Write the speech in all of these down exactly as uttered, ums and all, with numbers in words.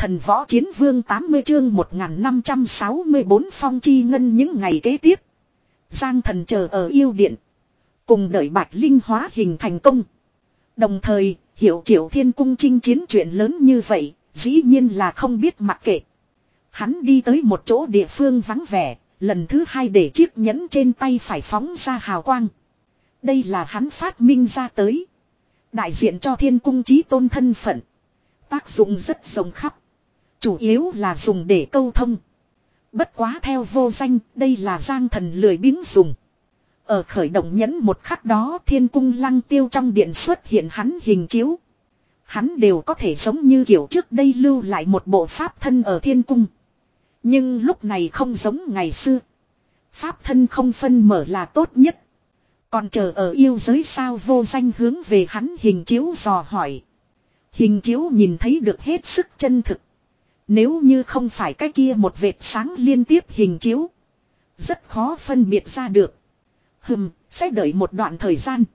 Thần võ chiến vương tám mươi chương một nghìn năm trăm sáu mươi bốn phong chi ngân những ngày kế tiếp. Giang Thần chờ ở yêu điện. Cùng đợi Bạch Linh hóa hình thành công. Đồng thời, hiểu Triệu Thiên Cung chinh chiến chuyện lớn như vậy, dĩ nhiên là không biết mặc kệ. Hắn đi tới một chỗ địa phương vắng vẻ, lần thứ hai để chiếc nhẫn trên tay phải phóng ra hào quang. Đây là hắn phát minh ra tới. Đại diện cho Thiên Cung chí tôn thân phận. Tác dụng rất rộng khắp. Chủ yếu là dùng để câu thông. Bất quá theo vô danh, đây là Giang Thần lười biếng dùng. Ở khởi động nhẫn một khắc đó, Thiên Cung Lăng Tiêu trong điện xuất hiện hắn hình chiếu. Hắn đều có thể giống như kiểu trước đây lưu lại một bộ pháp thân ở Thiên Cung. Nhưng lúc này không giống ngày xưa. Pháp thân không phân mở là tốt nhất. Còn chờ ở yêu giới sao, vô danh hướng về hắn hình chiếu dò hỏi. Hình chiếu nhìn thấy được hết sức chân thực. Nếu như không phải cái kia một vệt sáng liên tiếp hình chiếu, rất khó phân biệt ra được. Hừm, sẽ đợi một đoạn thời gian.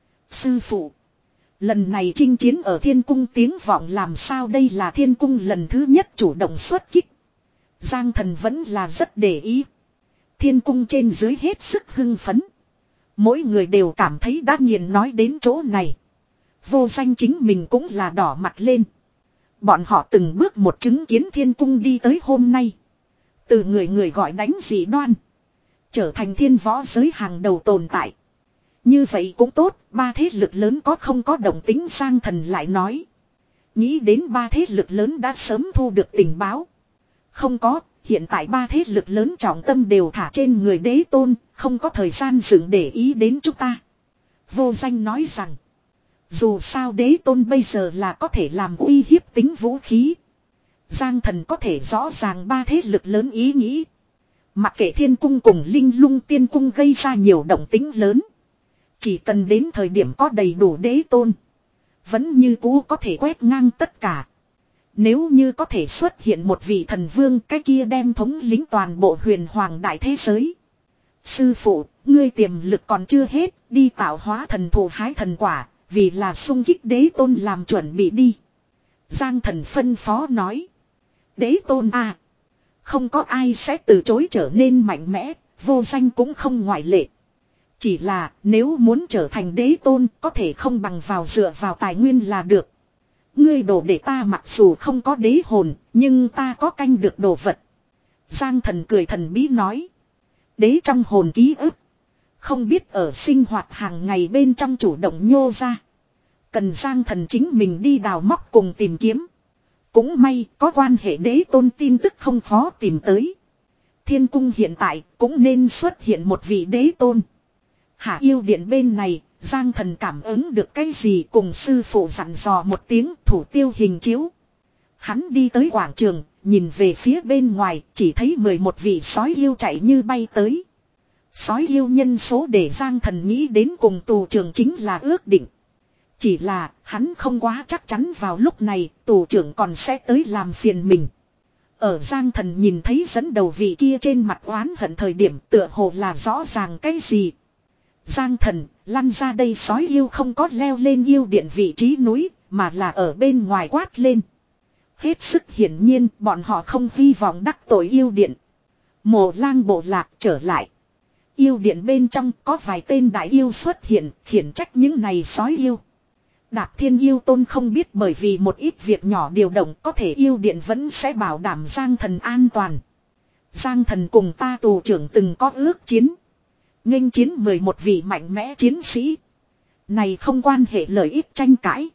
Sư phụ, lần này chinh chiến ở Thiên Cung tiếng vọng làm sao? Đây là Thiên Cung lần thứ nhất chủ động xuất kích. Giang Thần vẫn là rất để ý. Thiên Cung trên dưới hết sức hưng phấn. Mỗi người đều cảm thấy đã nghiền, nói đến chỗ này. Vô danh chính mình cũng là đỏ mặt lên. Bọn họ từng bước một chứng kiến Thiên Cung đi tới hôm nay. Từ người người gọi đánh dị đoan. Trở thành thiên võ giới hàng đầu tồn tại. Như vậy cũng tốt, ba thế lực lớn có không có động tính? Giang Thần lại nói. Nghĩ đến ba thế lực lớn đã sớm thu được tình báo. Không có, hiện tại ba thế lực lớn trọng tâm đều thả trên người đế tôn, không có thời gian dừng để ý đến chúng ta. Vô danh nói rằng. Dù sao đế tôn bây giờ là có thể làm uy hiếp tính vũ khí. Giang Thần có thể rõ ràng ba thế lực lớn ý nghĩ. Mặc kệ Thiên Cung cùng Linh Lung Tiên Cung gây ra nhiều động tính lớn. Chỉ cần đến thời điểm có đầy đủ đế tôn. Vẫn như cũ có thể quét ngang tất cả. Nếu như có thể xuất hiện một vị thần vương, cái kia đem thống lĩnh toàn bộ huyền hoàng đại thế giới. Sư phụ, ngươi tiềm lực còn chưa hết, đi tạo hóa thần thụ hái thần quả. Vì là xung kích đế tôn làm chuẩn bị đi. Giang Thần phân phó nói. Đế tôn à. Không có ai sẽ từ chối trở nên mạnh mẽ. Vô danh cũng không ngoại lệ. Chỉ là nếu muốn trở thành đế tôn, có thể không bằng vào dựa vào tài nguyên là được. Ngươi đồ để ta mặc dù không có đế hồn, nhưng ta có canh được đồ vật. Giang Thần cười thần bí nói. Đế trong hồn ký ức. Không biết ở sinh hoạt hàng ngày bên trong chủ động nhô ra. Cần Giang Thần chính mình đi đào móc cùng tìm kiếm. Cũng may có quan hệ đế tôn tin tức không khó tìm tới. Thiên Cung hiện tại cũng nên xuất hiện một vị đế tôn. Hạ yêu điện bên này, Giang Thần cảm ứng được cái gì cùng sư phụ dặn dò một tiếng thủ tiêu hình chiếu. Hắn đi tới quảng trường, nhìn về phía bên ngoài, chỉ thấy mười một vị sói yêu chạy như bay tới. Sói yêu nhân số để Giang Thần nghĩ đến cùng tù trưởng chính là ước định. Chỉ là hắn không quá chắc chắn vào lúc này tù trưởng còn sẽ tới làm phiền mình. Ở Giang Thần nhìn thấy dẫn đầu vị kia trên mặt oán hận thời điểm tựa hồ là rõ ràng cái gì. Giang Thần, lăn ra đây. Sói yêu không có leo lên yêu điện vị trí núi, mà là ở bên ngoài quát lên. Hết sức hiển nhiên bọn họ không hy vọng đắc tội yêu điện. Mộ Lang bộ lạc trở lại. Yêu điện bên trong có vài tên đại yêu xuất hiện, khiển trách những này sói yêu. Đạp Thiên Yêu Tôn không biết bởi vì một ít việc nhỏ điều động có thể yêu điện vẫn sẽ bảo đảm Giang Thần an toàn. Giang Thần cùng ta tù trưởng từng có ước chiến. Nghênh chiến mười một vị mạnh mẽ chiến sĩ. Này không quan hệ lợi ích tranh cãi,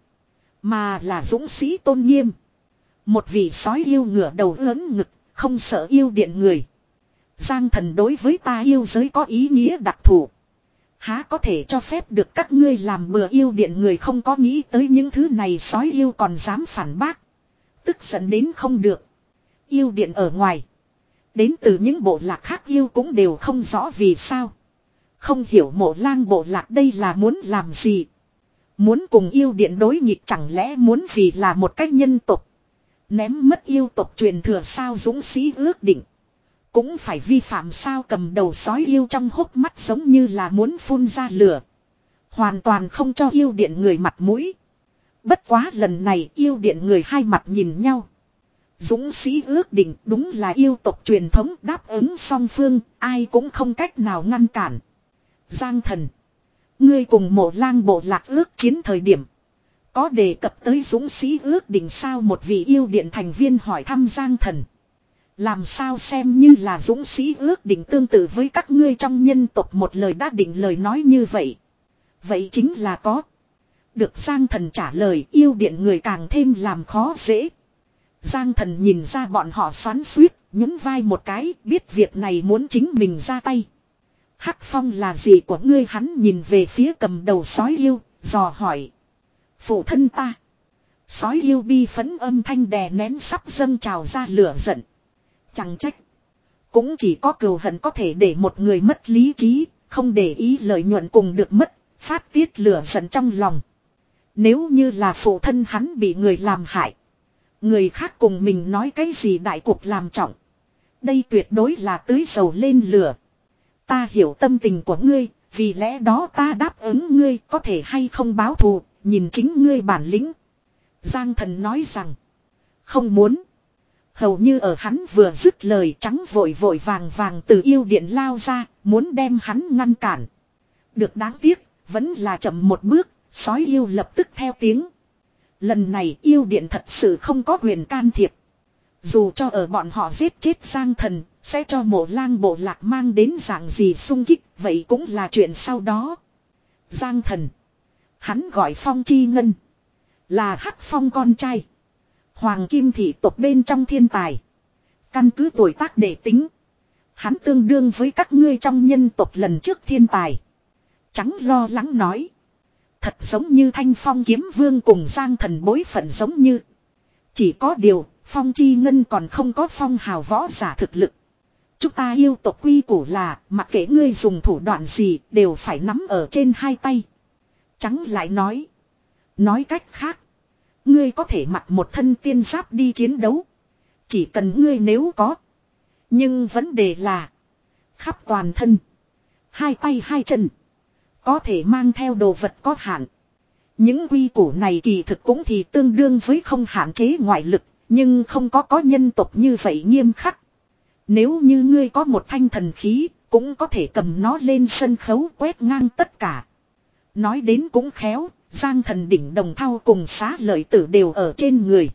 mà là dũng sĩ tôn nghiêm. Một vị sói yêu ngửa đầu ớn ngực, không sợ yêu điện người. Giang Thần đối với ta yêu giới có ý nghĩa đặc thù. Há có thể cho phép được các ngươi làm bừa? Yêu điện người không có nghĩ tới những thứ này sói yêu còn dám phản bác. Tức giận đến không được. Yêu điện ở ngoài. Đến từ những bộ lạc khác yêu cũng đều không rõ vì sao. Không hiểu Mộ Lang bộ lạc đây là muốn làm gì. Muốn cùng yêu điện đối nghịch, chẳng lẽ muốn vì là một cách nhân tộc. Ném mất yêu tộc truyền thừa sao? Dũng sĩ ước định. Cũng phải vi phạm sao? Cầm đầu sói yêu trong hốc mắt giống như là muốn phun ra lửa. Hoàn toàn không cho yêu điện người mặt mũi. Bất quá lần này yêu điện người hai mặt nhìn nhau. Dũng sĩ ước định đúng là yêu tộc truyền thống, đáp ứng song phương, ai cũng không cách nào ngăn cản. Giang thần. Ngươi cùng Mộ Lang bộ lạc ước chiến thời điểm. Có đề cập tới dũng sĩ ước định sao, một vị yêu điện thành viên hỏi thăm Giang thần. Làm sao xem như là dũng sĩ ước định tương tự với các ngươi trong nhân tộc một lời đã định lời nói như vậy. Vậy chính là có. Được Giang thần trả lời, yêu điện người càng thêm làm khó dễ. Giang thần nhìn ra bọn họ xoắn xuýt, nhún vai một cái, biết việc này muốn chính mình ra tay. Hắc Phong là gì của ngươi? Hắn nhìn về phía cầm đầu sói yêu, dò hỏi. Phụ thân ta. Sói yêu bi phấn âm thanh đè nén sắp dâng trào ra lửa giận. Chẳng trách. Cũng chỉ có cừu hận có thể để một người mất lý trí, không để ý lợi nhuận cùng được mất, phát tiết lửa giận trong lòng. Nếu như là phụ thân hắn bị người làm hại. Người khác cùng mình nói cái gì đại cuộc làm trọng. Đây tuyệt đối là tưới dầu lên lửa. Ta hiểu tâm tình của ngươi, vì lẽ đó ta đáp ứng ngươi, có thể hay không báo thù, nhìn chính ngươi bản lĩnh. Giang thần nói rằng, không muốn. Hầu như ở hắn vừa dứt lời, trắng vội vội vàng vàng từ yêu điện lao ra, muốn đem hắn ngăn cản. Được, đáng tiếc, vẫn là chậm một bước, sói yêu lập tức theo tiếng. Lần này yêu điện thật sự không có quyền can thiệp. Dù cho ở bọn họ giết chết Giang thần, sẽ cho Mộ Lang bộ lạc mang đến dạng gì xung kích, vậy cũng là chuyện sau đó. Giang thần. Hắn gọi Phong Chi Ngân. Là Hắc Phong con trai. Hoàng Kim thị tộc bên trong thiên tài. Căn cứ tuổi tác để tính. Hắn tương đương với các ngươi trong nhân tộc lần trước thiên tài. Trắng lo lắng nói. Thật giống như Thanh Phong kiếm vương cùng Giang thần bối phận giống như. Chỉ có điều, Phong Chi Ngân còn không có phong hào võ giả thực lực. Chúng ta yêu tộc quy củ là, mặc kệ ngươi dùng thủ đoạn gì, đều phải nắm ở trên hai tay. Trắng lại nói. Nói cách khác. Ngươi có thể mặc một thân tiên giáp đi chiến đấu. Chỉ cần ngươi nếu có. Nhưng vấn đề là. Khắp toàn thân. Hai tay hai chân. Có thể mang theo đồ vật có hạn. Những quy củ này kỳ thực cũng thì tương đương với không hạn chế ngoại lực. Nhưng không có có nhân tộc như vậy nghiêm khắc. Nếu như ngươi có một thanh thần khí. Cũng có thể cầm nó lên sân khấu quét ngang tất cả. Nói đến cũng khéo. Giang thần đỉnh đồng thau cùng xá lợi tử đều ở trên người.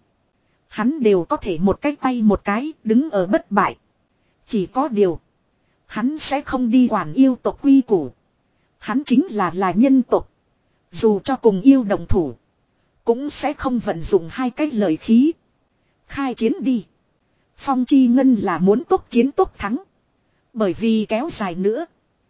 Hắn đều có thể một cái tay một cái đứng ở bất bại. Chỉ có điều. Hắn sẽ không đi quản yêu tộc quy củ. Hắn chính là là nhân tộc. Dù cho cùng yêu đồng thủ. Cũng sẽ không vận dụng hai cái lợi khí. Khai chiến đi. Phong Chi Ngân là muốn tốc chiến tốc thắng. Bởi vì kéo dài nữa.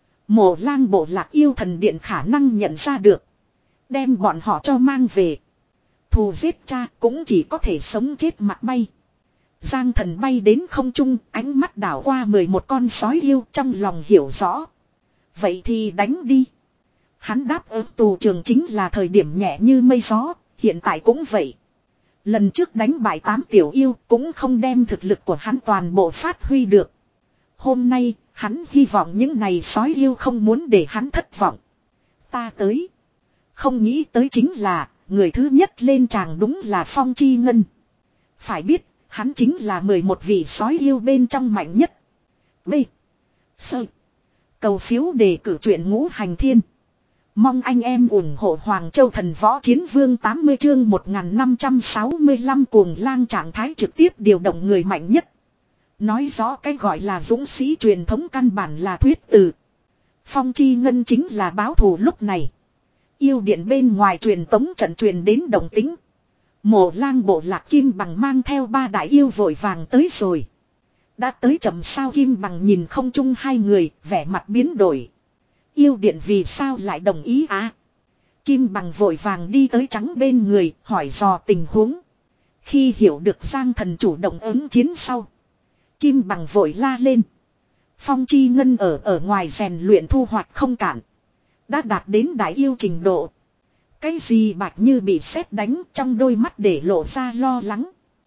Mộ Lang bộ lạc yêu thần điện khả năng nhận ra được. Đem bọn họ cho mang về. Thù giết cha cũng chỉ có thể sống chết mặc bay. Giang thần bay đến không trung, ánh mắt đảo qua mười một con sói yêu, trong lòng hiểu rõ. Vậy thì đánh đi. Hắn đáp ứng tù trường chính là thời điểm nhẹ như mây gió, hiện tại cũng vậy. Lần trước đánh bại tám tiểu yêu cũng không đem thực lực của hắn toàn bộ phát huy được. Hôm nay, hắn hy vọng những này sói yêu không muốn để hắn thất vọng. Ta tới. Không nghĩ tới chính là, người thứ nhất lên tràng đúng là Phong Chi Ngân. Phải biết, hắn chính là mười một vị sói yêu bên trong mạnh nhất. B. Sơ. Cầu phiếu đề cử truyện Ngũ Hành Thiên. Mong anh em ủng hộ Hoàng Châu Thần Võ Chiến Vương tám mươi chương một nghìn năm trăm sáu mươi lăm cuồng lang trạng thái trực tiếp điều động người mạnh nhất. Nói rõ cái gọi là dũng sĩ truyền thống căn bản là thuyết từ. Phong Chi Ngân chính là báo thù lúc này. Yêu điện bên ngoài truyền tống trận truyền đến động tính. Mộ Lang bộ lạc Kim Bằng mang theo ba đại yêu vội vàng tới rồi. Đã tới chậm sao? Kim Bằng nhìn không chung hai người, vẻ mặt biến đổi. Yêu điện vì sao lại đồng ý à? Kim Bằng vội vàng đi tới Trắng bên người, hỏi dò tình huống. Khi hiểu được Giang thần chủ động ứng chiến sau. Kim Bằng vội la lên. Phong Chi Ngân ở ở ngoài rèn luyện thu hoạch không cản. Đã đạt đến đại yêu trình độ. Cái gì Bạch Như bị sét đánh, trong đôi mắt để lộ ra lo lắng.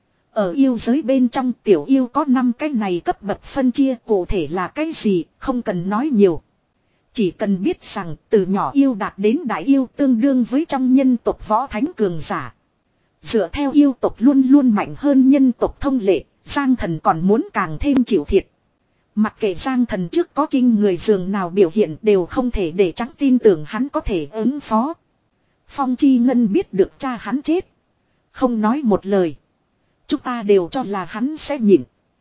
Ở yêu giới bên trong tiểu yêu có năm cái này cấp bậc phân chia, cụ thể là cái gì không cần nói nhiều. Chỉ cần biết rằng từ nhỏ yêu đạt đến đại yêu tương đương với trong nhân tộc võ thánh cường giả. Dựa theo yêu tộc luôn luôn mạnh hơn nhân tộc thông lệ, Giang Thần còn muốn càng thêm chịu thiệt. Mặc kệ Giang Thần trước có kinh người dường nào biểu hiện đều không thể để trắng tin tưởng hắn có thể ứng phó. Phong Chi Ngân biết được cha hắn chết. Không nói một lời. Chúng ta đều cho là hắn sẽ nhịn.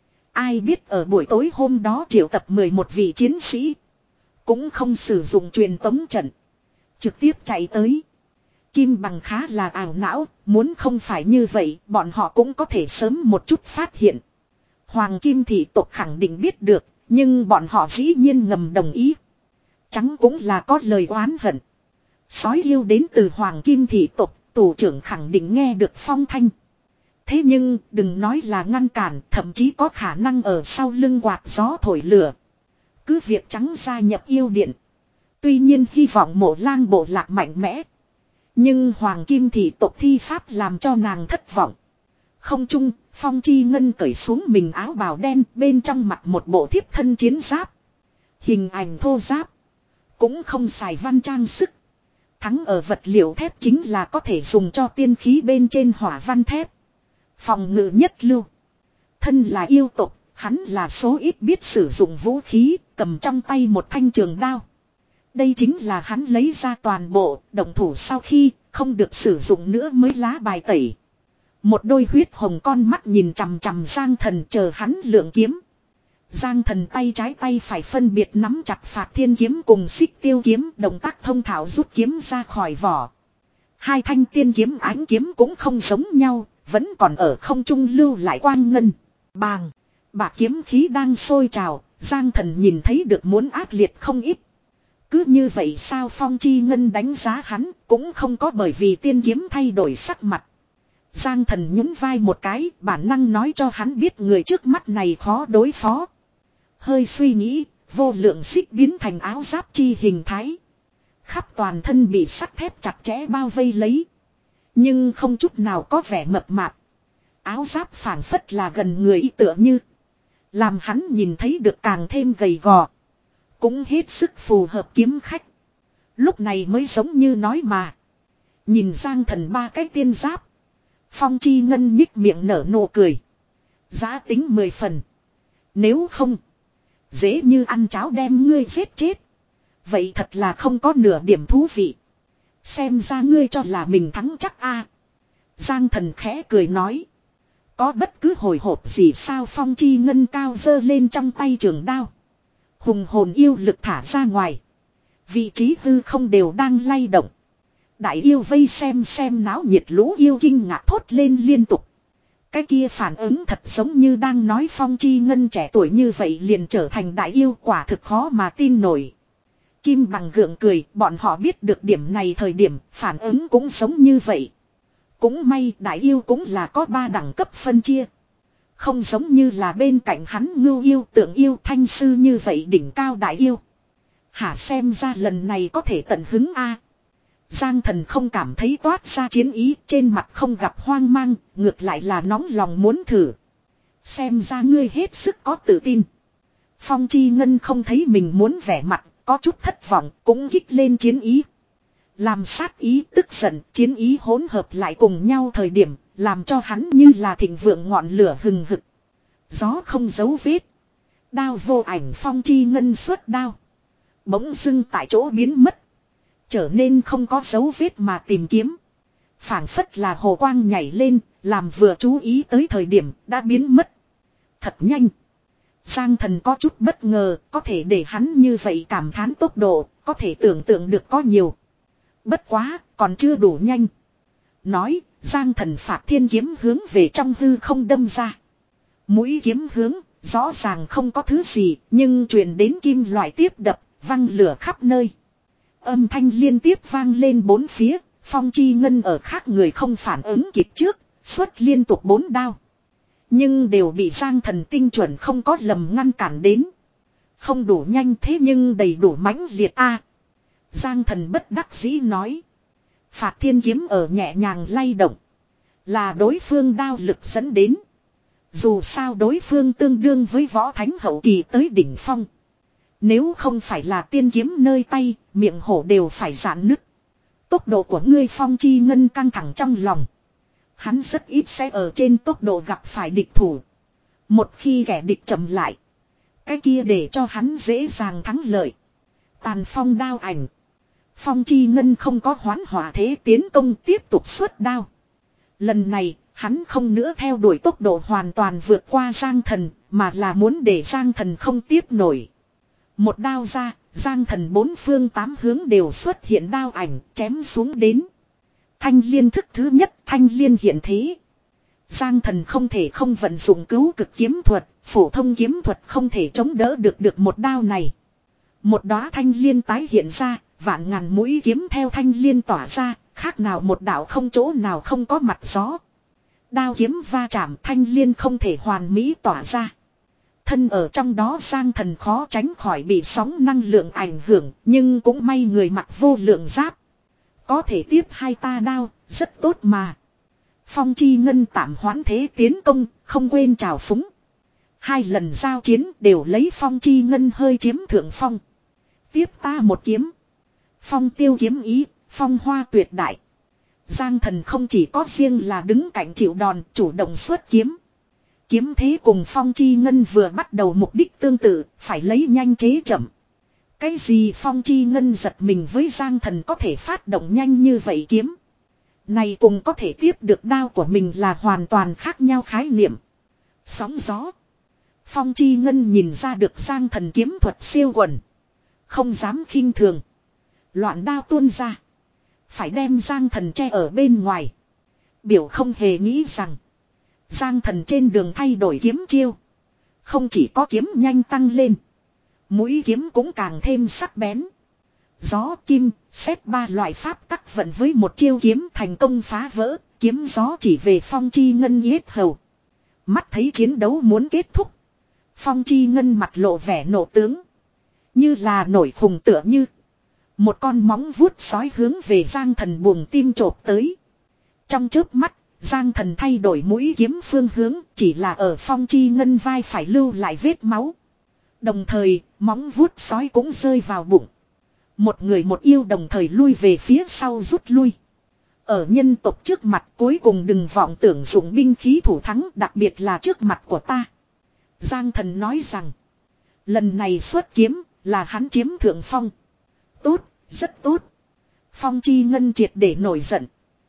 Ai biết ở buổi tối hôm đó triệu tập mười một vị chiến sĩ. Cũng không sử dụng truyền tống trận. Trực tiếp chạy tới. Kim Bằng khá là ảo não. Muốn không phải như vậy bọn họ cũng có thể sớm một chút phát hiện. Hoàng Kim thị tộc khẳng định biết được. Nhưng bọn họ dĩ nhiên ngầm đồng ý. Trắng cũng là có lời oán hận. Sói yêu đến từ Hoàng Kim thị tộc. Tù trưởng khẳng định nghe được phong thanh. Thế nhưng đừng nói là ngăn cản, thậm chí có khả năng ở sau lưng quạt gió thổi lửa. Cứ việc trắng gia nhập yêu điện. Tuy nhiên hy vọng mộ lang bộ lạc mạnh mẽ. Nhưng Hoàng Kim thị tộc thi pháp làm cho nàng thất vọng. Không chung, Phong Chi Ngân cởi xuống mình áo bào đen bên trong mặt một bộ thiếp thân chiến giáp. Hình ảnh thô giáp. Cũng không xài văn trang sức. Thắng ở vật liệu thép chính là có thể dùng cho tiên khí bên trên hỏa văn thép. Phòng ngự nhất lưu. Thân là yêu tộc, hắn là số ít biết sử dụng vũ khí, cầm trong tay một thanh trường đao. Đây chính là hắn lấy ra toàn bộ, động thủ sau khi không được sử dụng nữa mới lá bài tẩy. Một đôi huyết hồng con mắt nhìn chằm chằm Giang Thần chờ hắn lượng kiếm. Giang Thần tay trái tay phải phân biệt nắm chặt Phạt Thiên kiếm cùng Xích Tiêu kiếm, động tác thông thạo rút kiếm ra khỏi vỏ. Hai thanh tiên kiếm ánh kiếm cũng không giống nhau, vẫn còn ở không trung lưu lại quang ngân. Bàng, bạc kiếm khí đang sôi trào, Giang Thần nhìn thấy được muốn ác liệt không ít. Cứ như vậy sao Phong Chi Ngân đánh giá hắn, cũng không có bởi vì tiên kiếm thay đổi sắc mặt. Giang Thần nhún vai một cái, bản năng nói cho hắn biết người trước mắt này khó đối phó. Hơi suy nghĩ, vô lượng xích biến thành áo giáp chi hình thái. Khắp toàn thân bị sắt thép chặt chẽ bao vây lấy. Nhưng không chút nào có vẻ mập mạp. Áo giáp phảng phất là gần người y tựa như. Làm hắn nhìn thấy được càng thêm gầy gò. Cũng hết sức phù hợp kiếm khách. Lúc này mới giống như nói mà. Nhìn Giang Thần ba cái tiên giáp. Phong Chi Ngân nhích miệng nở nụ cười. Giá tính mười phần. Nếu không. Dễ như ăn cháo đem ngươi giết chết. Vậy thật là không có nửa điểm thú vị. Xem ra ngươi cho là mình thắng chắc a. Giang Thần khẽ cười nói. Có bất cứ hồi hộp gì sao Phong Chi Ngân cao giơ lên trong tay trường đao. Hùng hồn yêu lực thả ra ngoài. Vị trí hư không đều đang lay động. Đại yêu vây xem xem náo nhiệt lũ yêu kinh ngạc thốt lên liên tục. Cái kia phản ứng thật giống như đang nói Phong Chi Ngân trẻ tuổi như vậy liền trở thành đại yêu, quả thực khó mà tin nổi. Kim Bằng gượng cười, bọn họ biết được điểm này thời điểm, phản ứng cũng giống như vậy. Cũng may đại yêu cũng là có ba đẳng cấp phân chia. Không giống như là bên cạnh hắn ngưu yêu tượng yêu thanh sư như vậy đỉnh cao đại yêu. Hả, xem ra lần này có thể tận hứng a. Giang Thần không cảm thấy toát ra chiến ý, trên mặt không gặp hoang mang, ngược lại là nóng lòng muốn thử. Xem ra ngươi hết sức có tự tin. Phong Chi Ngân không thấy mình muốn vẻ mặt, có chút thất vọng, cũng kích lên chiến ý. Làm sát ý tức giận, chiến ý hỗn hợp lại cùng nhau thời điểm, làm cho hắn như là thịnh vượng ngọn lửa hừng hực. Gió không dấu vết. Đao vô ảnh Phong Chi Ngân xuất đao. Bỗng dưng tại chỗ biến mất. Trở nên không có dấu vết mà tìm kiếm. Phảng phất là hồ quang nhảy lên, làm vừa chú ý tới thời điểm đã biến mất. Thật nhanh. Giang Thần có chút bất ngờ, có thể để hắn như vậy cảm thán tốc độ, có thể tưởng tượng được có nhiều. Bất quá, còn chưa đủ nhanh. Nói, Giang Thần Phạt Thiên kiếm hướng về trong hư không đâm ra. Mũi kiếm hướng, rõ ràng không có thứ gì, nhưng truyền đến kim loại tiếp đập, văng lửa khắp nơi. Âm thanh liên tiếp vang lên bốn phía, Phong Chi Ngân ở khác người không phản ứng kịp trước, xuất liên tục bốn đao. Nhưng đều bị Giang Thần tinh chuẩn không có lầm ngăn cản đến. Không đủ nhanh thế nhưng đầy đủ mãnh liệt a. Giang Thần bất đắc dĩ nói. Phạt Thiên kiếm ở nhẹ nhàng lay động. Là đối phương đao lực dẫn đến. Dù sao đối phương tương đương với võ thánh hậu kỳ tới đỉnh phong. Nếu không phải là tiên kiếm nơi tay, miệng hổ đều phải giãn nứt. Tốc độ của ngươi Phong Chi Ngân căng thẳng trong lòng. Hắn rất ít sẽ ở trên tốc độ gặp phải địch thủ. Một khi kẻ địch chậm lại, cái kia để cho hắn dễ dàng thắng lợi. Tàn phong đao ảnh. Phong Chi Ngân không có hoán hỏa thế tiến công, tiếp tục xuất đao. Lần này, hắn không nữa theo đuổi tốc độ hoàn toàn vượt qua Giang Thần, mà là muốn để Giang Thần không tiếp nổi. Một đao ra, Giang Thần bốn phương tám hướng đều xuất hiện đao ảnh, chém xuống đến. Thanh liên thức thứ nhất, thanh liên hiện thế. Giang Thần không thể không vận dụng cứu cực kiếm thuật, phổ thông kiếm thuật không thể chống đỡ được được một đao này. Một đóa thanh liên tái hiện ra, vạn ngàn mũi kiếm theo thanh liên tỏa ra, khác nào một đạo không chỗ nào không có mặt gió. Đao kiếm va chạm, thanh liên không thể hoàn mỹ tỏa ra. Thân ở trong đó Giang Thần khó tránh khỏi bị sóng năng lượng ảnh hưởng, nhưng cũng may người mặc vô lượng giáp. Có thể tiếp hai ta đao, rất tốt mà. Phong Chi Ngân tạm hoãn thế tiến công, không quên trào phúng. Hai lần giao chiến đều lấy Phong Chi Ngân hơi chiếm thượng phong. Tiếp ta một kiếm. Phong tiêu kiếm ý, phong hoa tuyệt đại. Giang Thần không chỉ có riêng là đứng cạnh chịu đòn, chủ động xuất kiếm. Kiếm thế cùng Phong Chi Ngân vừa bắt đầu mục đích tương tự, phải lấy nhanh chế chậm. Cái gì Phong Chi Ngân giật mình với Giang Thần có thể phát động nhanh như vậy kiếm. Này cùng có thể tiếp được đao của mình là hoàn toàn khác nhau khái niệm. Sóng gió. Phong Chi Ngân nhìn ra được Giang Thần kiếm thuật siêu quần. Không dám khinh thường. Loạn đao tuôn ra. Phải đem Giang Thần che ở bên ngoài. Biểu không hề nghĩ rằng Giang Thần trên đường thay đổi kiếm chiêu. Không chỉ có kiếm nhanh tăng lên. Mũi kiếm cũng càng thêm sắc bén. Gió kim, xét ba loại pháp tắc vận với một chiêu kiếm thành công phá vỡ. Kiếm gió chỉ về Phong Chi Ngân yết hầu. Mắt thấy chiến đấu muốn kết thúc. Phong Chi Ngân mặt lộ vẻ nổ tướng. Như là nổi khùng tựa như. Một con móng vuốt sói hướng về Giang Thần buồng tim chộp tới. Trong chớp mắt, Giang Thần thay đổi mũi kiếm phương hướng, chỉ là ở Phong Chi Ngân vai phải lưu lại vết máu. Đồng thời, móng vuốt sói cũng rơi vào bụng. Một người một yêu đồng thời lui về phía sau rút lui. Ở nhân tộc trước mặt cuối cùng đừng vọng tưởng dụng binh khí thủ thắng, đặc biệt là trước mặt của ta. Giang Thần nói rằng, lần này xuất kiếm là hắn chiếm thượng phong. Tốt, rất tốt. Phong Chi Ngân triệt để nổi giận.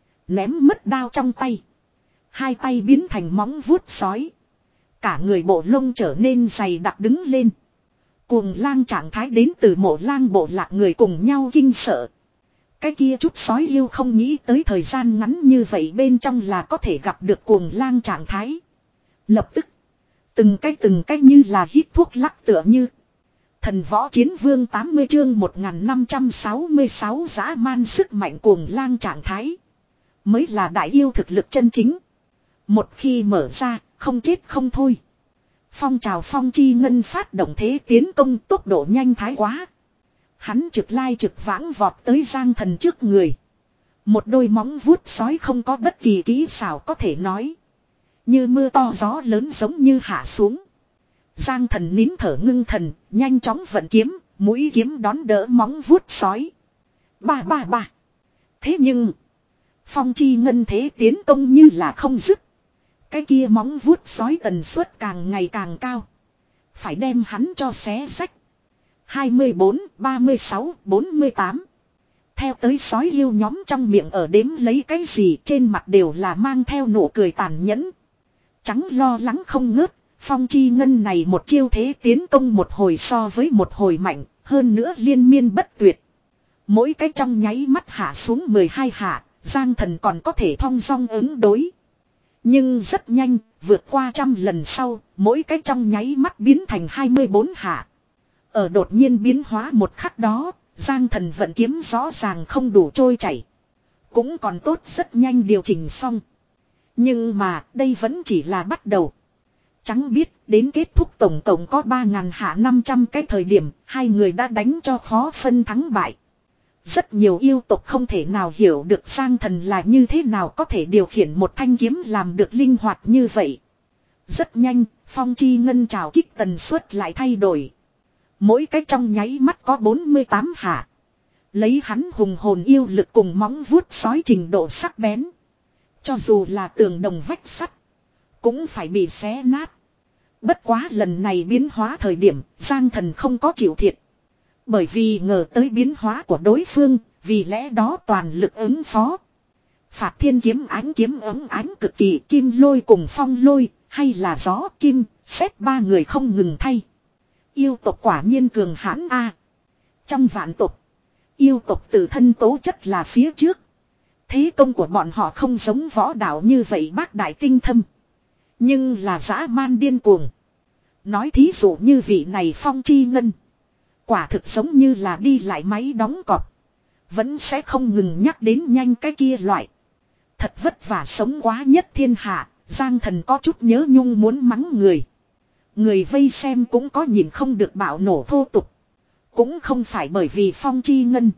Ném mất đao trong tay. Hai tay biến thành móng vuốt sói. Cả người bộ lông trở nên dày đặc đứng lên. Cuồng lang trạng thái đến từ mộ lang bộ lạc người cùng nhau kinh sợ. Cái kia chút sói yêu không nghĩ tới thời gian ngắn như vậy bên trong là có thể gặp được cuồng lang trạng thái. Lập tức. Từng cái từng cái như là hít thuốc lắc tựa như. Thần võ chiến vương tám mươi chương một nghìn năm trăm sáu mươi sáu dã man sức mạnh cuồng lang trạng thái. Mới là đại yêu thực lực chân chính. Một khi mở ra, không chết không thôi. Phong trào Phong Chi Ngân phát động thế tiến công tốc độ nhanh thái quá. Hắn trực lai trực vãng vọt tới Giang Thần trước người. Một đôi móng vuốt sói không có bất kỳ kỹ xảo có thể nói. Như mưa to gió lớn giống như hạ xuống. Giang Thần nín thở ngưng thần, nhanh chóng vận kiếm, mũi kiếm đón đỡ móng vuốt sói. Ba ba ba. Thế nhưng, Phong Chi Ngân thế tiến công như là không dứt. Cái kia móng vuốt sói tần suất càng ngày càng cao. Phải đem hắn cho xé rách. hai mươi bốn, ba mươi sáu, bốn mươi tám. Theo tới sói yêu nhóm trong miệng ở đếm lấy cái gì trên mặt đều là mang theo nụ cười tàn nhẫn. Trắng lo lắng không ngớt. Phong Chi Ngân này một chiêu thế tiến công một hồi so với một hồi mạnh, hơn nữa liên miên bất tuyệt. Mỗi cái trong nháy mắt hạ xuống mười hai hạ, Giang Thần còn có thể thong dong ứng đối. Nhưng rất nhanh, vượt qua trăm lần sau, mỗi cái trong nháy mắt biến thành hai mươi bốn hạ. Ở đột nhiên biến hóa một khắc đó, Giang Thần vận kiếm rõ ràng không đủ trôi chảy. Cũng còn tốt rất nhanh điều chỉnh xong. Nhưng mà, đây vẫn chỉ là bắt đầu. Chẳng biết đến kết thúc tổng cộng có ba ngàn hạ năm trăm cái thời điểm, hai người đã đánh cho khó phân thắng bại. Rất nhiều yêu tộc không thể nào hiểu được Giang Thần là như thế nào có thể điều khiển một thanh kiếm làm được linh hoạt như vậy. Rất nhanh, Phong Chi Ngân trào kích tần suất lại thay đổi. Mỗi cái trong nháy mắt có bốn mươi tám hạ. Lấy hắn hùng hồn yêu lực cùng móng vuốt sói trình độ sắc bén. Cho dù là tường đồng vách sắt. Cũng phải bị xé nát. Bất quá lần này biến hóa thời điểm Giang Thần không có chịu thiệt. Bởi vì ngờ tới biến hóa của đối phương. Vì lẽ đó toàn lực ứng phó. Phạt thiên kiếm ánh kiếm ấm ánh cực kỳ kim lôi cùng phong lôi. Hay là gió kim xét ba người không ngừng thay. Yêu tộc quả nhiên cường hãn a. Trong vạn tộc. Yêu tộc tự thân tố chất là phía trước. Thế công của bọn họ không giống võ đạo như vậy bác đại tinh thâm. Nhưng là dã man điên cuồng. Nói thí dụ như vị này Phong Chi Ngân. Quả thực giống như là đi lại máy đóng cọp. Vẫn sẽ không ngừng nhắc đến nhanh cái kia loại. Thật vất vả sống quá nhất thiên hạ. Giang Thần có chút nhớ nhung muốn mắng người. Người vây xem cũng có nhìn không được bạo nổ thô tục. Cũng không phải bởi vì Phong Chi Ngân.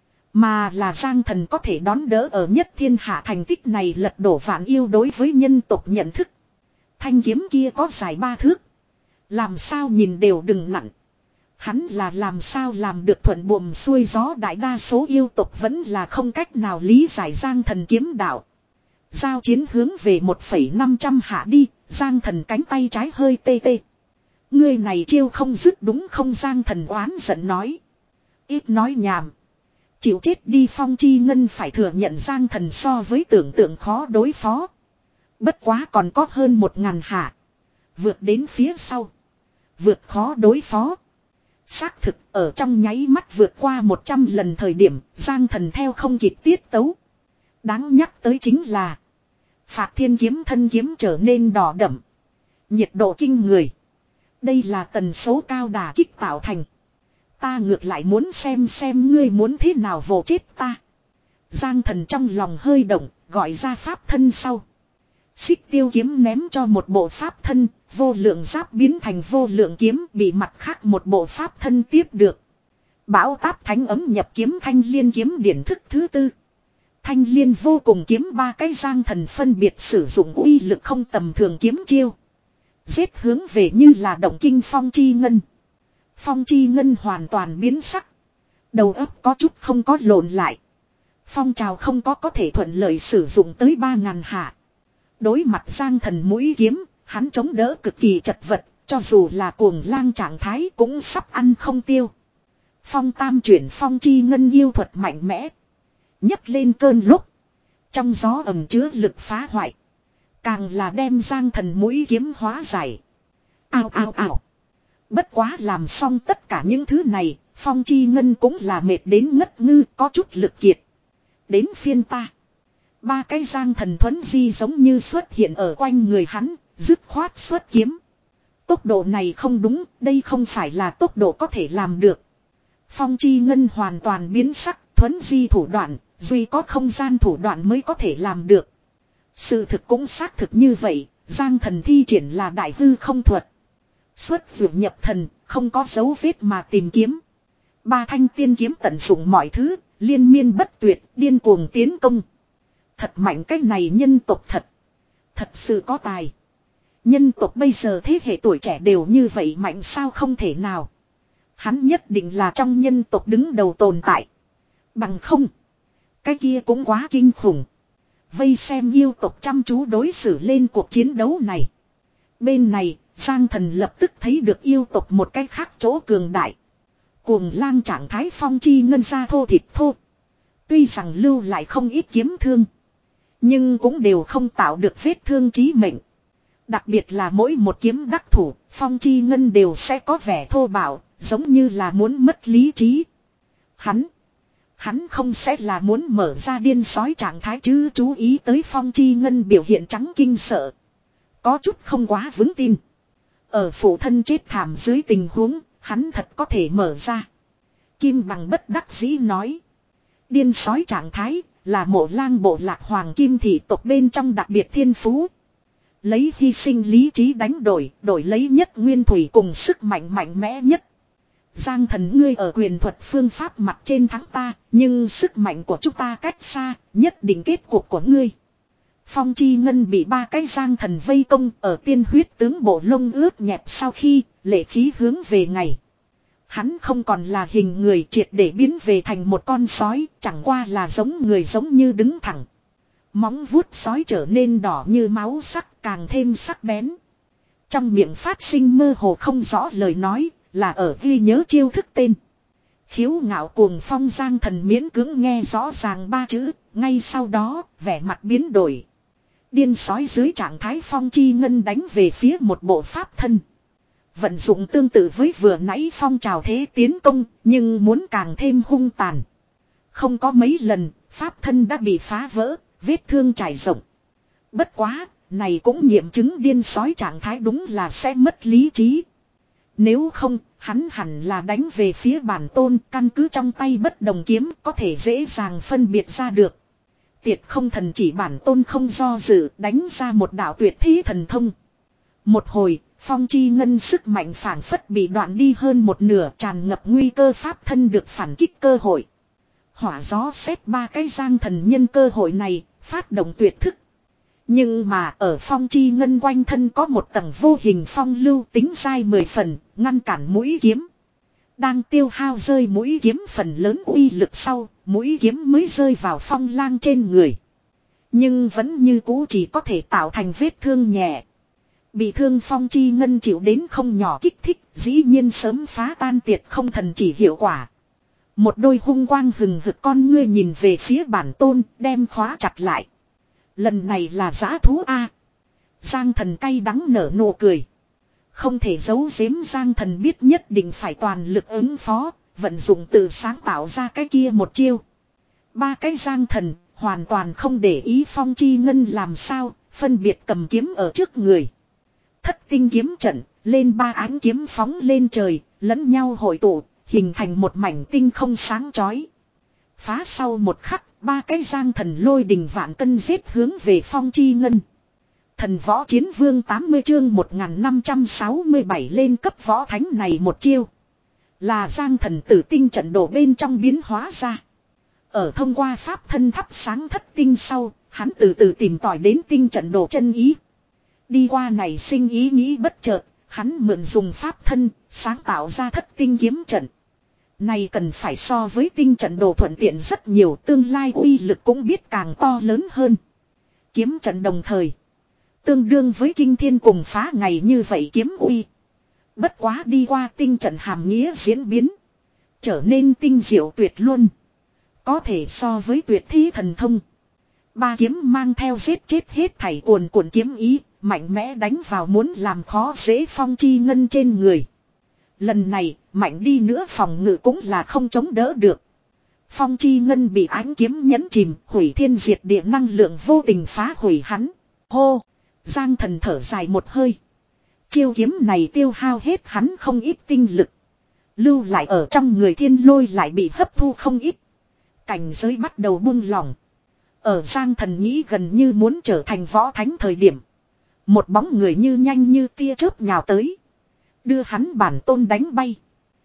Mà là Giang Thần có thể đón đỡ ở nhất thiên hạ thành tích này lật đổ vạn yêu đối với nhân tộc nhận thức. Thanh kiếm kia có dài ba thước. Làm sao nhìn đều đừng nặng. Hắn là làm sao làm được thuận buồm xuôi gió, đại đa số yêu tộc vẫn là không cách nào lý giải Giang Thần kiếm đạo. Giao chiến hướng về một phẩy năm trăm hạ đi, Giang Thần cánh tay trái hơi tê tê. Người này chiêu không dứt đúng không, Giang Thần oán giận nói. Ít nói nhảm. Chịu chết đi. Phong Chi Ngân phải thừa nhận Giang Thần so với tưởng tượng khó đối phó. Bất quá còn có hơn một ngàn hạ. Vượt đến phía sau. Vượt khó đối phó. Xác thực ở trong nháy mắt vượt qua một trăm lần thời điểm Giang Thần theo không kịp tiết tấu. Đáng nhắc tới chính là Phạt thiên kiếm thân kiếm trở nên đỏ đậm. Nhiệt độ kinh người. Đây là tần số cao đả kích tạo thành. Ta ngược lại muốn xem xem ngươi muốn thế nào vồ chết ta. Giang Thần trong lòng hơi động, gọi ra pháp thân sau. Xích tiêu kiếm ném cho một bộ pháp thân, vô lượng giáp biến thành vô lượng kiếm bị mặt khác một bộ pháp thân tiếp được. Bão táp thánh ấm nhập kiếm thanh liên kiếm điển thức thứ tư. Thanh liên vô cùng kiếm ba cái Giang Thần phân biệt sử dụng uy lực không tầm thường kiếm chiêu. Giết hướng về như là động kinh Phong Chi Ngân. Phong Chi Ngân hoàn toàn biến sắc. Đầu óc có chút không có lộn lại. Phong trào không có có thể thuận lợi sử dụng tới ba ngàn hạ. Đối mặt Giang Thần mũi kiếm, hắn chống đỡ cực kỳ chật vật, cho dù là cuồng lang trạng thái cũng sắp ăn không tiêu. Phong tam chuyển Phong Chi Ngân yêu thuật mạnh mẽ. Nhấc lên cơn lúc. Trong gió ẩm chứa lực phá hoại. Càng là đem Giang Thần mũi kiếm hóa giải. Ao ao ao. Bất quá làm xong tất cả những thứ này, Phong Chi Ngân cũng là mệt đến ngất ngư, có chút lực kiệt. Đến phiên ta. Ba cái Giang Thần thuẫn di giống như xuất hiện ở quanh người hắn, dứt khoát xuất kiếm. Tốc độ này không đúng, đây không phải là tốc độ có thể làm được. Phong Chi Ngân hoàn toàn biến sắc, thuẫn di thủ đoạn, duy có không gian thủ đoạn mới có thể làm được. Sự thực cũng xác thực như vậy, Giang Thần thi triển là đại hư không thuật. Xuất vượt nhập thần, không có dấu vết mà tìm kiếm. Ba thanh tiên kiếm tận dụng mọi thứ, liên miên bất tuyệt, điên cuồng tiến công. Thật mạnh cái này nhân tộc thật. Thật sự có tài. Nhân tộc bây giờ thế hệ tuổi trẻ đều như vậy mạnh sao không thể nào. Hắn nhất định là trong nhân tộc đứng đầu tồn tại. Bằng không. Cái kia cũng quá kinh khủng. Vây xem yêu tộc chăm chú đối xử lên cuộc chiến đấu này. Bên này, Giang Thần lập tức thấy được yêu tộc một cách khác chỗ cường đại. Cuồng lang trạng thái Phong Chi Ngân ra thô thịt thô. Tuy rằng lưu lại không ít kiếm thương. Nhưng cũng đều không tạo được vết thương chí mệnh. Đặc biệt là mỗi một kiếm đắc thủ, Phong Chi Ngân đều sẽ có vẻ thô bạo, giống như là muốn mất lý trí. Hắn, hắn không sẽ là muốn mở ra điên sói trạng thái chứ, chú ý tới Phong Chi Ngân biểu hiện trắng kinh sợ. Có chút không quá vững tin. Ở phụ thân chết thảm dưới tình huống, hắn thật có thể mở ra. Kim Bằng bất đắc dĩ nói. Điên sói trạng thái là mộ lang bộ lạc hoàng kim thị tộc bên trong đặc biệt thiên phú. Lấy hy sinh lý trí đánh đổi, đổi lấy nhất nguyên thủy cùng sức mạnh mạnh mẽ nhất. Giang Thần ngươi ở quyền thuật phương pháp mặt trên thắng ta, nhưng sức mạnh của chúng ta cách xa, nhất định kết cuộc của ngươi. Phong Chi Ngân bị ba cái Giang Thần vây công ở tiên huyết tướng bộ lông ướt nhẹp sau khi lệ khí hướng về ngày. Hắn không còn là hình người triệt để biến về thành một con sói, chẳng qua là giống người giống như đứng thẳng. Móng vuốt sói trở nên đỏ như máu sắc, càng thêm sắc bén. Trong miệng phát sinh mơ hồ không rõ lời nói, là ở ghi nhớ chiêu thức tên. Khiếu ngạo cuồng phong Giang Thần miễn cưỡng nghe rõ ràng ba chữ, ngay sau đó, vẻ mặt biến đổi. Điên sói dưới trạng thái phong chi ngân đánh về phía một bộ pháp thân. Vận dụng tương tự với vừa nãy phong trào thế tiến công, nhưng muốn càng thêm hung tàn. Không có mấy lần, pháp thân đã bị phá vỡ, vết thương trải rộng. Bất quá, này cũng nghiệm chứng điên sói trạng thái đúng là sẽ mất lý trí. Nếu không, hắn hẳn là đánh về phía bản tôn, căn cứ trong tay bất đồng kiếm có thể dễ dàng phân biệt ra được. Tiệt không thần chỉ bản tôn không do dự, đánh ra một đạo tuyệt thế thần thông. Một hồi, phong chi ngân sức mạnh phản phất bị đoạn đi hơn một nửa, tràn ngập nguy cơ pháp thân được phản kích cơ hội. Hỏa gió xét ba cái Giang Thần nhân cơ hội này, phát động tuyệt thức. Nhưng mà ở phong chi ngân quanh thân có một tầng vô hình phong lưu tính dai mười phần, ngăn cản mũi kiếm. Đang tiêu hao rơi mũi kiếm phần lớn uy lực sau, mũi kiếm mới rơi vào phong lang trên người. Nhưng vẫn như cũ chỉ có thể tạo thành vết thương nhẹ. Bị thương phong chi ngân chịu đến không nhỏ kích thích, dĩ nhiên sớm phá tan tiệt không thần chỉ hiệu quả. Một đôi hung quang hừng hực con ngươi nhìn về phía bản tôn, đem khóa chặt lại. Lần này là giã thú A. Giang Thần cay đắng nở nụ cười. Không thể giấu giếm Giang Thần biết nhất định phải toàn lực ứng phó, vận dụng tự sáng tạo ra cái kia một chiêu. Ba cái Giang Thần hoàn toàn không để ý phong chi ngân làm sao, phân biệt cầm kiếm ở trước người. Thất tinh kiếm trận, lên ba ánh kiếm phóng lên trời, lẫn nhau hội tụ, hình thành một mảnh tinh không sáng chói. Phá sau một khắc, ba cái Giang Thần lôi đình vạn cân giết hướng về phong chi ngân. Thần võ chiến vương tám mươi chương một nghìn năm trăm sáu mươi bảy lên cấp võ thánh này một chiêu. Là Giang Thần tử tinh trận đồ bên trong biến hóa ra. Ở thông qua pháp thân thắp sáng thất tinh sau, hắn từ từ tìm tòi đến tinh trận đồ chân ý. Đi qua này sinh ý nghĩ bất chợt, hắn mượn dùng pháp thân, sáng tạo ra thất tinh kiếm trận. Này cần phải so với tinh trận đồ thuận tiện rất nhiều, tương lai uy lực cũng biết càng to lớn hơn. Kiếm trận đồng thời tương đương với kinh thiên cùng phá ngày như vậy kiếm uy. Bất quá đi qua tinh trận hàm nghĩa diễn biến, trở nên tinh diệu tuyệt luôn. Có thể so với tuyệt thế thần thông. Ba kiếm mang theo giết chết hết thảy cuồn cuộn kiếm ý, mạnh mẽ đánh vào muốn làm khó dễ phong chi ngân trên người. Lần này, mạnh đi nữa phòng ngự cũng là không chống đỡ được. Phong chi ngân bị ánh kiếm nhấn chìm, hủy thiên diệt địa năng lượng vô tình phá hủy hắn. Hô! Giang Thần thở dài một hơi. Chiêu kiếm này tiêu hao hết hắn không ít tinh lực. Lưu lại ở trong người thiên lôi lại bị hấp thu không ít. Cảnh giới bắt đầu buông lỏng. Ở Giang Thần nghĩ gần như muốn trở thành võ thánh thời điểm. Một bóng người như nhanh như tia chớp nhào tới. Đưa hắn bản tôn đánh bay.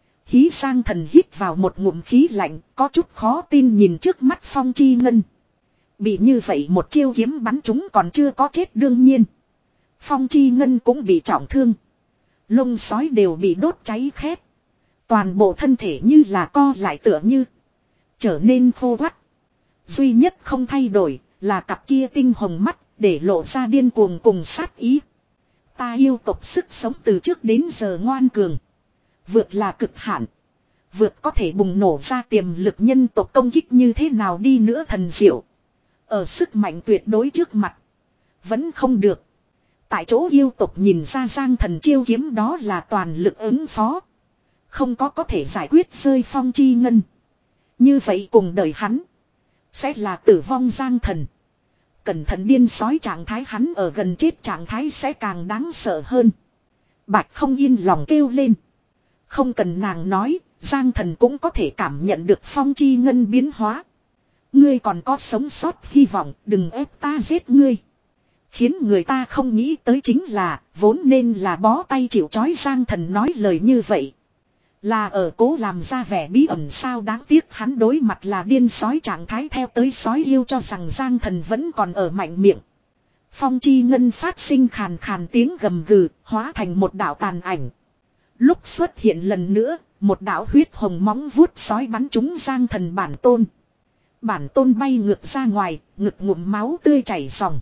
Hí Giang Thần hít vào một ngụm khí lạnh, có chút khó tin nhìn trước mắt phong chi ngân. Bị như vậy một chiêu kiếm bắn chúng còn chưa có chết đương nhiên. Phong chi ngân cũng bị trọng thương. Lông sói đều bị đốt cháy khét. Toàn bộ thân thể như là co lại tựa như. Trở nên khô quắt. Duy nhất không thay đổi là cặp kia tinh hồng mắt để lộ ra điên cuồng cùng sát ý. Ta yêu tộc sức sống từ trước đến giờ ngoan cường. Vượt là cực hạn. Vượt có thể bùng nổ ra tiềm lực nhân tộc công kích như thế nào đi nữa thần diệu. Ở sức mạnh tuyệt đối trước mặt. Vẫn không được. Tại chỗ yêu tộc nhìn ra Giang Thần chiêu kiếm đó là toàn lực ứng phó. Không có có thể giải quyết rơi phong chi ngân. Như vậy cùng đời hắn. Sẽ là tử vong Giang Thần. Cẩn thận điên sói trạng thái hắn ở gần chết trạng thái sẽ càng đáng sợ hơn. Bạch không yên lòng kêu lên. Không cần nàng nói, Giang Thần cũng có thể cảm nhận được phong chi ngân biến hóa. Ngươi còn có sống sót hy vọng, đừng ép ta giết ngươi. Khiến người ta không nghĩ tới chính là, vốn nên là bó tay chịu trói Giang Thần nói lời như vậy. Là ở cố làm ra vẻ bí ẩn sao đáng tiếc hắn đối mặt là điên sói trạng thái theo tới sói yêu cho rằng Giang Thần vẫn còn ở mạnh miệng. Phong chi ngân phát sinh khàn khàn tiếng gầm gừ, hóa thành một đạo tàn ảnh. Lúc xuất hiện lần nữa, một đạo huyết hồng móng vuốt sói bắn trúng Giang Thần bản tôn. Bản tôn bay ngược ra ngoài, ngực ngụm máu tươi chảy ròng.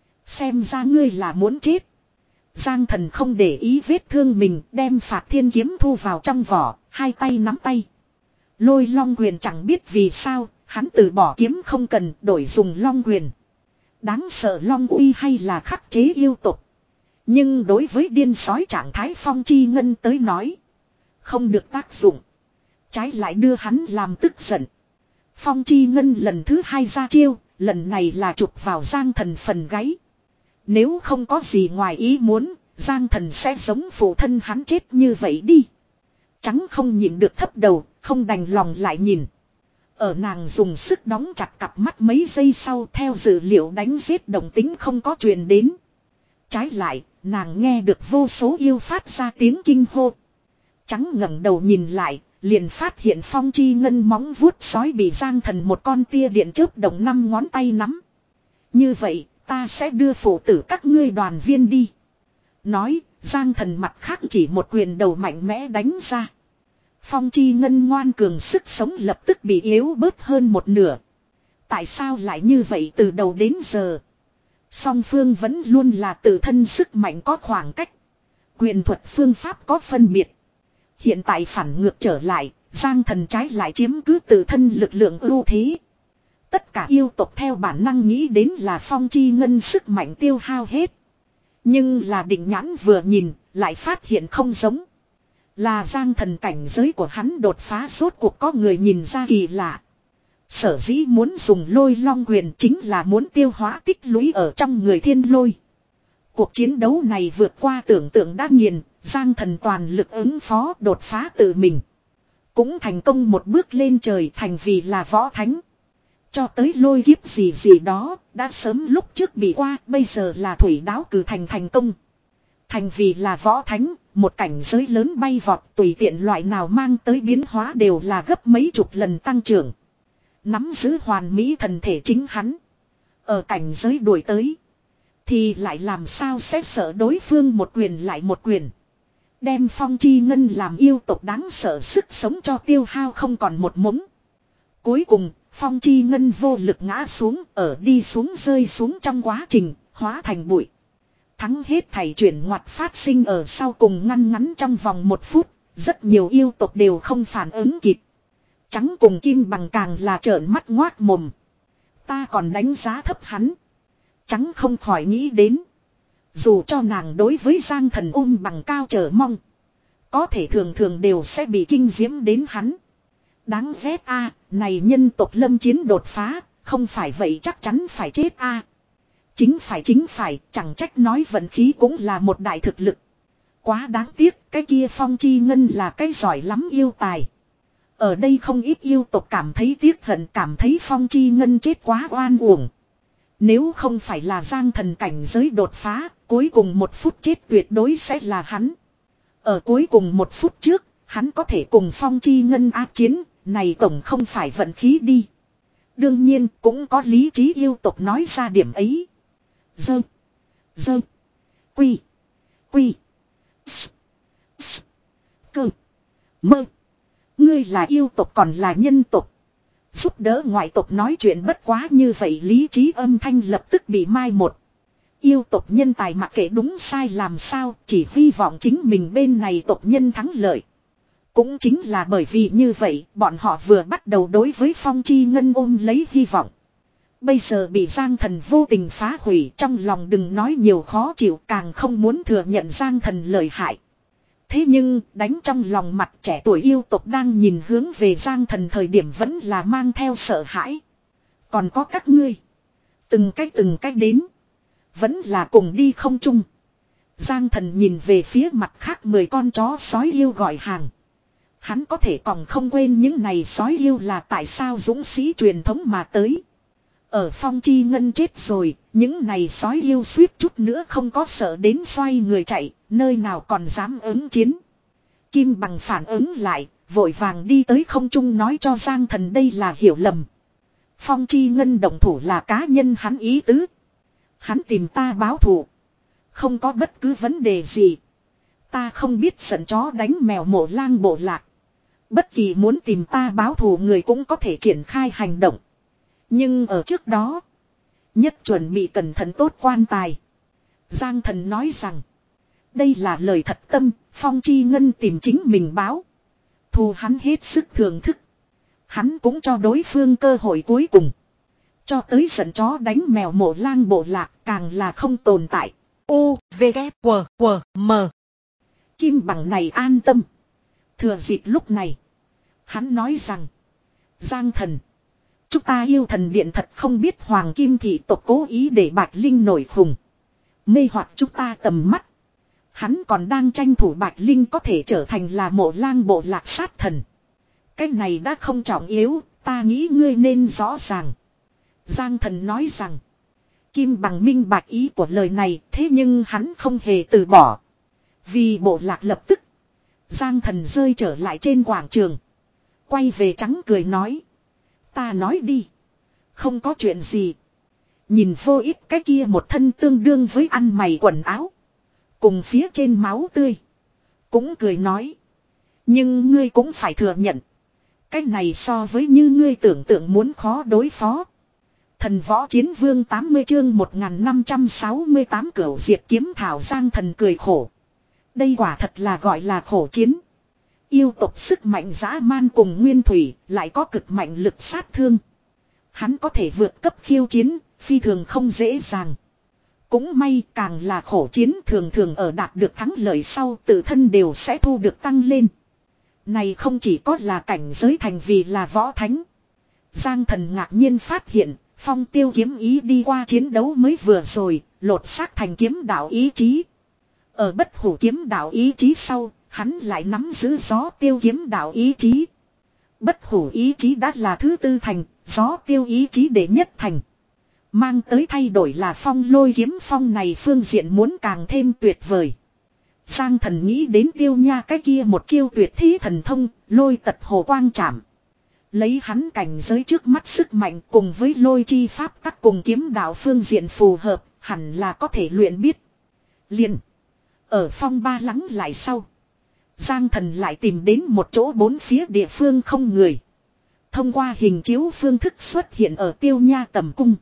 Xem ra ngươi là muốn chết. Giang Thần không để ý vết thương mình, đem Phạt Thiên kiếm thu vào trong vỏ, hai tay nắm tay. Lôi long quyền chẳng biết vì sao, hắn từ bỏ kiếm không cần, đổi dùng long quyền. Đáng sợ long uy hay là khắc chế yêu tục. Nhưng đối với điên sói trạng thái Phong Chi Ngân tới nói, không được tác dụng. Trái lại đưa hắn làm tức giận. Phong Chi Ngân lần thứ hai ra chiêu, lần này là chụp vào Giang Thần phần gáy. Nếu không có gì ngoài ý muốn, Giang Thần sẽ giống phụ thân hắn chết như vậy đi. Trắng không nhịn được thấp đầu, không đành lòng lại nhìn. Ở nàng dùng sức đóng chặt cặp mắt mấy giây sau, theo dữ liệu đánh giết động tính không có truyền đến. Trái lại, nàng nghe được vô số yêu phát ra tiếng kinh hô. Trắng ngẩng đầu nhìn lại, liền phát hiện Phong Chi Ngân móng vuốt sói bị Giang Thần một con tia điện chớp động năm ngón tay nắm. Như vậy, ta sẽ đưa phụ tử các ngươi đoàn viên đi. Nói, Giang Thần mặt khác chỉ một quyền đầu mạnh mẽ đánh ra. Phong Chi Ngân ngoan cường sức sống lập tức bị yếu bớt hơn một nửa. Tại sao lại như vậy từ đầu đến giờ? Song phương vẫn luôn là tự thân sức mạnh có khoảng cách. Quyền thuật phương pháp có phân biệt. Hiện tại phản ngược trở lại, Giang Thần trái lại chiếm cứ tự thân lực lượng ưu thế. Tất cả yêu tộc theo bản năng nghĩ đến là Phong Chi Ngân sức mạnh tiêu hao hết. Nhưng là định nhãn vừa nhìn, lại phát hiện không giống. Là Giang Thần cảnh giới của hắn đột phá rốt cuộc có người nhìn ra kỳ lạ. Sở dĩ muốn dùng lôi long quyền chính là muốn tiêu hóa tích lũy ở trong người thiên lôi. Cuộc chiến đấu này vượt qua tưởng tượng đã nghiền, Giang Thần toàn lực ứng phó đột phá tự mình. Cũng thành công một bước lên trời thành vì là võ thánh. Cho tới lôi kiếp gì gì đó, đã sớm lúc trước bị qua, bây giờ là thủy đáo cử thành thành công. Thành vì là võ thánh, một cảnh giới lớn bay vọt tùy tiện loại nào mang tới biến hóa đều là gấp mấy chục lần tăng trưởng. Nắm giữ hoàn mỹ thần thể chính hắn. Ở cảnh giới đuổi tới. Thì lại làm sao sẽ sợ đối phương một quyền lại một quyền. Đem Phong Chi Ngân làm yêu tộc đáng sợ sức sống cho tiêu hao không còn một mống. Cuối cùng, Phong Chi Ngân vô lực ngã xuống, ở đi xuống rơi xuống trong quá trình, hóa thành bụi. Thắng hết thảy chuyển ngoặt phát sinh ở sau cùng ngăn ngắn trong vòng một phút, rất nhiều yêu tộc đều không phản ứng kịp. Trắng cùng Kim Bằng càng là trợn mắt ngoác mồm. Ta còn đánh giá thấp hắn. Trắng không khỏi nghĩ đến. Dù cho nàng đối với Giang Thần ôm bằng cao trở mong. Có thể thường thường đều sẽ bị kinh diễm đến hắn. Đáng ghét a, này nhân tộc lâm chiến đột phá, không phải vậy chắc chắn phải chết a. Chính phải chính phải, chẳng trách nói vận khí cũng là một đại thực lực. Quá đáng tiếc, cái kia Phong Chi Ngân là cái giỏi lắm yêu tài. Ở đây không ít yêu tộc cảm thấy tiếc hận, cảm thấy Phong Chi Ngân chết quá oan uổng. Nếu không phải là Giang Thần cảnh giới đột phá, cuối cùng một phút chết tuyệt đối sẽ là hắn. Ở cuối cùng một phút trước, hắn có thể cùng Phong Chi Ngân ác chiến, này tổng không phải vận khí đi. Đương nhiên cũng có lý trí yêu tộc nói ra điểm ấy. Dơ. Dơ. Quy. Quy. S. S. Cơ. Mơ. Ngươi là yêu tộc còn là nhân tộc. Giúp đỡ ngoại tộc nói chuyện bất quá như vậy lý trí âm thanh lập tức bị mai một. Yêu tộc nhân tài mặc kệ đúng sai làm sao, chỉ hy vọng chính mình bên này tộc nhân thắng lợi. Cũng chính là bởi vì như vậy, bọn họ vừa bắt đầu đối với Phong Chi Ngân ôm lấy hy vọng. Bây giờ bị Giang Thần vô tình phá hủy, trong lòng đừng nói nhiều khó chịu, càng không muốn thừa nhận Giang Thần lợi hại. Thế nhưng, đánh trong lòng mặt trẻ tuổi yêu tộc đang nhìn hướng về Giang Thần thời điểm vẫn là mang theo sợ hãi. Còn có các ngươi. Từng cách từng cách đến. Vẫn là cùng đi không chung. Giang Thần nhìn về phía mặt khác mười con chó sói yêu gọi hàng. Hắn có thể còn không quên những này sói yêu là tại sao dũng sĩ truyền thống mà tới. Ở Phong Chi Ngân chết rồi, những này sói yêu suýt chút nữa không có sợ đến xoay người chạy, nơi nào còn dám ứng chiến. Kim Bằng phản ứng lại, vội vàng đi tới không trung nói cho Giang Thần đây là hiểu lầm. Phong Chi Ngân động thủ là cá nhân hắn ý tứ. Hắn tìm ta báo thù. Không có bất cứ vấn đề gì. Ta không biết giận chó đánh mèo mổ lang bộ lạc. Bất kỳ muốn tìm ta báo thù người cũng có thể triển khai hành động. Nhưng ở trước đó. Nhất chuẩn bị cẩn thận tốt quan tài. Giang thần nói rằng. Đây là lời thật tâm. Phong Chi Ngân tìm chính mình báo. Thù hắn hết sức thưởng thức. Hắn cũng cho đối phương cơ hội cuối cùng. Cho tới giận chó đánh mèo mổ lang bộ lạc càng là không tồn tại. U, V, K, W, W, M. Kim Bằng này an tâm. Thừa dịp lúc này. Hắn nói rằng. Giang thần. Chúng ta yêu thần điện thật không biết Hoàng Kim thị tộc cố ý để Bạch Linh nổi khùng. Mê hoặc chúng ta tầm mắt. Hắn còn đang tranh thủ Bạch Linh có thể trở thành là mộ lang bộ lạc sát thần. Cái này đã không trọng yếu, ta nghĩ ngươi nên rõ ràng. Giang thần nói rằng. Kim Bằng minh bạch ý của lời này, thế nhưng hắn không hề từ bỏ. Vì bộ lạc lập tức. Giang thần rơi trở lại trên quảng trường. Quay về trắng cười nói. Ta nói đi. Không có chuyện gì. Nhìn vô ích cái kia một thân tương đương với ăn mày quần áo. Cùng phía trên máu tươi. Cũng cười nói. Nhưng ngươi cũng phải thừa nhận. Cái này so với như ngươi tưởng tượng muốn khó đối phó. Thần võ chiến vương tám mươi chương một nghìn năm trăm sáu mươi tám cửu diệt kiếm thảo. Giang thần cười khổ. Đây quả thật là gọi là khổ chiến. Yêu tộc sức mạnh dã man cùng nguyên thủy lại có cực mạnh lực sát thương. Hắn có thể vượt cấp khiêu chiến, phi thường không dễ dàng. Cũng may càng là khổ chiến thường thường ở đạt được thắng lợi sau tự thân đều sẽ thu được tăng lên. Này không chỉ có là cảnh giới thành vì là võ thánh. Giang thần ngạc nhiên phát hiện, phong tiêu kiếm ý đi qua chiến đấu mới vừa rồi, lột xác thành kiếm đạo ý chí. Ở bất hủ kiếm đạo ý chí sau, hắn lại nắm giữ gió tiêu kiếm đạo ý chí. Bất hủ ý chí đã là thứ tư thành, gió tiêu ý chí đệ nhất thành. Mang tới thay đổi là phong lôi kiếm phong này phương diện muốn càng thêm tuyệt vời. Giang thần nghĩ đến tiêu nha cái kia một chiêu tuyệt thí thần thông, lôi tật hồ quang chạm. Lấy hắn cảnh giới trước mắt sức mạnh cùng với lôi chi pháp các cùng kiếm đạo phương diện phù hợp, hẳn là có thể luyện biết. Liền. Ở phong ba lắng lại sau. Giang thần lại tìm đến một chỗ bốn phía địa phương không người. Thông qua hình chiếu phương thức xuất hiện ở tiêu nha tầm cung.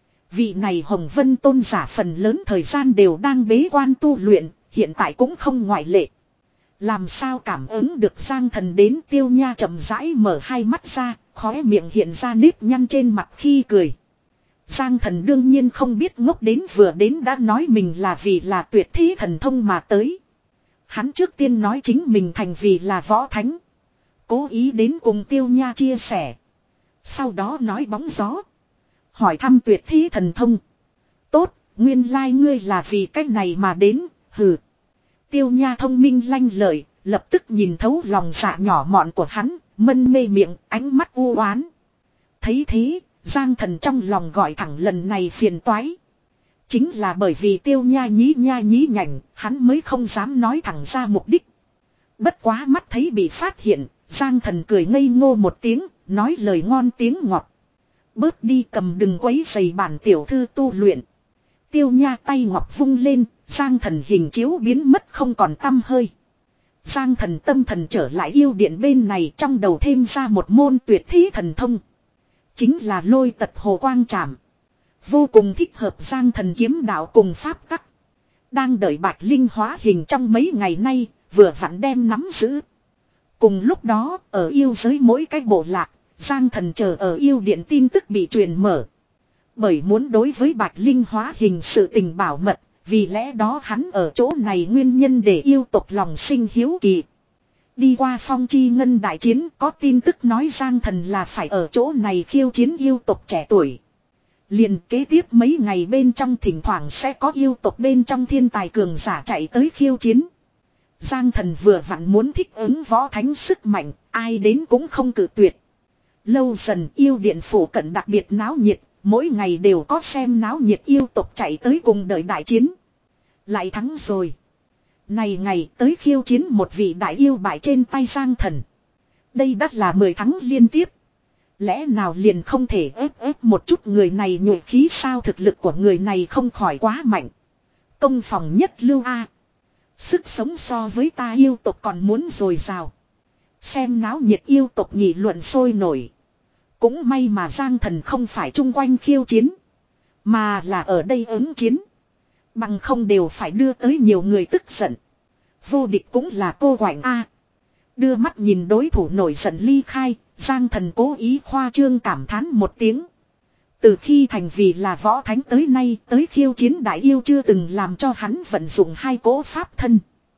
Vị này Hồng Vân tôn giả phần lớn thời gian đều đang bế quan tu luyện, hiện tại cũng không ngoại lệ. Làm sao cảm ứng được Giang thần đến tiêu nha chậm rãi mở hai mắt ra, khóe miệng hiện ra nếp nhăn trên mặt khi cười. Giang thần đương nhiên không biết ngốc đến vừa đến đã nói mình là vì là tuyệt thí thần thông mà tới. Hắn trước tiên nói chính mình thành vì là võ thánh. Cố ý đến cùng tiêu nha chia sẻ. Sau đó nói bóng gió. Hỏi thăm tuyệt thí thần thông. Tốt, nguyên lai like ngươi là vì cách này mà đến, hừ. Tiêu nha thông minh lanh lợi, lập tức nhìn thấu lòng dạ nhỏ mọn của hắn, mân mê miệng, ánh mắt u oán. Thấy thế, Giang thần trong lòng gọi thẳng lần này phiền toái. Chính là bởi vì tiêu nha nhí nha nhí nhảnh, hắn mới không dám nói thẳng ra mục đích. Bất quá mắt thấy bị phát hiện, Giang thần cười ngây ngô một tiếng, nói lời ngon tiếng ngọt. Bớt đi cầm đừng quấy rầy bản tiểu thư tu luyện. Tiêu nha tay ngọc vung lên, Giang thần hình chiếu biến mất không còn tăm hơi. Giang thần tâm thần trở lại yêu điện bên này trong đầu thêm ra một môn tuyệt thí thần thông. Chính là lôi tật hồ quang trảm. Vô cùng thích hợp Giang thần kiếm đạo cùng pháp tắc. Đang đợi Bạch Linh hóa hình trong mấy ngày nay, vừa vặn đem nắm giữ. Cùng lúc đó, ở yêu giới mỗi cái bộ lạc, Giang thần chờ ở yêu điện tin tức bị truyền mở. Bởi muốn đối với Bạch Linh hóa hình sự tình bảo mật, vì lẽ đó hắn ở chỗ này nguyên nhân để yêu tộc lòng sinh hiếu kỳ. Đi qua Phong Chi Ngân đại chiến có tin tức nói Giang thần là phải ở chỗ này khiêu chiến yêu tộc trẻ tuổi. Liền kế tiếp mấy ngày bên trong thỉnh thoảng sẽ có yêu tộc bên trong thiên tài cường giả chạy tới khiêu chiến. Giang thần vừa vặn muốn thích ứng võ thánh sức mạnh, ai đến cũng không cự tuyệt. Lâu dần yêu điện phủ cận đặc biệt náo nhiệt, mỗi ngày đều có xem náo nhiệt yêu tộc chạy tới cùng đợi đại chiến. Lại thắng rồi. Này ngày tới khiêu chiến một vị đại yêu bại trên tay Giang thần. Đây đắt là mười thắng liên tiếp. Lẽ nào liền không thể ép ép một chút người này nhụy khí sao, thực lực của người này không khỏi quá mạnh. Công phòng nhất lưu A. Sức sống so với ta yêu tộc còn muốn dồi dào. Xem náo nhiệt yêu tộc nghị luận sôi nổi. Cũng may mà Giang Thần không phải chung quanh khiêu chiến. Mà là ở đây ứng chiến. Bằng không đều phải đưa tới nhiều người tức giận. Vô địch cũng là cô quạnh A. Đưa mắt nhìn đối thủ nổi giận ly khai. Giang Thần cố ý khoa trương cảm thán một tiếng. Từ khi thành vì là võ thánh tới nay, tới khiêu chiến đại yêu chưa từng làm cho hắn vận dụng hai cỗ pháp thân.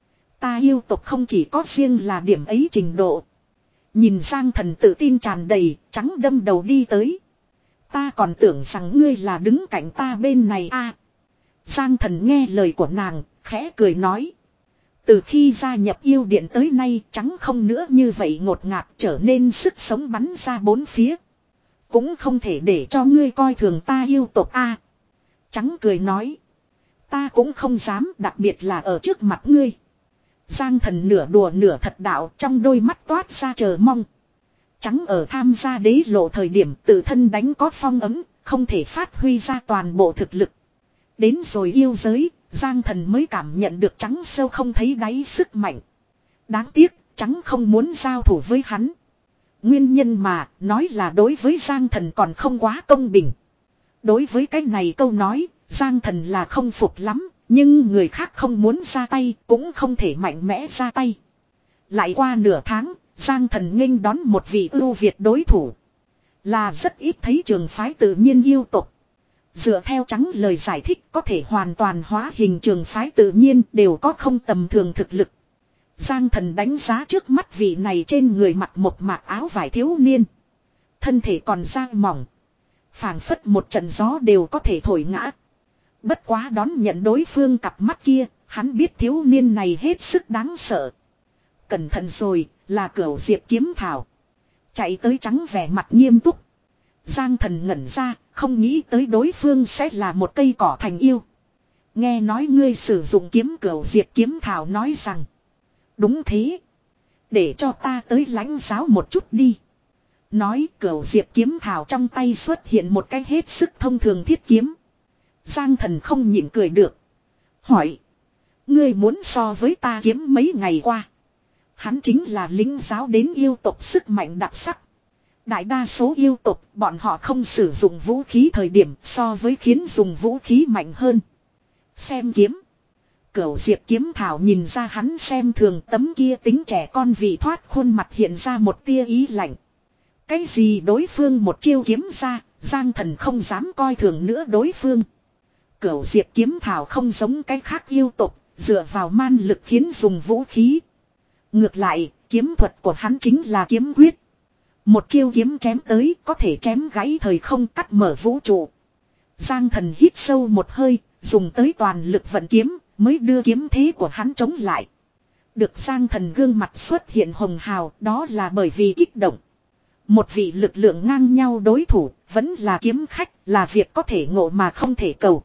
Ta yêu tộc không chỉ có riêng là điểm ấy trình độ. Nhìn Giang Thần tự tin tràn đầy, trắng đâm đầu đi tới. Ta còn tưởng rằng ngươi là đứng cạnh ta bên này a. Giang Thần nghe lời của nàng, khẽ cười nói. Từ khi gia nhập yêu điện tới nay, trắng không nữa như vậy ngột ngạt, trở nên sức sống bắn ra bốn phía. Cũng không thể để cho ngươi coi thường ta yêu tộc a. Trắng cười nói. Ta cũng không dám, đặc biệt là ở trước mặt ngươi. Giang Thần nửa đùa nửa thật đạo, trong đôi mắt toát ra chờ mong. Trắng ở tham gia đế lộ thời điểm tự thân đánh có phong ấm, không thể phát huy ra toàn bộ thực lực. Đến rồi yêu giới, Giang Thần mới cảm nhận được Trắng sâu không thấy đáy sức mạnh. Đáng tiếc, Trắng không muốn giao thủ với hắn. Nguyên nhân mà, nói là đối với Giang Thần còn không quá công bình. Đối với cái này câu nói, Giang Thần là không phục lắm, nhưng người khác không muốn ra tay, cũng không thể mạnh mẽ ra tay. Lại qua nửa tháng, Giang Thần nghênh đón một vị ưu việt đối thủ. Là rất ít thấy trường phái tự nhiên yêu tộc. Dựa theo Trắng lời giải thích có thể hoàn toàn hóa hình trường phái tự nhiên đều có không tầm thường thực lực. Giang Thần đánh giá trước mắt vị này trên người mặc một mạc áo vải thiếu niên. Thân thể còn giang mỏng. Phảng phất một trận gió đều có thể thổi ngã. Bất quá đón nhận đối phương cặp mắt kia, hắn biết thiếu niên này hết sức đáng sợ. Cẩn thận rồi, là Cửu Diệp kiếm thảo. Chạy tới Trắng vẻ mặt nghiêm túc. Giang Thần ngẩn ra, không nghĩ tới đối phương sẽ là một cây cỏ thành yêu. Nghe nói ngươi sử dụng kiếm Cửu Diệp kiếm thảo nói rằng. Đúng thế. Để cho ta tới lãnh giáo một chút đi. Nói Cửu Diệp kiếm thảo trong tay xuất hiện một cái hết sức thông thường thiết kiếm. Giang Thần không nhịn cười được. Hỏi. Ngươi muốn so với ta kiếm mấy ngày qua. Hắn chính là lính giáo đến yêu tộc sức mạnh đặc sắc. Đại đa số yêu tộc bọn họ không sử dụng vũ khí thời điểm so với khiến dùng vũ khí mạnh hơn. Xem kiếm. Cửu Diệp kiếm thảo nhìn ra hắn xem thường tấm kia tính trẻ con vì thoát khuôn mặt hiện ra một tia ý lạnh. Cái gì đối phương một chiêu kiếm ra, Giang Thần không dám coi thường nữa đối phương. Cửu Diệp kiếm thảo không giống cái khác yêu tộc, dựa vào man lực khiến dùng vũ khí. Ngược lại, kiếm thuật của hắn chính là kiếm quyết. Một chiêu kiếm chém tới có thể chém gãy thời không cắt mở vũ trụ. Giang Thần hít sâu một hơi, dùng tới toàn lực vận kiếm, mới đưa kiếm thế của hắn chống lại. Được Giang Thần gương mặt xuất hiện hồng hào, đó là bởi vì kích động. Một vị lực lượng ngang nhau đối thủ, vẫn là kiếm khách, là việc có thể ngộ mà không thể cầu.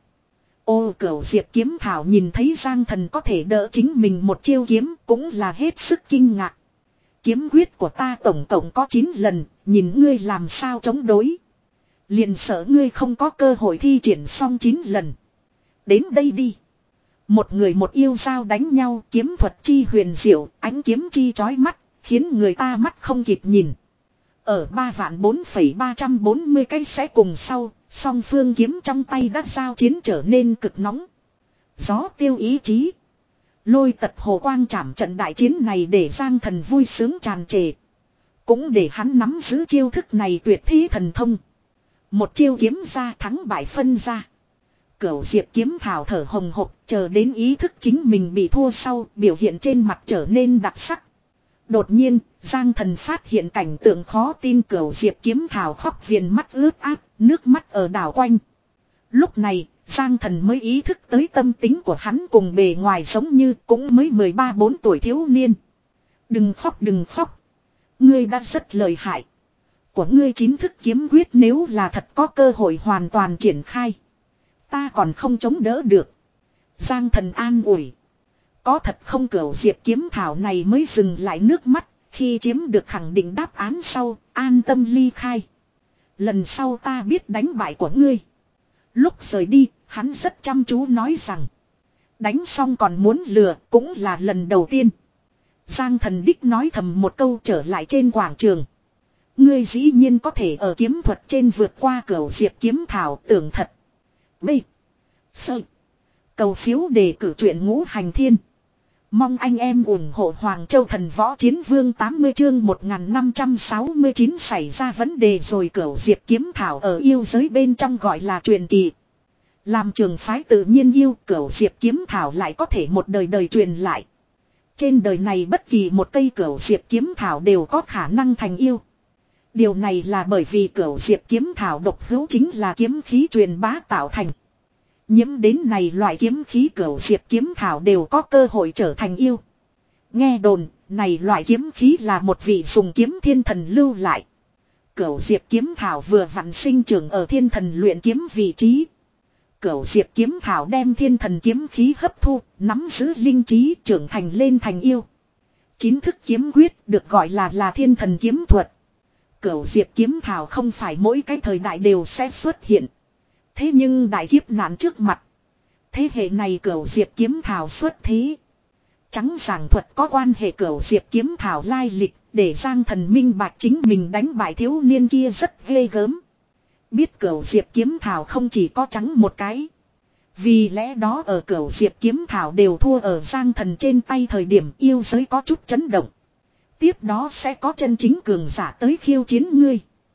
Ô Cửu Diệp kiếm thảo nhìn thấy Giang Thần có thể đỡ chính mình một chiêu kiếm, cũng là hết sức kinh ngạc. Kiếm quyết của ta tổng cộng có chín lần, nhìn ngươi làm sao chống đối. Liền sợ ngươi không có cơ hội thi triển xong chín lần. Đến đây đi. Một người một yêu giao đánh nhau, kiếm thuật chi huyền diệu, ánh kiếm chi chói mắt, khiến người ta mắt không kịp nhìn. Ở ba vạn bốn phẩy ba trăm bốn mươi cái sẽ cùng sau, song phương kiếm trong tay đã giao chiến trở nên cực nóng. Gió tiêu ý chí. Lôi tật hồ quang trảm trận đại chiến này để Giang Thần vui sướng tràn trề. Cũng để hắn nắm giữ chiêu thức này tuyệt thế thần thông. Một chiêu kiếm ra thắng bại phân ra. Cửu Diệp kiếm thảo thở hồng hộc, chờ đến ý thức chính mình bị thua sau, biểu hiện trên mặt trở nên đặc sắc. Đột nhiên, Giang Thần phát hiện cảnh tượng khó tin. Cửu Diệp kiếm thảo khóc viền mắt ướt át, nước mắt ở đảo quanh. Lúc này, Giang Thần mới ý thức tới tâm tính của hắn cùng bề ngoài giống như cũng mới mười ba bốn tuổi thiếu niên. Đừng khóc đừng khóc. Ngươi đã rất lợi hại. Của ngươi chín thức kiếm quyết nếu là thật có cơ hội hoàn toàn triển khai. Ta còn không chống đỡ được. Giang Thần an ủi. Có thật không? Cửu Diệp kiếm thảo này mới dừng lại nước mắt. Khi chiếm được khẳng định đáp án sau, an tâm ly khai. Lần sau ta biết đánh bại của ngươi. Lúc rời đi, hắn rất chăm chú nói rằng. Đánh xong còn muốn lừa, cũng là lần đầu tiên. Giang Thần đích nói thầm một câu trở lại trên quảng trường. Ngươi dĩ nhiên có thể ở kiếm thuật trên vượt qua Cửu Diệp kiếm thảo, tưởng thật. B. Sơ. Cầu phiếu đề cử truyện Ngũ Hành Thiên. Mong anh em ủng hộ Hoàng Châu Thần Võ Chiến Vương tám mươi chương một nghìn năm trăm sáu mươi chín xảy ra vấn đề rồi. Cửu Diệp kiếm thảo ở yêu giới bên trong gọi là truyền kỳ. Làm trường phái tự nhiên yêu, Cửu Diệp kiếm thảo lại có thể một đời đời truyền lại. Trên đời này bất kỳ một cây Cửu Diệp kiếm thảo đều có khả năng thành yêu. Điều này là bởi vì Cửu Diệp kiếm thảo độc hữu chính là kiếm khí truyền bá tạo thành. Nhiễm đến này loại kiếm khí Cửu Diệp kiếm thảo đều có cơ hội trở thành yêu. Nghe đồn, này loại kiếm khí là một vị dùng kiếm thiên thần lưu lại. Cửu Diệp kiếm thảo vừa vặn sinh trưởng ở thiên thần luyện kiếm vị trí. Cửu Diệp kiếm thảo đem thiên thần kiếm khí hấp thu, nắm giữ linh trí, trưởng thành lên thành yêu. Chính thức kiếm quyết được gọi là là thiên thần kiếm thuật. Cửu Diệp kiếm thảo không phải mỗi cái thời đại đều sẽ xuất hiện. Thế nhưng đại kiếp nạn trước mặt, thế hệ này Cửu Diệp kiếm thảo xuất thế. Trắng giảng thuật có quan hệ Cửu Diệp kiếm thảo lai lịch, để Giang Thần minh bạch chính mình đánh bại thiếu niên kia rất ghê gớm. Biết Cửu Diệp kiếm thảo không chỉ có trắng một cái. Vì lẽ đó ở Cửu Diệp kiếm thảo đều thua ở Giang Thần trên tay thời điểm yêu giới có chút chấn động. Tiếp đó sẽ có chân chính cường giả tới khiêu chiến ngươi.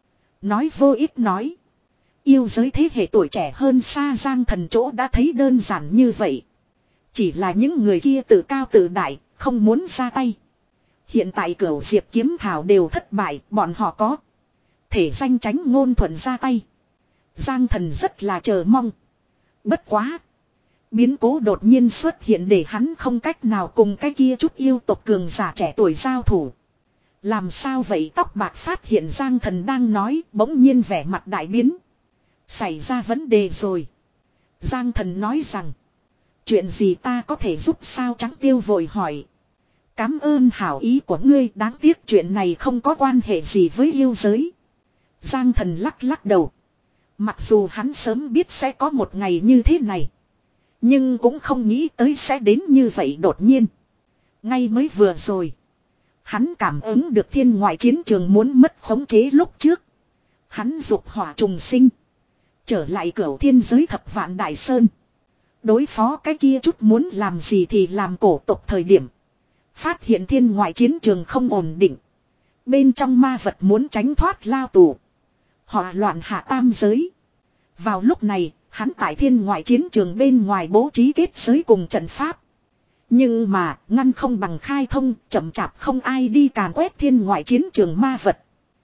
Nói vô ích nói. Yêu giới thế hệ tuổi trẻ hơn xa Giang Thần chỗ đã thấy đơn giản như vậy. Chỉ là những người kia tự cao tự đại, không muốn ra tay. Hiện tại Cửu Diệp kiếm thảo đều thất bại, bọn họ có thể danh tránh ngôn thuận ra tay. Giang Thần rất là chờ mong. Bất quá. Biến cố đột nhiên xuất hiện để hắn không cách nào cùng cái kia chút yêu tộc cường giả trẻ tuổi giao thủ. Làm sao vậy? Tóc bạc phát hiện Giang Thần đang nói, bỗng nhiên vẻ mặt đại biến. Xảy ra vấn đề rồi. Giang Thần nói rằng. Chuyện gì ta có thể giúp sao? Trắng Tiêu vội hỏi. Cảm ơn hảo ý của ngươi, đáng tiếc chuyện này không có quan hệ gì với yêu giới. Giang Thần lắc lắc đầu. Mặc dù hắn sớm biết sẽ có một ngày như thế này. Nhưng cũng không nghĩ tới sẽ đến như vậy đột nhiên. Ngay mới vừa rồi. Hắn cảm ứng được thiên ngoại chiến trường muốn mất khống chế lúc trước. Hắn dục hỏa trùng sinh. Trở lại Cửu Thiên giới thập vạn đại sơn. Đối phó cái kia chút muốn làm gì thì làm cổ tộc thời điểm. Phát hiện thiên ngoại chiến trường không ổn định. Bên trong ma vật muốn tránh thoát lao tù. Họ loạn hạ tam giới. Vào lúc này, hắn tại thiên ngoại chiến trường bên ngoài bố trí kết giới cùng trận pháp. Nhưng mà, ngăn không bằng khai thông, chậm chạp không ai đi càn quét thiên ngoại chiến trường ma vật.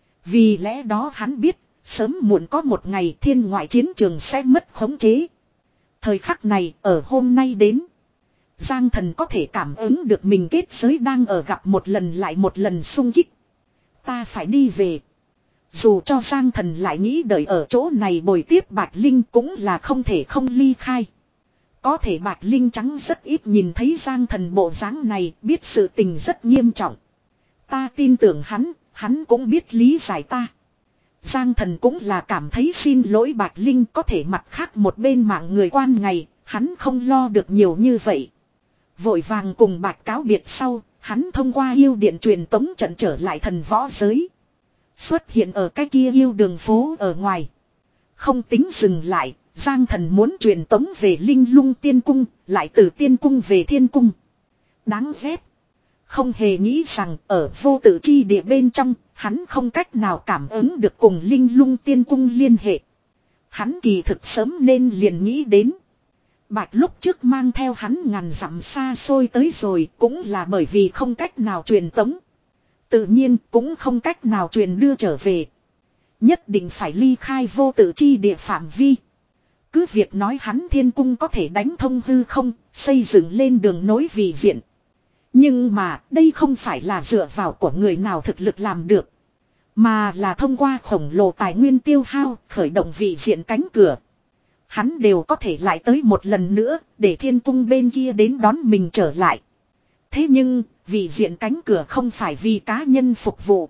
Vì lẽ đó hắn biết, sớm muộn có một ngày thiên ngoại chiến trường sẽ mất khống chế. Thời khắc này, ở hôm nay đến. Giang Thần có thể cảm ứng được mình kết giới đang ở gặp một lần lại một lần xung kích. Ta phải đi về. Dù cho Giang Thần lại nghĩ đợi ở chỗ này bồi tiếp Bạch Linh cũng là không thể không ly khai. Có thể Bạch Linh trắng rất ít nhìn thấy Giang Thần bộ dáng này, biết sự tình rất nghiêm trọng. Ta tin tưởng hắn, hắn cũng biết lý giải ta. Giang Thần cũng là cảm thấy xin lỗi Bạch Linh, có thể mặt khác một bên mạng người quan ngày, hắn không lo được nhiều như vậy. Vội vàng cùng Bạch cáo biệt sau, hắn thông qua yêu điện truyền tống trận trở lại thần võ giới. Xuất hiện ở cái kia yêu đường phố ở ngoài. Không tính dừng lại, Giang Thần muốn truyền tống về Linh Lung Tiên Cung, lại từ Tiên Cung về Thiên Cung. Đáng ghét. Không hề nghĩ rằng ở vô tự chi địa bên trong, hắn không cách nào cảm ứng được cùng Linh Lung Tiên Cung liên hệ. Hắn kỳ thực sớm nên liền nghĩ đến. Bạch lúc trước mang theo hắn ngàn dặm xa xôi tới rồi cũng là bởi vì không cách nào truyền tống. Tự nhiên cũng không cách nào truyền đưa trở về. Nhất định phải ly khai vô tự chi địa phạm vi. Cứ việc nói hắn Thiên Cung có thể đánh thông hư không, xây dựng lên đường nối vị diện. Nhưng mà đây không phải là dựa vào của người nào thực lực làm được. Mà là thông qua khổng lồ tài nguyên tiêu hao khởi động vị diện cánh cửa. Hắn đều có thể lại tới một lần nữa để Thiên Cung bên kia đến đón mình trở lại. Thế nhưng vị diện cánh cửa không phải vì cá nhân phục vụ.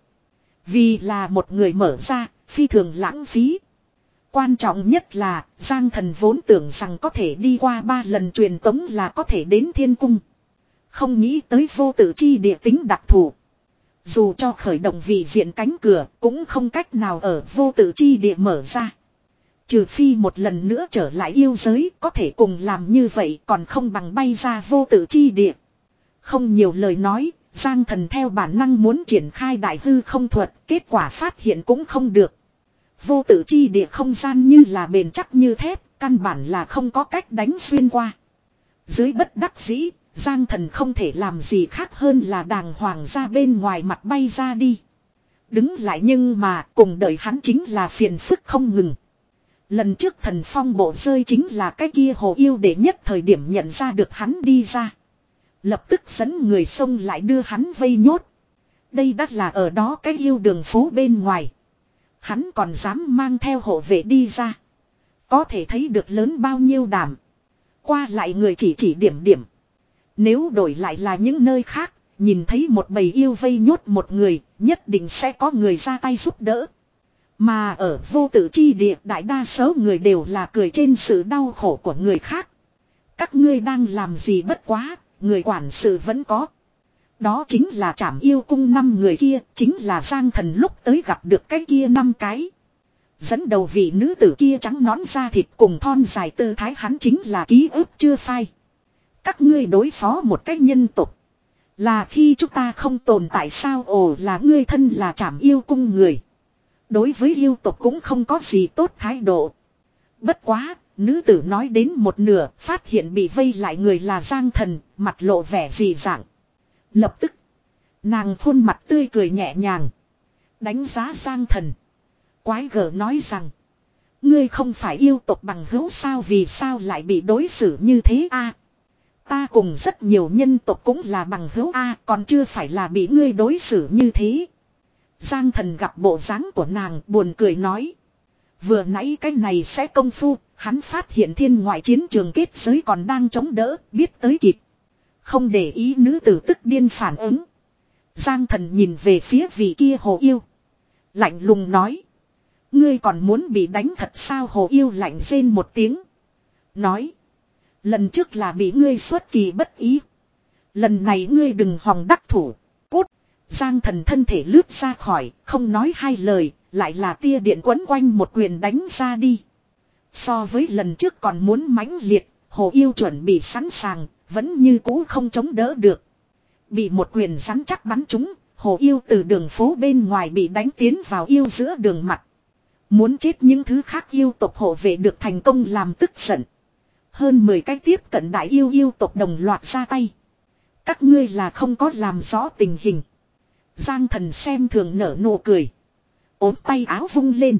Vì là một người mở ra, phi thường lãng phí. Quan trọng nhất là Giang Thần vốn tưởng rằng có thể đi qua ba lần truyền tống là có thể đến Thiên Cung. Không nghĩ tới vô tự chi địa tính đặc thù. Dù cho khởi động vị diện cánh cửa cũng không cách nào ở vô tự chi địa mở ra. Trừ phi một lần nữa trở lại yêu giới có thể cùng làm như vậy còn không bằng bay ra vô tự chi địa. Không nhiều lời nói, Giang Thần theo bản năng muốn triển khai đại hư không thuật, kết quả phát hiện cũng không được. Vô tự chi địa không gian như là bền chắc như thép, căn bản là không có cách đánh xuyên qua. Dưới bất đắc dĩ, Giang Thần không thể làm gì khác hơn là đàng hoàng ra bên ngoài mặt bay ra đi. Đứng lại nhưng mà cùng đợi hắn chính là phiền phức không ngừng. Lần trước thần phong bộ rơi chính là cái kia hồ yêu để nhất thời điểm nhận ra được hắn đi ra. Lập tức dẫn người xông lại đưa hắn vây nhốt. Đây đắt là ở đó cái yêu đường phố bên ngoài. Hắn còn dám mang theo hộ vệ đi ra. Có thể thấy được lớn bao nhiêu đảm. Qua lại người chỉ chỉ điểm điểm. Nếu đổi lại là những nơi khác, nhìn thấy một bầy yêu vây nhốt một người, nhất định sẽ có người ra tay giúp đỡ. Mà ở vô tự chi địa đại đa số người đều là cười trên sự đau khổ của người khác. Các ngươi đang làm gì bất quá, người quản sự vẫn có. Đó chính là Trảm Yêu Cung năm người kia, chính là Giang Thần lúc tới gặp được cái kia năm cái. Dẫn đầu vị nữ tử kia trắng nón da thịt cùng thon dài tư thái hắn chính là ký ức chưa phai. Các ngươi đối phó một cách nhân tục. Là khi chúng ta không tồn tại sao ồ là ngươi thân là Trảm Yêu Cung người. Đối với yêu tục cũng không có gì tốt thái độ. Bất quá, nữ tử nói đến một nửa, phát hiện bị vây lại người là Giang Thần, mặt lộ vẻ dị dạng. Lập tức, nàng khuôn mặt tươi cười nhẹ nhàng. Đánh giá Giang Thần. Quái gở nói rằng, ngươi không phải yêu tộc bằng hữu sao vì sao lại bị đối xử như thế a? Ta cùng rất nhiều nhân tộc cũng là bằng hữu a, còn chưa phải là bị ngươi đối xử như thế. Giang Thần gặp bộ dáng của nàng buồn cười nói. Vừa nãy cái này sẽ công phu, hắn phát hiện thiên ngoại chiến trường kết giới còn đang chống đỡ, biết tới kịp. Không để ý nữ tử tức điên phản ứng. Giang Thần nhìn về phía vị kia hồ yêu. Lạnh lùng nói. Ngươi còn muốn bị đánh thật sao hồ yêu lạnh rên một tiếng. Nói. Lần trước là bị ngươi xuất kỳ bất ý. Lần này ngươi đừng hòng đắc thủ. Cút. Giang Thần thân thể lướt ra khỏi, không nói hai lời, lại là tia điện quấn quanh một quyền đánh ra đi. So với lần trước còn muốn mãnh liệt, hồ yêu chuẩn bị sẵn sàng, vẫn như cũ không chống đỡ được. Bị một quyền rắn chắc bắn trúng, hồ yêu từ đường phố bên ngoài bị đánh tiến vào yêu giữa đường mặt. Muốn chết những thứ khác yêu tộc hộ vệ được thành công làm tức giận. Hơn mười cái tiếp cận đại yêu yêu tộc đồng loạt ra tay. Các ngươi là không có làm rõ tình hình. Giang Thần xem thường nở nụ cười. Ốm tay áo vung lên.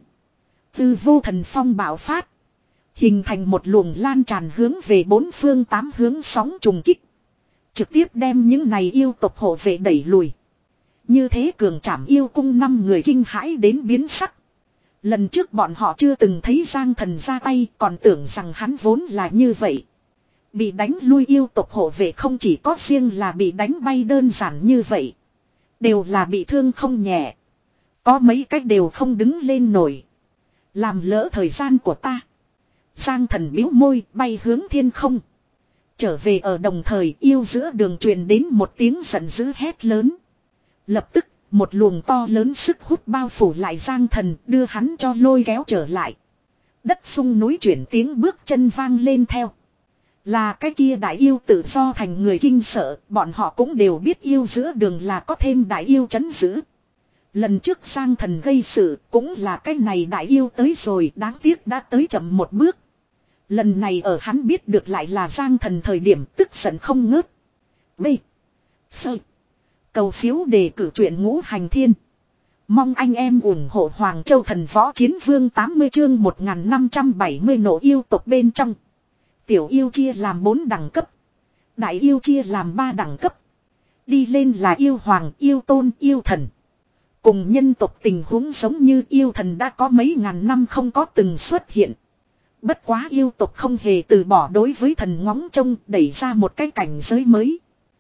Từ vô thần phong bạo phát. Hình thành một luồng lan tràn hướng về bốn phương tám hướng sóng trùng kích. Trực tiếp đem những này yêu tộc hộ vệ đẩy lùi. Như thế cường Trảm Yêu Cung năm người kinh hãi đến biến sắc. Lần trước bọn họ chưa từng thấy Giang Thần ra tay, còn tưởng rằng hắn vốn là như vậy. Bị đánh lui yêu tộc hộ vệ không chỉ có riêng là bị đánh bay đơn giản như vậy. Đều là bị thương không nhẹ. Có mấy cách đều không đứng lên nổi. Làm lỡ thời gian của ta. Giang Thần biếu môi bay hướng thiên không. Trở về ở đồng thời yêu giữa đường truyền đến một tiếng giận dữ hét lớn. Lập tức một luồng to lớn sức hút bao phủ lại Giang Thần đưa hắn cho lôi kéo trở lại. Đất sung núi chuyển tiếng bước chân vang lên theo. Là cái kia đại yêu tự do thành người kinh sợ, bọn họ cũng đều biết yêu giữa đường là có thêm đại yêu trấn giữ. Lần trước Giang Thần gây sự cũng là cái này đại yêu tới rồi, đáng tiếc đã tới chậm một bước. Lần này ở hắn biết được lại là Giang Thần thời điểm tức giận không ngớt. B. Sơ. Cầu phiếu đề cử truyện Ngũ Hành Thiên. Mong anh em ủng hộ Hoàng Châu Thần Võ Chiến Vương tám mươi chương một nghìn năm trăm bảy mươi nộ yêu tộc bên trong. Tiểu yêu chia làm bốn đẳng cấp. Đại yêu chia làm ba đẳng cấp. Đi lên là yêu hoàng, yêu tôn, yêu thần. Cùng nhân tộc tình huống giống như yêu thần đã có mấy ngàn năm không có từng xuất hiện. Bất quá yêu tộc không hề từ bỏ đối với thần ngóng trông đẩy ra một cái cảnh giới mới.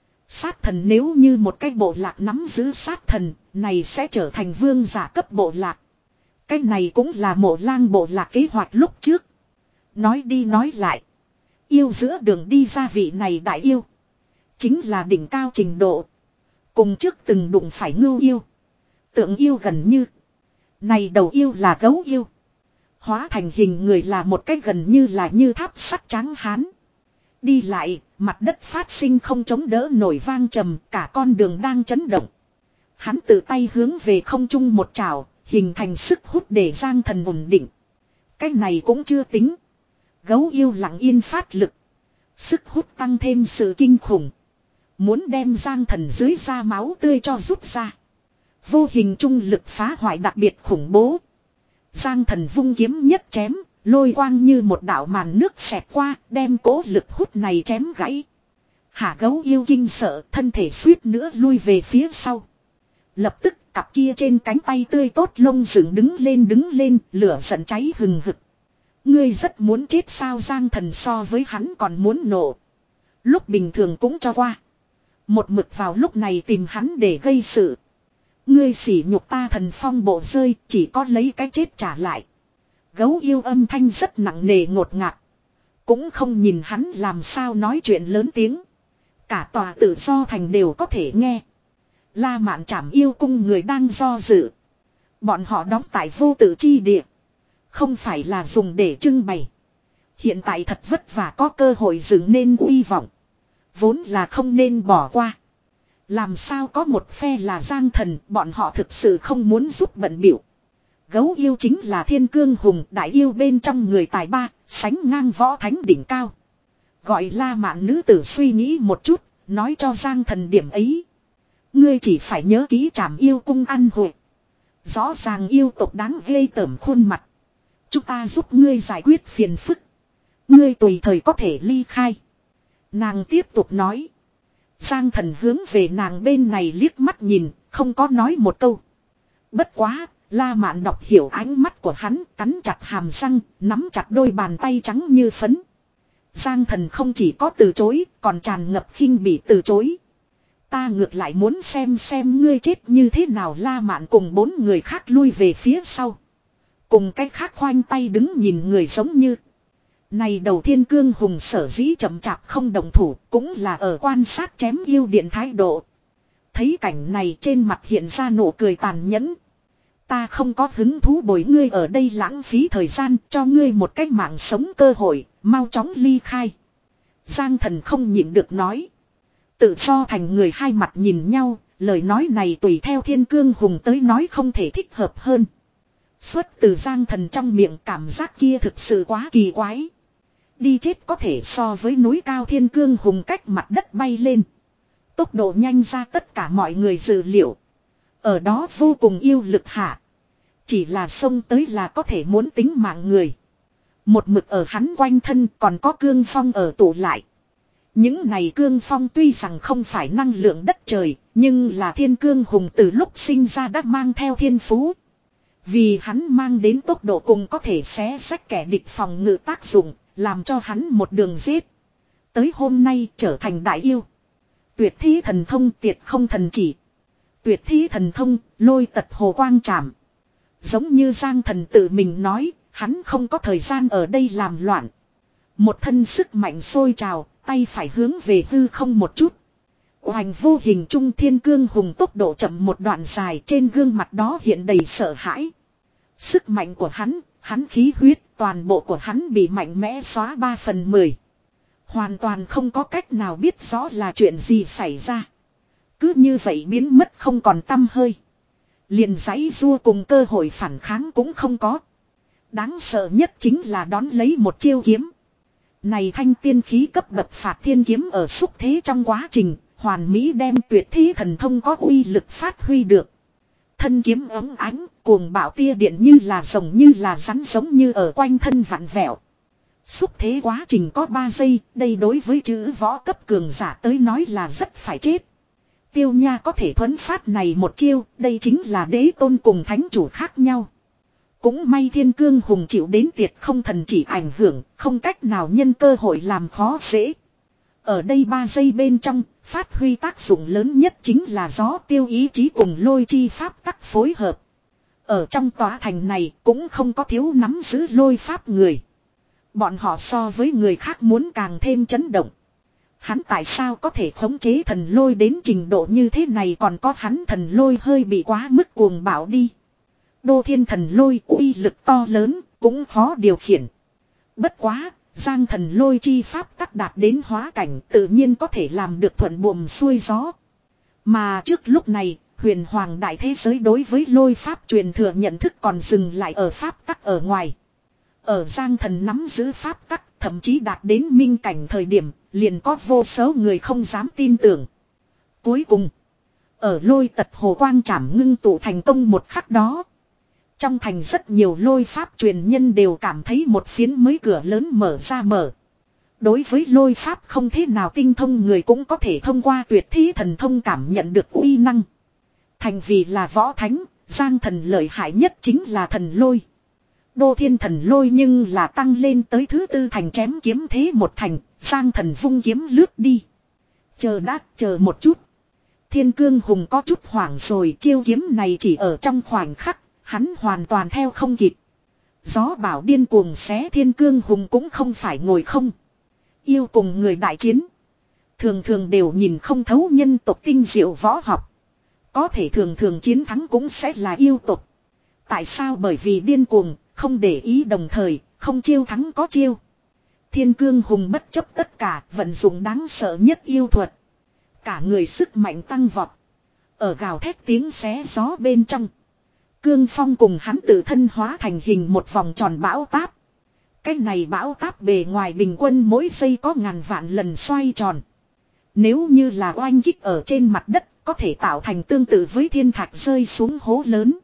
Sát thần nếu như một cái bộ lạc nắm giữ sát thần, này sẽ trở thành vương giả cấp bộ lạc. Cái này cũng là Mộ Lang bộ lạc kế hoạch lúc trước. Nói đi nói lại. Yêu giữa đường đi ra vị này đại yêu. Chính là đỉnh cao trình độ. Cùng trước từng đụng phải ngưu yêu. Tượng yêu gần như. Này đầu yêu là gấu yêu. Hóa thành hình người là một cái gần như là như tháp sắt trắng hán. Đi lại, mặt đất phát sinh không chống đỡ nổi vang trầm, cả con đường đang chấn động. Hắn tự tay hướng về không trung một trào, hình thành sức hút để Giang Thần ổn định. Cái này cũng chưa tính. Gấu yêu lặng yên phát lực. Sức hút tăng thêm sự kinh khủng. Muốn đem Giang Thần dưới da máu tươi cho rút ra. Vô hình trung lực phá hoại đặc biệt khủng bố. Giang Thần vung kiếm nhất chém, lôi quang như một đạo màn nước xẹt qua, đem cố lực hút này chém gãy. Hả gấu yêu kinh sợ, thân thể suýt nữa lui về phía sau. Lập tức cặp kia trên cánh tay tươi tốt lông dựng đứng lên đứng lên, lửa giận cháy hừng hực. Ngươi rất muốn chết sao? Giang Thần so với hắn còn muốn nổ. Lúc bình thường cũng cho qua. Một mực vào lúc này tìm hắn để gây sự. Ngươi sỉ nhục ta Thần Phong bộ rơi, chỉ có lấy cái chết trả lại. Gấu yêu âm thanh rất nặng nề ngột ngạt. Cũng không nhìn hắn làm sao nói chuyện lớn tiếng. Cả tòa tự do thành đều có thể nghe. La Mạn Trảm yêu cung người đang do dự. Bọn họ đóng tại vô tự chi địa. Không phải là dùng để trưng bày. Hiện tại thật vất vả có cơ hội dựng nên uy vọng. Vốn là không nên bỏ qua. Làm sao có một phe là Giang Thần, bọn họ thực sự không muốn giúp bận biểu. Gấu yêu chính là thiên cương hùng, đại yêu bên trong người tài ba, sánh ngang võ thánh đỉnh cao. Gọi La Mạn nữ tử suy nghĩ một chút, nói cho Giang Thần điểm ấy. Ngươi chỉ phải nhớ kỹ Trảm yêu cung ăn hội. Rõ ràng yêu tộc đáng ghê tởm khuôn mặt. Chúng ta giúp ngươi giải quyết phiền phức. Ngươi tùy thời có thể ly khai. Nàng tiếp tục nói. Giang Thần hướng về nàng bên này liếc mắt nhìn, không có nói một câu. Bất quá, La Mạn đọc hiểu ánh mắt của hắn, cắn chặt hàm răng, nắm chặt đôi bàn tay trắng như phấn. Giang Thần không chỉ có từ chối, còn tràn ngập khinh bỉ từ chối. Ta ngược lại muốn xem xem ngươi chết như thế nào. La Mạn cùng bốn người khác lui về phía sau. Cùng cái khác khoanh tay đứng nhìn người giống như. Này đầu thiên cương hùng sở dĩ chậm chạp không đồng thủ, cũng là ở quan sát chém yêu điện thái độ. Thấy cảnh này trên mặt hiện ra nụ cười tàn nhẫn. Ta không có hứng thú bồi ngươi ở đây lãng phí thời gian, cho ngươi một cách mạng sống cơ hội, mau chóng ly khai. Giang Thần không nhịn được nói. Tự do thành người hai mặt nhìn nhau, lời nói này tùy theo thiên cương hùng tới nói không thể thích hợp hơn. Xuất từ Giang Thần trong miệng, cảm giác kia thực sự quá kỳ quái. Đi chết có thể so với núi cao thiên cương hùng cách mặt đất bay lên. Tốc độ nhanh ra tất cả mọi người dự liệu. Ở đó vô cùng yêu lực hạ. Chỉ là xông tới là có thể muốn tính mạng người. Một mực ở hắn quanh thân còn có cương phong ở tụ lại. Những này cương phong tuy rằng không phải năng lượng đất trời, nhưng là thiên cương hùng từ lúc sinh ra đã mang theo thiên phú. Vì hắn mang đến tốc độ cùng có thể xé xách kẻ địch phòng ngự tác dụng, làm cho hắn một đường giết. Tới hôm nay trở thành đại yêu. Tuyệt thi thần thông tiệt không thần chỉ. Tuyệt thi thần thông lôi tật hồ quang trảm. Giống như Giang Thần tự mình nói, hắn không có thời gian ở đây làm loạn. Một thân sức mạnh sôi trào, tay phải hướng về hư không một chút. Hoành vô hình trung thiên cương hùng tốc độ chậm một đoạn dài, trên gương mặt đó hiện đầy sợ hãi. Sức mạnh của hắn, hắn khí huyết, toàn bộ của hắn bị mạnh mẽ xóa ba phần mười. Hoàn toàn không có cách nào biết rõ là chuyện gì xảy ra. Cứ như vậy biến mất không còn tăm hơi. Liền giãy giụa cùng cơ hội phản kháng cũng không có. Đáng sợ nhất chính là đón lấy một chiêu kiếm. Này thanh tiên khí cấp bậc phạt thiên kiếm ở xúc thế trong quá trình, hoàn mỹ đem tuyệt thi thần thông có uy lực phát huy được. Thân kiếm ấm ánh, cuồng bạo tia điện như là rồng như là rắn giống như ở quanh thân vặn vẹo. Xúc thế quá trình có ba giây, đây đối với chữ võ cấp cường giả tới nói là rất phải chết. Tiêu Nha có thể thuấn phát này một chiêu, đây chính là đế tôn cùng thánh chủ khác nhau. Cũng may thiên cương hùng chịu đến tiệt không thần chỉ ảnh hưởng, không cách nào nhân cơ hội làm khó dễ. Ở đây ba giây bên trong, phát huy tác dụng lớn nhất chính là gió tiêu ý chí cùng lôi chi pháp tắc phối hợp. Ở trong tòa thành này cũng không có thiếu nắm giữ lôi pháp người. Bọn họ so với người khác muốn càng thêm chấn động. Hắn tại sao có thể khống chế thần lôi đến trình độ như thế này, còn có hắn thần lôi hơi bị quá mức cuồng bạo đi. Đô thiên thần lôi uy lực to lớn, cũng khó điều khiển. Bất quá, Giang thần lôi chi pháp tắc đạt đến hóa cảnh tự nhiên có thể làm được thuận buồm xuôi gió. Mà trước lúc này, huyền hoàng đại thế giới đối với lôi pháp truyền thừa nhận thức còn dừng lại ở pháp tắc ở ngoài. Ở Giang thần nắm giữ pháp tắc, thậm chí đạt đến minh cảnh thời điểm, liền có vô số người không dám tin tưởng. Cuối cùng, ở lôi tật hồ quang trảm ngưng tụ thành công một khắc đó. Trong thành rất nhiều lôi pháp truyền nhân đều cảm thấy một phiến mới cửa lớn mở ra mở. Đối với lôi pháp không thế nào tinh thông người cũng có thể thông qua tuyệt thế thần thông cảm nhận được uy năng. Thành vì là võ thánh, Giang thần lợi hại nhất chính là thần lôi. Đô thiên thần lôi nhưng là tăng lên tới thứ tư thành chém kiếm thế một thành, Giang thần vung kiếm lướt đi. Chờ đã, chờ một chút. Thiên cương hùng có chút hoảng rồi, chiêu kiếm này chỉ ở trong khoảnh khắc, hắn hoàn toàn theo không kịp. Gió bảo điên cuồng xé thiên cương hùng cũng không phải ngồi không. Yêu cùng người đại chiến. Thường thường đều nhìn không thấu nhân tộc tinh diệu võ học. Có thể thường thường chiến thắng cũng sẽ là yêu tộc. Tại sao? Bởi vì điên cuồng, không để ý đồng thời, không chiêu thắng có chiêu. Thiên cương hùng bất chấp tất cả, vận dụng đáng sợ nhất yêu thuật. Cả người sức mạnh tăng vọt. Ở gào thét tiếng xé gió bên trong. Cương Phong cùng hắn tự thân hóa thành hình một vòng tròn bão táp. Cái này bão táp bề ngoài bình quân mỗi giây có ngàn vạn lần xoay tròn. Nếu như là oanh kích ở trên mặt đất, có thể tạo thành tương tự với thiên thạch rơi xuống hố lớn.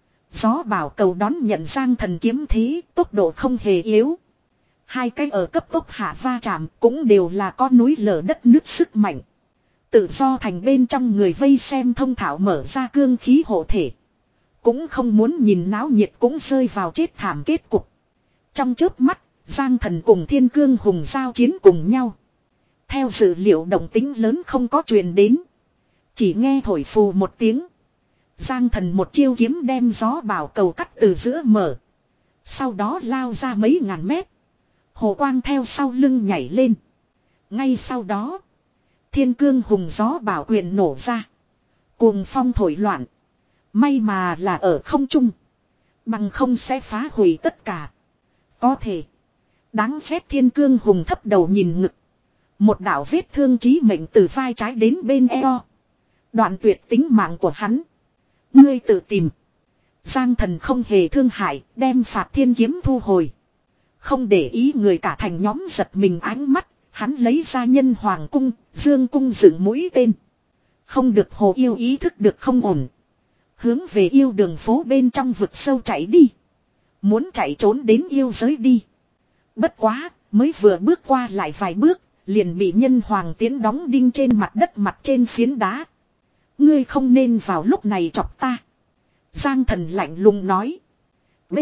Gió bảo cầu đón nhận Giang thần kiếm thế, tốc độ không hề yếu. Hai cái ở cấp tốc hạ va chạm cũng đều là con núi lở đất nước sức mạnh. Tự do thành bên trong người vây xem thông thạo mở ra cương khí hộ thể. Cũng không muốn nhìn náo nhiệt cũng rơi vào chết thảm kết cục. Trong chớp mắt, Giang thần cùng thiên cương hùng giao chiến cùng nhau. Theo dữ liệu động tính lớn không có truyền đến. Chỉ nghe thổi phù một tiếng. Giang thần một chiêu kiếm đem gió bảo cầu cắt từ giữa mở. Sau đó lao ra mấy ngàn mét. Hồ quang theo sau lưng nhảy lên. Ngay sau đó, thiên cương hùng gió bảo quyền nổ ra. Cuồng phong thổi loạn. May mà là ở không trung. Bằng không sẽ phá hủy tất cả. Có thể. Đáng ghét thiên cương hùng thấp đầu nhìn ngực. Một đạo vết thương chí mệnh từ vai trái đến bên eo. Đoạn tuyệt tính mạng của hắn. Ngươi tự tìm. Giang thần không hề thương hại, đem phạt thiên kiếm thu hồi. Không để ý người cả thành nhóm giật mình ánh mắt, hắn lấy ra nhân hoàng cung, dương cung dựng mũi tên. Không được hồ yêu ý thức được không ổn. Hướng về yêu đường phố bên trong vực sâu chạy đi. Muốn chạy trốn đến yêu giới đi. Bất quá, mới vừa bước qua lại vài bước, liền bị nhân hoàng tiến đóng đinh trên mặt đất mặt trên phiến đá. Ngươi không nên vào lúc này chọc ta. Giang thần lạnh lùng nói. B.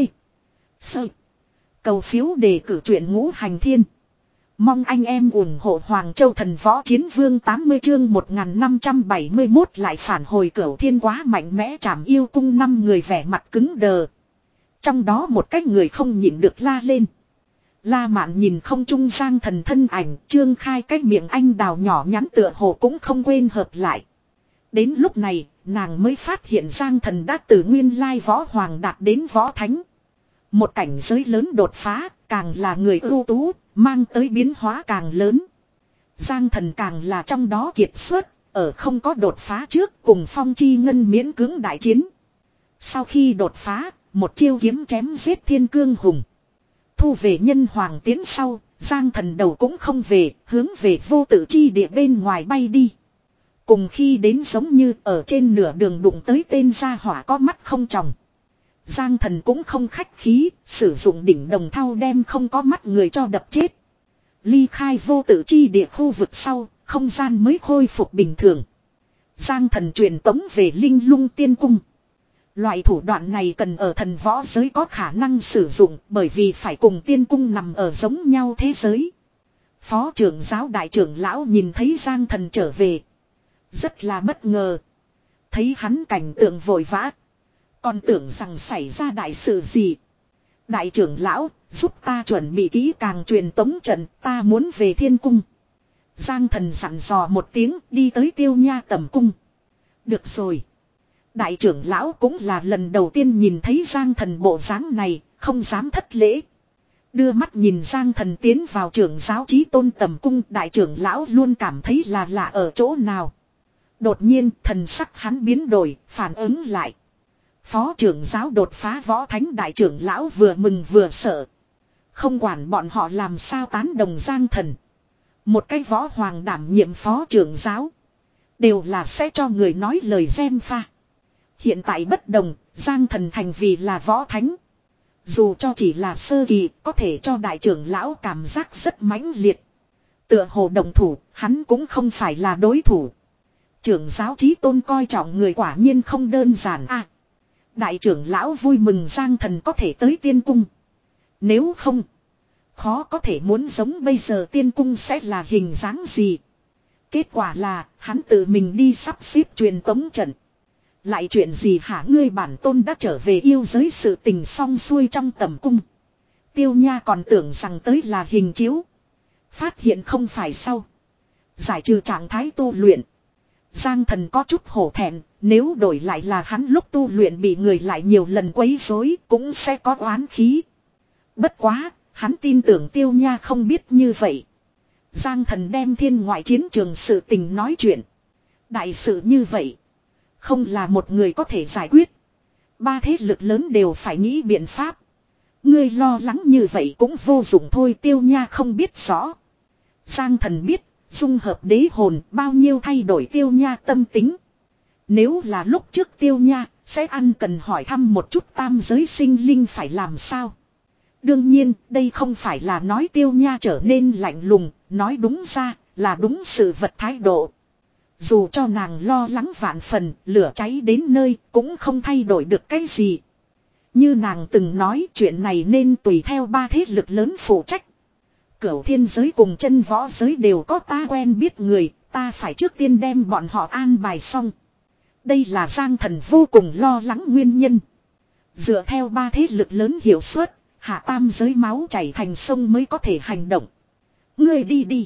Sơ. Cầu phiếu đề cử truyện Ngũ Hành Thiên. Mong anh em ủng hộ Hoàng Châu Thần Võ Chiến Vương tám mươi chương một nghìn năm trăm bảy mươi mốt lại phản hồi Cửu Thiên quá mạnh mẽ trảm yêu cung năm người vẻ mặt cứng đờ. Trong đó một cái người không nhịn được la lên. La Mạn nhìn không trung Giang thần thân ảnh, trương khai cái miệng anh đào nhỏ nhắn tựa hồ cũng không quên hợp lại. Đến lúc này, nàng mới phát hiện Giang thần đã từ nguyên lai võ hoàng đạt đến võ thánh. Một cảnh giới lớn đột phá, càng là người ưu tú, mang tới biến hóa càng lớn. Giang thần càng là trong đó kiệt xuất, ở không có đột phá trước cùng Phong Chi Ngân miễn cưỡng đại chiến. Sau khi đột phá, một chiêu kiếm chém giết thiên cương hùng. Thu về nhân hoàng tiến sau, Giang thần đầu cũng không về, hướng về vô tự chi địa bên ngoài bay đi. Cùng khi đến giống như ở trên nửa đường đụng tới tên gia hỏa có mắt không tròng. Giang thần cũng không khách khí, sử dụng đỉnh đồng thau đem không có mắt người cho đập chết. Ly khai vô tự chi địa khu vực sau, không gian mới khôi phục bình thường. Giang thần truyền tống về Linh Lung Tiên Cung. Loại thủ đoạn này cần ở thần võ giới có khả năng sử dụng bởi vì phải cùng tiên cung nằm ở giống nhau thế giới. Phó trưởng giáo đại trưởng lão nhìn thấy Giang thần trở về. Rất là bất ngờ. Thấy hắn cảnh tượng vội vã. Còn tưởng rằng xảy ra đại sự gì. Đại trưởng lão, giúp ta chuẩn bị kỹ càng truyền tống trận, ta muốn về thiên cung. Giang Thần dặn dò một tiếng đi tới Tiêu Nha tẩm cung. Được rồi. Đại trưởng lão cũng là lần đầu tiên nhìn thấy Giang Thần bộ dáng này, không dám thất lễ. Đưa mắt nhìn Giang Thần tiến vào trưởng giáo chí tôn tẩm cung, đại trưởng lão luôn cảm thấy là lạ ở chỗ nào. Đột nhiên thần sắc hắn biến đổi, phản ứng lại. Phó trưởng giáo đột phá võ thánh, đại trưởng lão vừa mừng vừa sợ. Không quản bọn họ làm sao tán đồng Giang Thần. Một cái võ hoàng đảm nhiệm phó trưởng giáo. Đều là sẽ cho người nói lời gièm pha. Hiện tại bất đồng, Giang Thần thành vì là võ thánh. Dù cho chỉ là sơ kỳ, có thể cho đại trưởng lão cảm giác rất mãnh liệt. Tựa hồ đồng thủ, hắn cũng không phải là đối thủ. Trưởng giáo chí tôn coi trọng người quả nhiên không đơn giản à. Đại trưởng lão vui mừng Giang Thần có thể tới tiên cung. Nếu không, khó có thể muốn giống bây giờ tiên cung sẽ là hình dáng gì. Kết quả là, hắn tự mình đi sắp xếp truyền tống trận. Lại chuyện gì hả, ngươi bản tôn đã trở về yêu giới, sự tình xong xuôi trong tầm cung. Tiêu Nha còn tưởng rằng tới là hình chiếu. Phát hiện không phải sau. Giải trừ trạng thái tu luyện. Giang Thần có chút hổ thẹn, nếu đổi lại là hắn lúc tu luyện bị người lại nhiều lần quấy rối cũng sẽ có oán khí. Bất quá, hắn tin tưởng Tiêu Nha không biết như vậy. Giang Thần đem thiên ngoại chiến trường sự tình nói chuyện. Đại sự như vậy, không là một người có thể giải quyết. Ba thế lực lớn đều phải nghĩ biện pháp. Ngươi lo lắng như vậy cũng vô dụng thôi, Tiêu Nha không biết rõ. Giang Thần biết, dung hợp đế hồn bao nhiêu thay đổi Tiêu Nha tâm tính. Nếu là lúc trước Tiêu Nha, sẽ ăn cần hỏi thăm một chút tam giới sinh linh phải làm sao. Đương nhiên, đây không phải là nói Tiêu Nha trở nên lạnh lùng, nói đúng ra, là đúng sự vật thái độ. Dù cho nàng lo lắng vạn phần, lửa cháy đến nơi, cũng không thay đổi được cái gì. Như nàng từng nói, chuyện này nên tùy theo ba thế lực lớn phụ trách. Cửu thiên giới cùng chân võ giới đều có ta quen biết người, ta phải trước tiên đem bọn họ an bài xong. Đây là Giang Thần vô cùng lo lắng nguyên nhân. Dựa theo ba thế lực lớn hiệu suất, hạ tam giới máu chảy thành sông mới có thể hành động. Ngươi đi đi.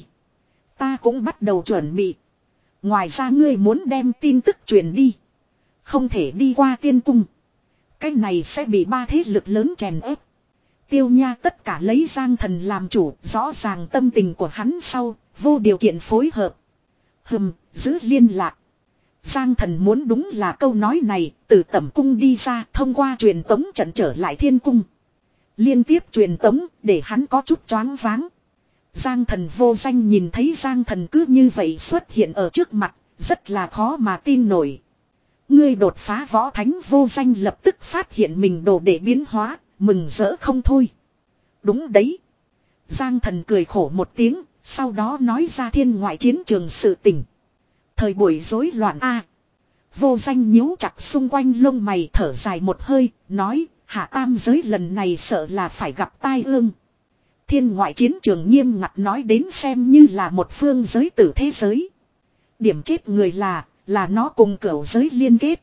Ta cũng bắt đầu chuẩn bị. Ngoài ra ngươi muốn đem tin tức truyền đi. Không thể đi qua tiên cung. Cái này sẽ bị ba thế lực lớn chèn ép. Tiêu Nha tất cả lấy Giang Thần làm chủ, rõ ràng tâm tình của hắn sau, vô điều kiện phối hợp. Hừm, giữ liên lạc. Giang Thần muốn đúng là câu nói này, từ tẩm cung đi ra, thông qua truyền tống trận trở lại thiên cung. Liên tiếp truyền tống, để hắn có chút choáng váng. Giang Thần vô danh nhìn thấy Giang Thần cứ như vậy xuất hiện ở trước mặt, rất là khó mà tin nổi. Ngươi đột phá võ thánh, vô danh lập tức phát hiện mình đồ để biến hóa, mừng rỡ không thôi. Đúng đấy. Giang Thần cười khổ một tiếng, sau đó nói ra thiên ngoại chiến trường sự tình. Thời buổi rối loạn a. Vô danh nhíu chặt xung quanh lông mày, thở dài một hơi, nói, hạ tam giới lần này sợ là phải gặp tai ương. Thiên ngoại chiến trường nghiêm ngặt nói đến xem như là một phương giới tử thế giới. Điểm chết người là, là nó cùng cửu giới liên kết.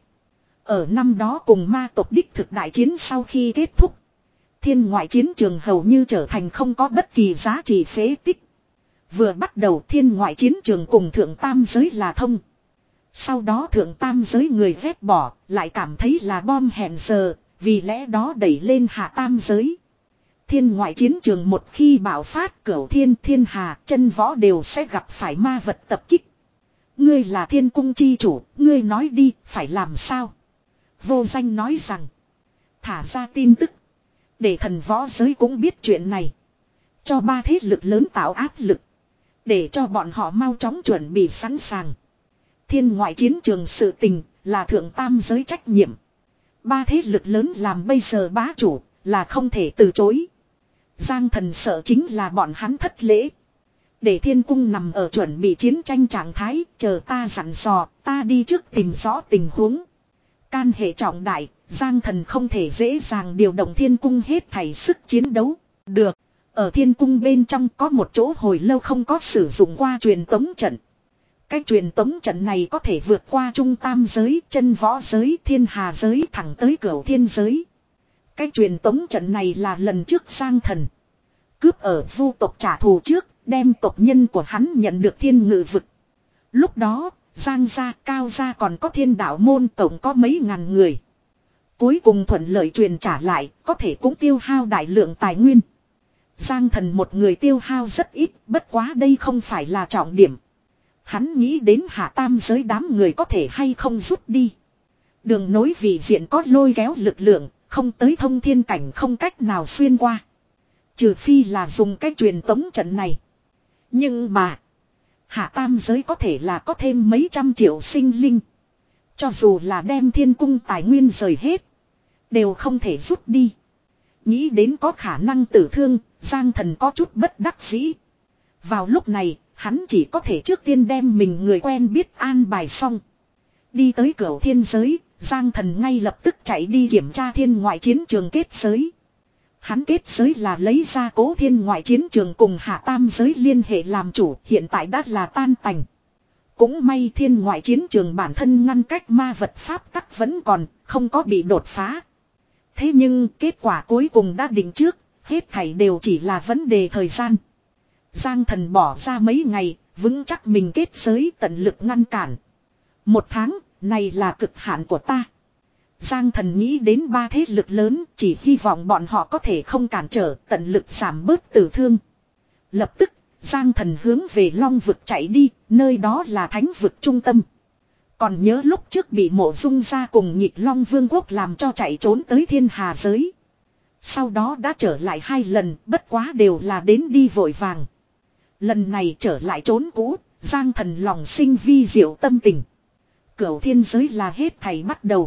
Ở năm đó cùng ma tộc đích thực đại chiến sau khi kết thúc, thiên ngoại chiến trường hầu như trở thành không có bất kỳ giá trị phế tích. Vừa bắt đầu thiên ngoại chiến trường cùng thượng tam giới là thông. Sau đó thượng tam giới người ghét bỏ, lại cảm thấy là bom hẹn giờ, vì lẽ đó đẩy lên hạ tam giới. Thiên ngoại chiến trường một khi bạo phát, cửu thiên thiên hà chân võ đều sẽ gặp phải ma vật tập kích. Ngươi là thiên cung chi chủ, ngươi nói đi, phải làm sao? Vô danh nói rằng, thả ra tin tức, để thần võ giới cũng biết chuyện này. Cho ba thế lực lớn tạo áp lực, để cho bọn họ mau chóng chuẩn bị sẵn sàng. Thiên ngoại chiến trường sự tình, là thượng tam giới trách nhiệm. Ba thế lực lớn làm bây giờ bá chủ, là không thể từ chối. Giang Thần sợ chính là bọn hắn thất lễ. Để thiên cung nằm ở chuẩn bị chiến tranh trạng thái, chờ ta dặn dò, ta đi trước tìm rõ tình huống. Can hệ trọng đại, Giang Thần không thể dễ dàng điều động thiên cung hết thảy sức chiến đấu. Được, ở thiên cung bên trong có một chỗ hồi lâu không có sử dụng qua truyền tống trận. Cái truyền tống trận này có thể vượt qua trung tam giới, chân võ giới, thiên hà giới thẳng tới cửu thiên giới. Cái truyền tống trận này là lần trước Giang Thần cướp ở vu tộc trả thù trước, Đem tộc nhân của hắn nhận được thiên ngự vực. Lúc đó, Giang gia, Cao gia còn có thiên đạo môn tổng có mấy ngàn người. Cuối cùng thuận lợi truyền trả lại, có thể cũng tiêu hao đại lượng tài nguyên. Giang Thần một người tiêu hao rất ít, bất quá đây không phải là trọng điểm. Hắn nghĩ đến hạ tam giới đám người có thể hay không rút đi. Đường nối vị diện có lôi kéo lực lượng, không tới thông thiên cảnh không cách nào xuyên qua. Trừ phi là dùng cái truyền tống trận này. Nhưng mà, hạ tam giới có thể là có thêm mấy trăm triệu sinh linh. Cho dù là đem thiên cung tài nguyên rời hết, đều không thể rút đi. Nghĩ đến có khả năng tử thương, Giang Thần có chút bất đắc dĩ. Vào lúc này, hắn chỉ có thể trước tiên đem mình người quen biết an bài xong. Đi tới cửa thiên giới, Giang Thần ngay lập tức chạy đi kiểm tra thiên ngoại chiến trường kết giới. Hắn kết giới là lấy ra Cố Thiên ngoại chiến trường cùng hạ tam giới liên hệ làm chủ, hiện tại đã là tan tành. Cũng may thiên ngoại chiến trường bản thân ngăn cách ma vật pháp tắc vẫn còn, không có bị đột phá. Thế nhưng kết quả cuối cùng đã định trước, hết thảy đều chỉ là vấn đề thời gian. Giang Thần bỏ ra mấy ngày, vững chắc mình kết giới tận lực ngăn cản. Một tháng, này là cực hạn của ta. Giang Thần nghĩ đến ba thế lực lớn, chỉ hy vọng bọn họ có thể không cản trở, tận lực giảm bớt tử thương. Lập tức, Giang Thần hướng về Long vực chạy đi, nơi đó là thánh vực trung tâm. Còn nhớ lúc trước bị Mộ Dung gia cùng Nhịp Long Vương quốc làm cho chạy trốn tới thiên hà giới. Sau đó đã trở lại hai lần, bất quá đều là đến đi vội vàng. Lần này trở lại trốn cũ, Giang Thần lòng sinh vi diệu tâm tình. Cửu thiên giới là hết thảy bắt đầu.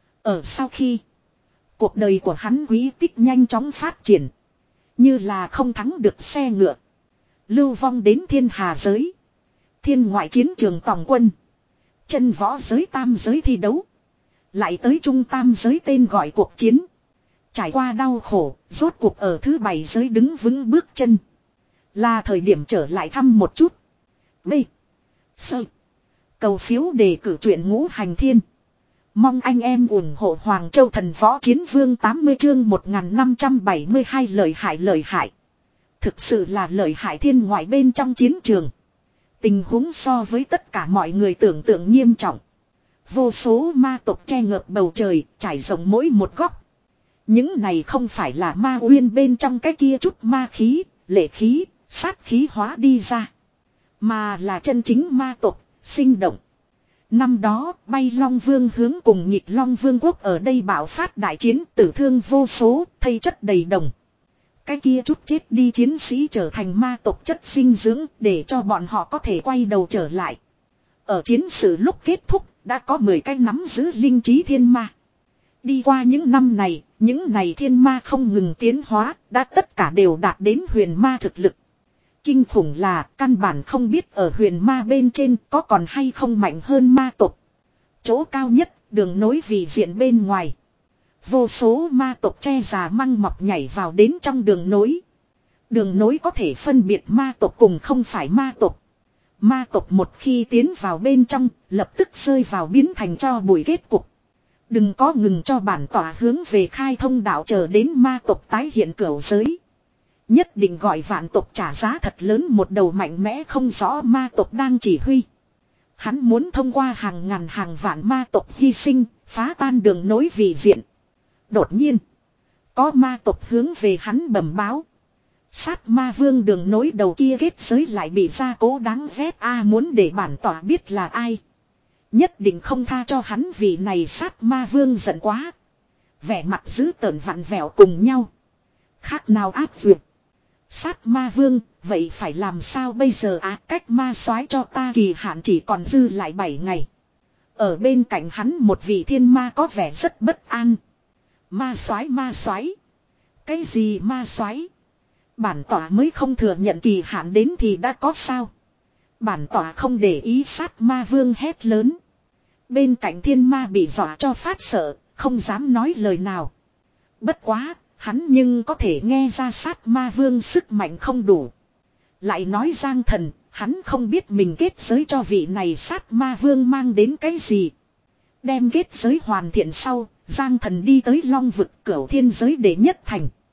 Ở sau khi, cuộc đời của hắn quý tích nhanh chóng phát triển. Như là không thắng được xe ngựa. Lưu vong đến thiên hà giới. Thiên ngoại chiến trường tòng quân. Chân võ giới tam giới thi đấu. Lại tới trung tam giới tên gọi cuộc chiến. Trải qua đau khổ, rốt cuộc ở thứ bảy giới đứng vững bước chân. Là thời điểm trở lại thăm một chút. B. Sơ. Cầu phiếu đề cử truyện Ngũ Hành Thiên. Mong anh em ủng hộ Hoàng Châu Thần Võ Chiến Vương tám mươi chương một nghìn năm trăm bảy mươi hai lợi hại lợi hại. Thực sự là lợi hại thiên ngoại bên trong chiến trường. Tình huống so với tất cả mọi người tưởng tượng nghiêm trọng. Vô số ma tộc che ngợp bầu trời, trải rộng mỗi một góc. Những này không phải là ma uyên bên trong cái kia chút ma khí, lệ khí, sát khí hóa đi ra. Mà là chân chính ma tộc, sinh động. Năm đó, Bay Long Vương hướng cùng Nhịp Long Vương quốc ở đây bạo phát đại chiến, tử thương vô số, thây chất đầy đồng. Cái kia chút chết đi chiến sĩ trở thành ma tộc chất dinh dưỡng để cho bọn họ có thể quay đầu trở lại. Ở chiến sự lúc kết thúc, đã có mười cái nắm giữ linh trí thiên ma. Đi qua những năm này, những này thiên ma không ngừng tiến hóa, đã tất cả đều đạt đến huyền ma thực lực. Kinh khủng là căn bản không biết ở huyền ma bên trên có còn hay không mạnh hơn ma tộc. Chỗ cao nhất, đường nối vị diện bên ngoài. Vô số ma tộc che già măng mọc nhảy vào đến trong đường nối. Đường nối có thể phân biệt ma tộc cùng không phải ma tộc. Ma tộc một khi tiến vào bên trong, lập tức rơi vào biến thành cho bụi kết cục. Đừng có ngừng cho bản tỏa hướng về khai thông đạo chờ đến ma tộc tái hiện cửu giới. Nhất định gọi vạn tộc trả giá thật lớn một đầu mạnh mẽ không rõ ma tộc đang chỉ huy. Hắn muốn thông qua hàng ngàn hàng vạn ma tộc hy sinh, phá tan đường nối vị diện. Đột nhiên, có ma tộc hướng về hắn bẩm báo. Sát ma vương đường nối đầu kia kết giới lại bị gia cố đáng ghét a muốn để bản tỏa biết là ai. Nhất định không tha cho hắn vì này sát ma vương giận quá. Vẻ mặt dữ tợn vặn vẹo cùng nhau. Khác nào ác duyệt. Sát ma vương, vậy phải làm sao bây giờ á à, cách ma soái cho ta kỳ hạn chỉ còn dư lại bảy ngày. Ở bên cạnh hắn một vị thiên ma có vẻ rất bất an. Ma soái ma soái. Cái gì ma soái? Bản tỏa mới không thừa nhận kỳ hạn đến thì đã có sao. Bản tỏa không để ý sát ma vương hét lớn. Bên cạnh thiên ma bị dọa cho phát sợ, không dám nói lời nào. Bất quá, hắn nhưng có thể nghe ra sát ma vương sức mạnh không đủ. Lại nói Giang Thần, hắn không biết mình kết giới cho vị này sát ma vương mang đến cái gì. Đem kết giới hoàn thiện sau, Giang Thần đi tới Long vực cửu thiên giới để nhất thành.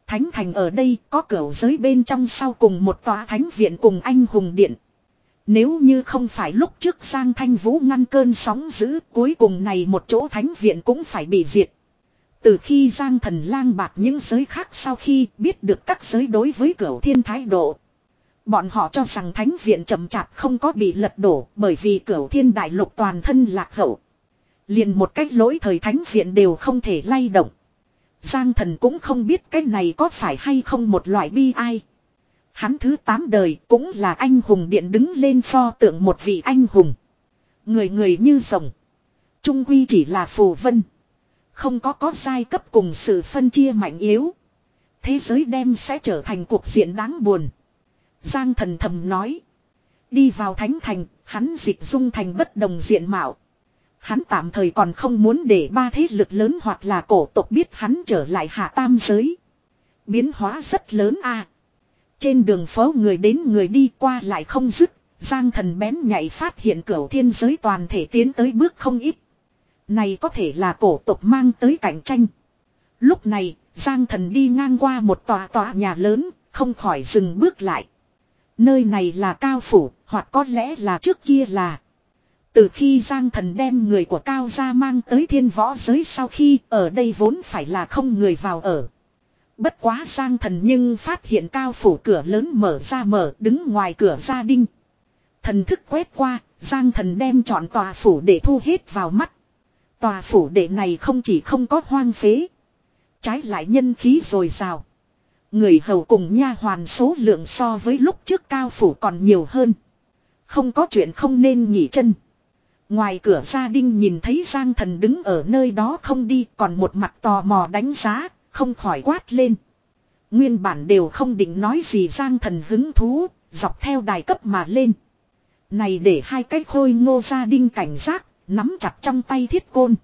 Thánh thành ở đây có cửu giới bên trong sau cùng một tòa thánh viện cùng anh hùng điện. Nếu như không phải lúc trước Giang Thanh Vũ ngăn cơn sóng dữ, cuối cùng này một chỗ thánh viện cũng phải bị diệt. Từ khi Giang Thần lang bạc những giới khác sau khi biết được các giới đối với Cửu Thiên thái độ, bọn họ cho rằng thánh viện chậm chạp không có bị lật đổ bởi vì Cửu Thiên đại lục toàn thân lạc hậu. Liền một cách lỗi thời thánh viện đều không thể lay động. Giang Thần cũng không biết cái này có phải hay không một loại bi ai. Hắn thứ tám đời cũng là anh hùng điện đứng lên pho tượng một vị anh hùng. Người người như rồng. Trung quy chỉ là phù vân. Không có có giai cấp cùng sự phân chia mạnh yếu. Thế giới đem sẽ trở thành cuộc diện đáng buồn. Giang Thần thầm nói. Đi vào thánh thành, hắn dịch dung thành bất đồng diện mạo. Hắn tạm thời còn không muốn để ba thế lực lớn hoặc là cổ tộc biết hắn trở lại hạ tam giới. Biến hóa rất lớn a. Trên đường phố người đến người đi qua lại không dứt. Giang Thần bén nhạy phát hiện Cửu Thiên giới toàn thể tiến tới bước không ít. Này có thể là cổ tộc mang tới cạnh tranh. Lúc này, Giang Thần đi ngang qua một tòa tòa nhà lớn, không khỏi dừng bước lại. Nơi này là Cao Phủ, hoặc có lẽ là trước kia là. Từ khi Giang Thần đem người của Cao gia mang tới thiên võ giới sau khi ở đây vốn phải là không người vào ở. Bất quá Giang Thần nhưng phát hiện Cao Phủ cửa lớn mở ra mở đứng ngoài cửa gia đình. Thần thức quét qua, Giang Thần đem chọn tòa phủ để thu hết vào mắt. Tòa phủ đệ này không chỉ không có hoang phế, trái lại nhân khí dồi dào. Người hầu cùng nha hoàn số lượng so với lúc trước Cao Phủ còn nhiều hơn. Không có chuyện không nên nghỉ chân. Ngoài cửa gia đình nhìn thấy Giang Thần đứng ở nơi đó không đi, còn một mặt tò mò đánh giá, không khỏi quát lên. Nguyên bản đều không định nói gì Giang Thần hứng thú, dọc theo đài cấp mà lên. Này để hai cái khôi ngô gia đình cảnh giác, nắm chặt trong tay thiết côn.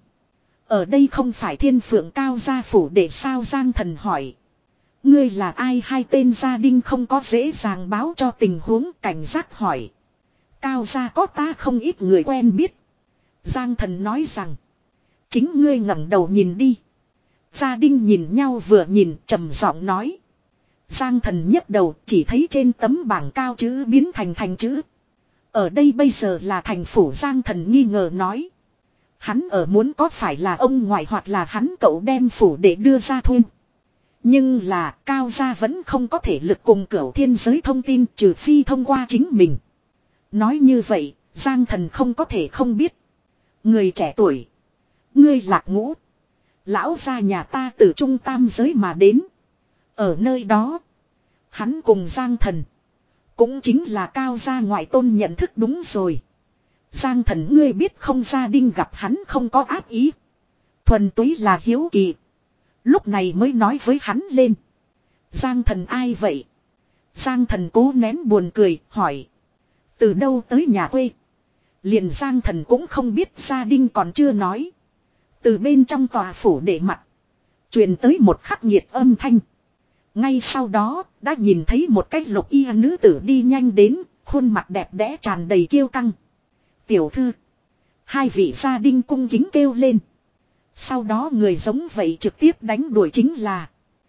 Ở đây không phải Thiên Phượng Cao gia phủ để sao? Giang Thần hỏi. Ngươi là ai? Hai tên gia đình không có dễ dàng báo cho tình huống, cảnh giác hỏi. Cao gia có ta không ít người quen biết. Giang Thần nói rằng. Chính ngươi ngẩng đầu nhìn đi. Gia đình nhìn nhau vừa nhìn trầm giọng nói. Giang Thần nhấc đầu chỉ thấy trên tấm bảng cao chữ biến thành thành chữ. Ở đây bây giờ là thành phủ. Giang Thần nghi ngờ nói. Hắn ở muốn có phải là ông ngoại hoặc là hắn cậu đem phủ để đưa ra thôi. Nhưng là Cao gia vẫn không có thể lực cùng Cửu Thiên giới thông tin trừ phi thông qua chính mình. Nói như vậy, Giang Thần không có thể không biết. Người trẻ tuổi. Ngươi Lạc Ngũ. Lão gia nhà ta từ trung tam giới mà đến. Ở nơi đó. Hắn cùng Giang Thần. Cũng chính là Cao gia ngoại tôn nhận thức đúng rồi. Giang Thần ngươi biết không, gia đình gặp hắn không có ác ý. Thuần túy là hiếu kỳ. Lúc này mới nói với hắn lên. Giang Thần ai vậy? Giang Thần cố nén buồn cười hỏi. Từ đâu tới nhà quê? Liền Giang Thần cũng không biết, gia đình còn chưa nói. Từ bên trong tòa phủ để mặt. Truyền tới một khắc nghiệt âm thanh. Ngay sau đó đã nhìn thấy một cái lục y nữ tử đi nhanh đến. Khuôn mặt đẹp đẽ tràn đầy kiêu căng. Tiểu thư. Hai vị gia đình cung kính kêu lên. Sau đó người giống vậy trực tiếp đánh đuổi chính là.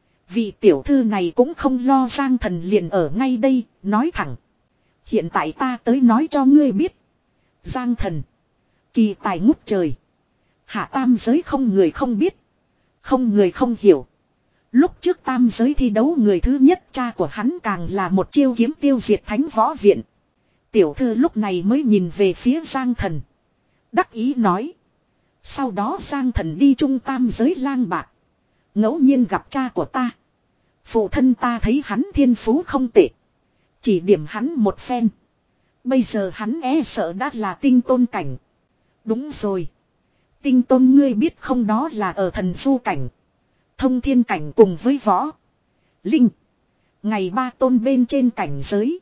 Vị tiểu thư này cũng không lo. Giang Thần liền ở ngay đây, nói thẳng. Hiện tại ta tới nói cho ngươi biết. Giang Thần. Kỳ tài ngút trời. Hạ tam giới không người không biết. Không người không hiểu. Lúc trước tam giới thi đấu người thứ nhất cha của hắn càng là một chiêu kiếm tiêu diệt thánh võ viện. Tiểu thư lúc này mới nhìn về phía Giang Thần. Đắc ý nói. Sau đó Giang Thần đi trung tam giới lang bạc. Ngẫu nhiên gặp cha của ta. Phụ thân ta thấy hắn thiên phú không tệ. Chỉ điểm hắn một phen. Bây giờ hắn e sợ đã là tinh tôn cảnh. Đúng rồi. Tinh tôn ngươi biết không, đó là ở thần du cảnh. Thông thiên cảnh cùng với võ. Linh. Ngày ba tôn bên trên cảnh giới.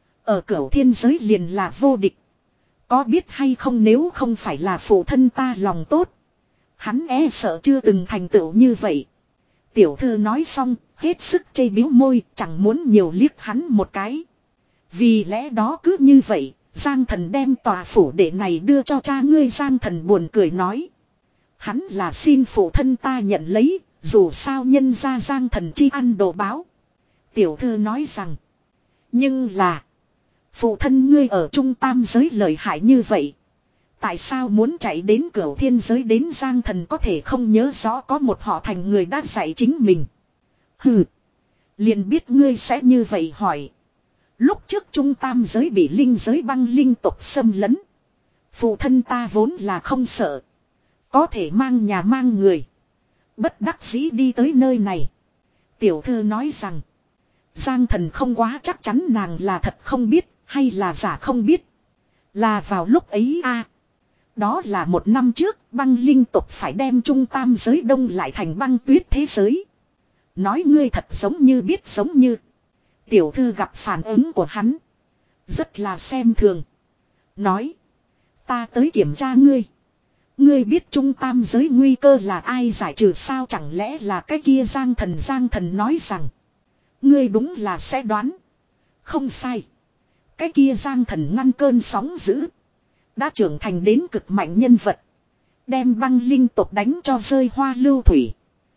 Ở Cửu Thiên giới liền là vô địch. Có biết hay không, nếu không phải là phụ thân ta lòng tốt. Hắn e sợ chưa từng thành tựu như vậy. Tiểu thư nói xong, hết sức chây biếu môi, chẳng muốn nhiều liếc hắn một cái. Vì lẽ đó cứ như vậy, Giang Thần đem tòa phủ đệ này đưa cho cha ngươi. Giang Thần buồn cười nói. Hắn là xin phụ thân ta nhận lấy, Dù sao nhân ra Giang Thần chi ăn đồ báo. Tiểu thư nói rằng. Nhưng là. Phụ thân ngươi ở trung tam giới lợi hại như vậy. Tại sao muốn chạy đến cửu thiên giới đến Giang Thần có thể không nhớ rõ có một họ thành người đã dạy chính mình. Hừ. Liền biết ngươi sẽ như vậy hỏi. Lúc trước trung tam giới bị linh giới băng linh tộc xâm lấn. Phụ thân ta vốn là không sợ. Có thể mang nhà mang người. Bất đắc dĩ đi tới nơi này. Tiểu thư nói rằng. Giang Thần không quá chắc chắn nàng là thật không biết hay là giả không biết. Là vào lúc ấy a à. Đó là một năm trước băng linh tộc phải đem trung tam giới đông lại thành băng tuyết thế giới. Nói ngươi thật giống như biết giống như. Tiểu thư gặp phản ứng của hắn. Rất là xem thường. Nói. Ta tới kiểm tra ngươi. Ngươi biết trung tam giới nguy cơ là ai giải trừ sao chẳng lẽ là cái kia Giang Thần. Giang Thần nói rằng. Ngươi đúng là sẽ đoán. Không sai. Cái kia Giang Thần ngăn cơn sóng dữ. Đã trưởng thành đến cực mạnh nhân vật. Đem băng linh tộc đánh cho rơi hoa lưu thủy.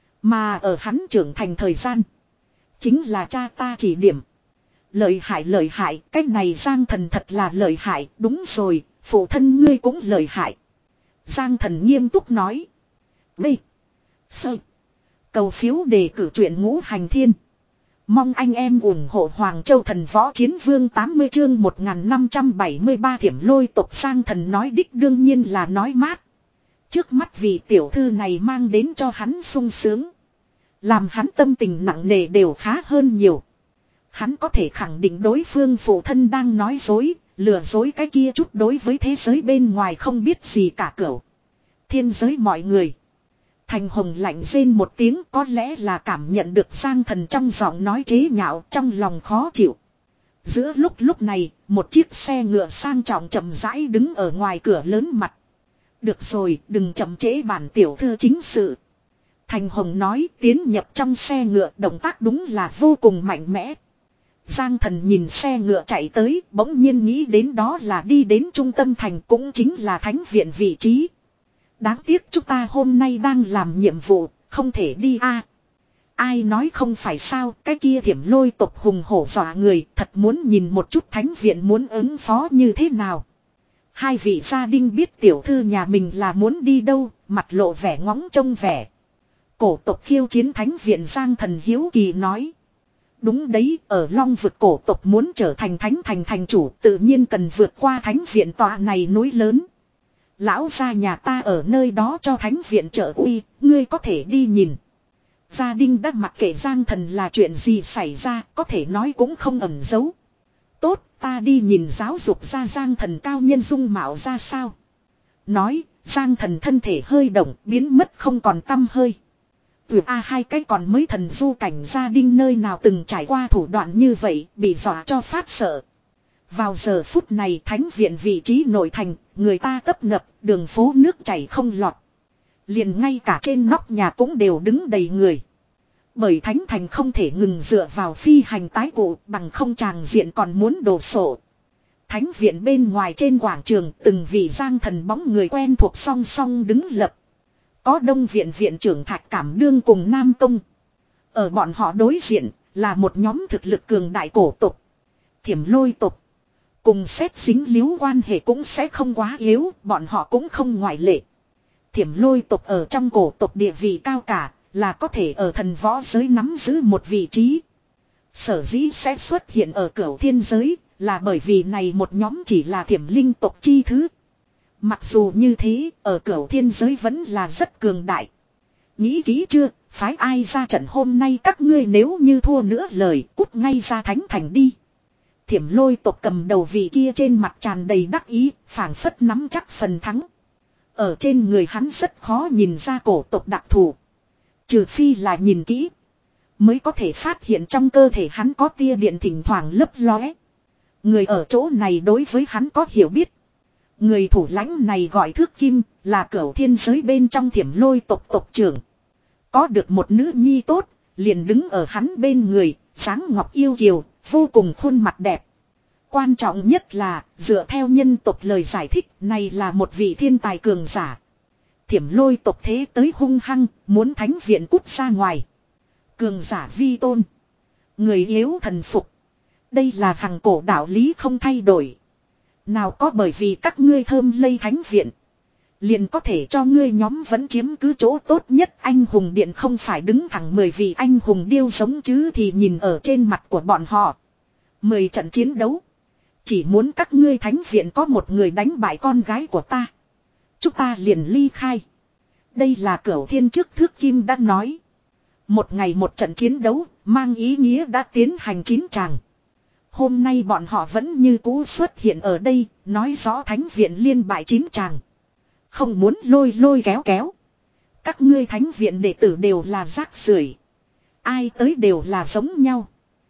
Mà ở hắn trưởng thành thời gian. Chính là cha ta chỉ điểm. Lợi hại lợi hại. Cái này Giang Thần thật là lợi hại. Đúng rồi. Phụ thân ngươi cũng lợi hại. Giang Thần nghiêm túc nói. B. Sơ. Cầu phiếu đề cử truyện Ngũ Hành Thiên. Mong anh em ủng hộ Hoàng Châu Thần Võ Chiến Vương tám mươi chương một nghìn năm trăm bảy mươi ba Thiểm Lôi tộc. Giang Thần nói đích đương nhiên là nói mát. Trước mắt vị tiểu thư này mang đến cho hắn sung sướng. Làm hắn tâm tình nặng nề đều khá hơn nhiều. Hắn có thể khẳng định đối phương phụ thân đang nói dối, lừa dối cái kia chút đối với thế giới bên ngoài không biết gì cả cửu. Thiên giới mọi người. Thành Hồng lạnh rên một tiếng, có lẽ là cảm nhận được Giang Thần trong giọng nói chế nhạo, trong lòng khó chịu. Giữa lúc lúc này, một chiếc xe ngựa sang trọng chậm rãi đứng ở ngoài cửa lớn mặt. Được rồi, đừng chậm trễ bản tiểu thư chính sự. Thành Hồng nói, tiến nhập trong xe ngựa, động tác đúng là vô cùng mạnh mẽ. Giang Thần nhìn xe ngựa chạy tới, bỗng nhiên nghĩ đến đó là đi đến trung tâm thành, cũng chính là thánh viện vị trí. Đáng tiếc chúng ta hôm nay đang làm nhiệm vụ, không thể đi a. À, ai nói không phải sao, cái kia Thiểm Lôi tộc hùng hổ dọa người, thật muốn nhìn một chút thánh viện muốn ứng phó như thế nào. Hai vị gia đình biết tiểu thư nhà mình là muốn đi đâu, mặt lộ vẻ ngóng trông vẻ. Cổ tộc khiêu chiến thánh viện. Giang Thần hiếu kỳ nói. Đúng đấy, ở Long vực cổ tộc muốn trở thành thánh thành thành chủ tự nhiên cần vượt qua thánh viện tọa này núi lớn. Lão gia nhà ta ở nơi đó cho thánh viện trợ uy, ngươi có thể đi nhìn. Gia đình đã mặc kệ Giang Thần là chuyện gì xảy ra, có thể nói cũng không ẩn giấu. Tốt, ta đi nhìn giáo dục ra Giang Thần cao nhân dung mạo ra sao. Nói, Giang Thần thân thể hơi động, biến mất không còn tăm hơi. Ừ a hai cái còn mới thần du cảnh gia đình nơi nào từng trải qua thủ đoạn như vậy, bị dọa cho phát sợ. Vào giờ phút này thánh viện vị trí nội thành, người ta tấp nập, đường phố nước chảy không lọt. Liền ngay cả trên nóc nhà cũng đều đứng đầy người. Bởi thánh thành không thể ngừng dựa vào phi hành tái cụ, bằng không tràng diện còn muốn đổ sổ. Thánh viện bên ngoài trên quảng trường, từng vị Giang Thần bóng người quen thuộc song song đứng lập. Có Đông viện viện trưởng Thạch Cảm Đương cùng Nam Công. Ở bọn họ đối diện là một nhóm thực lực cường đại cổ tộc. Thiểm Lôi tộc. Cùng xét dính líu quan hệ cũng sẽ không quá yếu, bọn họ cũng không ngoại lệ. Thiểm Lôi tộc ở trong cổ tộc địa vị cao cả, là có thể ở thần võ giới nắm giữ một vị trí. Sở dĩ sẽ xuất hiện ở cửu thiên giới, là bởi vì này một nhóm chỉ là thiểm linh tộc chi thứ. Mặc dù như thế, ở cửu thiên giới vẫn là rất cường đại. Nghĩ kỹ chưa, phái ai ra trận hôm nay các ngươi nếu như thua nữa lời, cút ngay ra thánh thành đi. Thiểm Lôi tộc cầm đầu vị kia trên mặt tràn đầy đắc ý, phảng phất nắm chắc phần thắng. Ở trên người hắn rất khó nhìn ra cổ tộc đặc thù. Trừ phi là nhìn kỹ, mới có thể phát hiện trong cơ thể hắn có tia điện thỉnh thoảng lấp lóe. Người ở chỗ này đối với hắn có hiểu biết. Người thủ lãnh này gọi Thước Kim, là cửu thiên giới bên trong Thiểm Lôi tộc tộc trưởng. Có được một nữ nhi tốt, liền đứng ở hắn bên người, sáng ngọc yêu kiều, vô cùng khuôn mặt đẹp. Quan trọng nhất là, dựa theo nhân tộc lời giải thích, này là một vị thiên tài cường giả. Thiểm Lôi tộc thế tới hung hăng, muốn thánh viện cút ra ngoài. Cường giả vi tôn. Người yếu thần phục. Đây là hằng cổ đạo lý không thay đổi. Nào có bởi vì các ngươi thơm lây thánh viện. Liền có thể cho ngươi nhóm vẫn chiếm cứ chỗ tốt nhất. Anh hùng điện không phải đứng thẳng mười vị anh hùng điêu giống chứ thì nhìn ở trên mặt của bọn họ. Mười trận chiến đấu. Chỉ muốn các ngươi thánh viện có một người đánh bại con gái của ta. Chúng ta liền ly khai. Đây là Cửu Thiên trước thước kim đã nói. Một ngày một trận chiến đấu, mang ý nghĩa đã tiến hành chín tràng. Hôm nay bọn họ vẫn như cũ xuất hiện ở đây, nói rõ thánh viện liên bại chín tràng. Không muốn lôi lôi kéo kéo. Các ngươi thánh viện đệ tử đều là rác rưởi. Ai tới đều là giống nhau.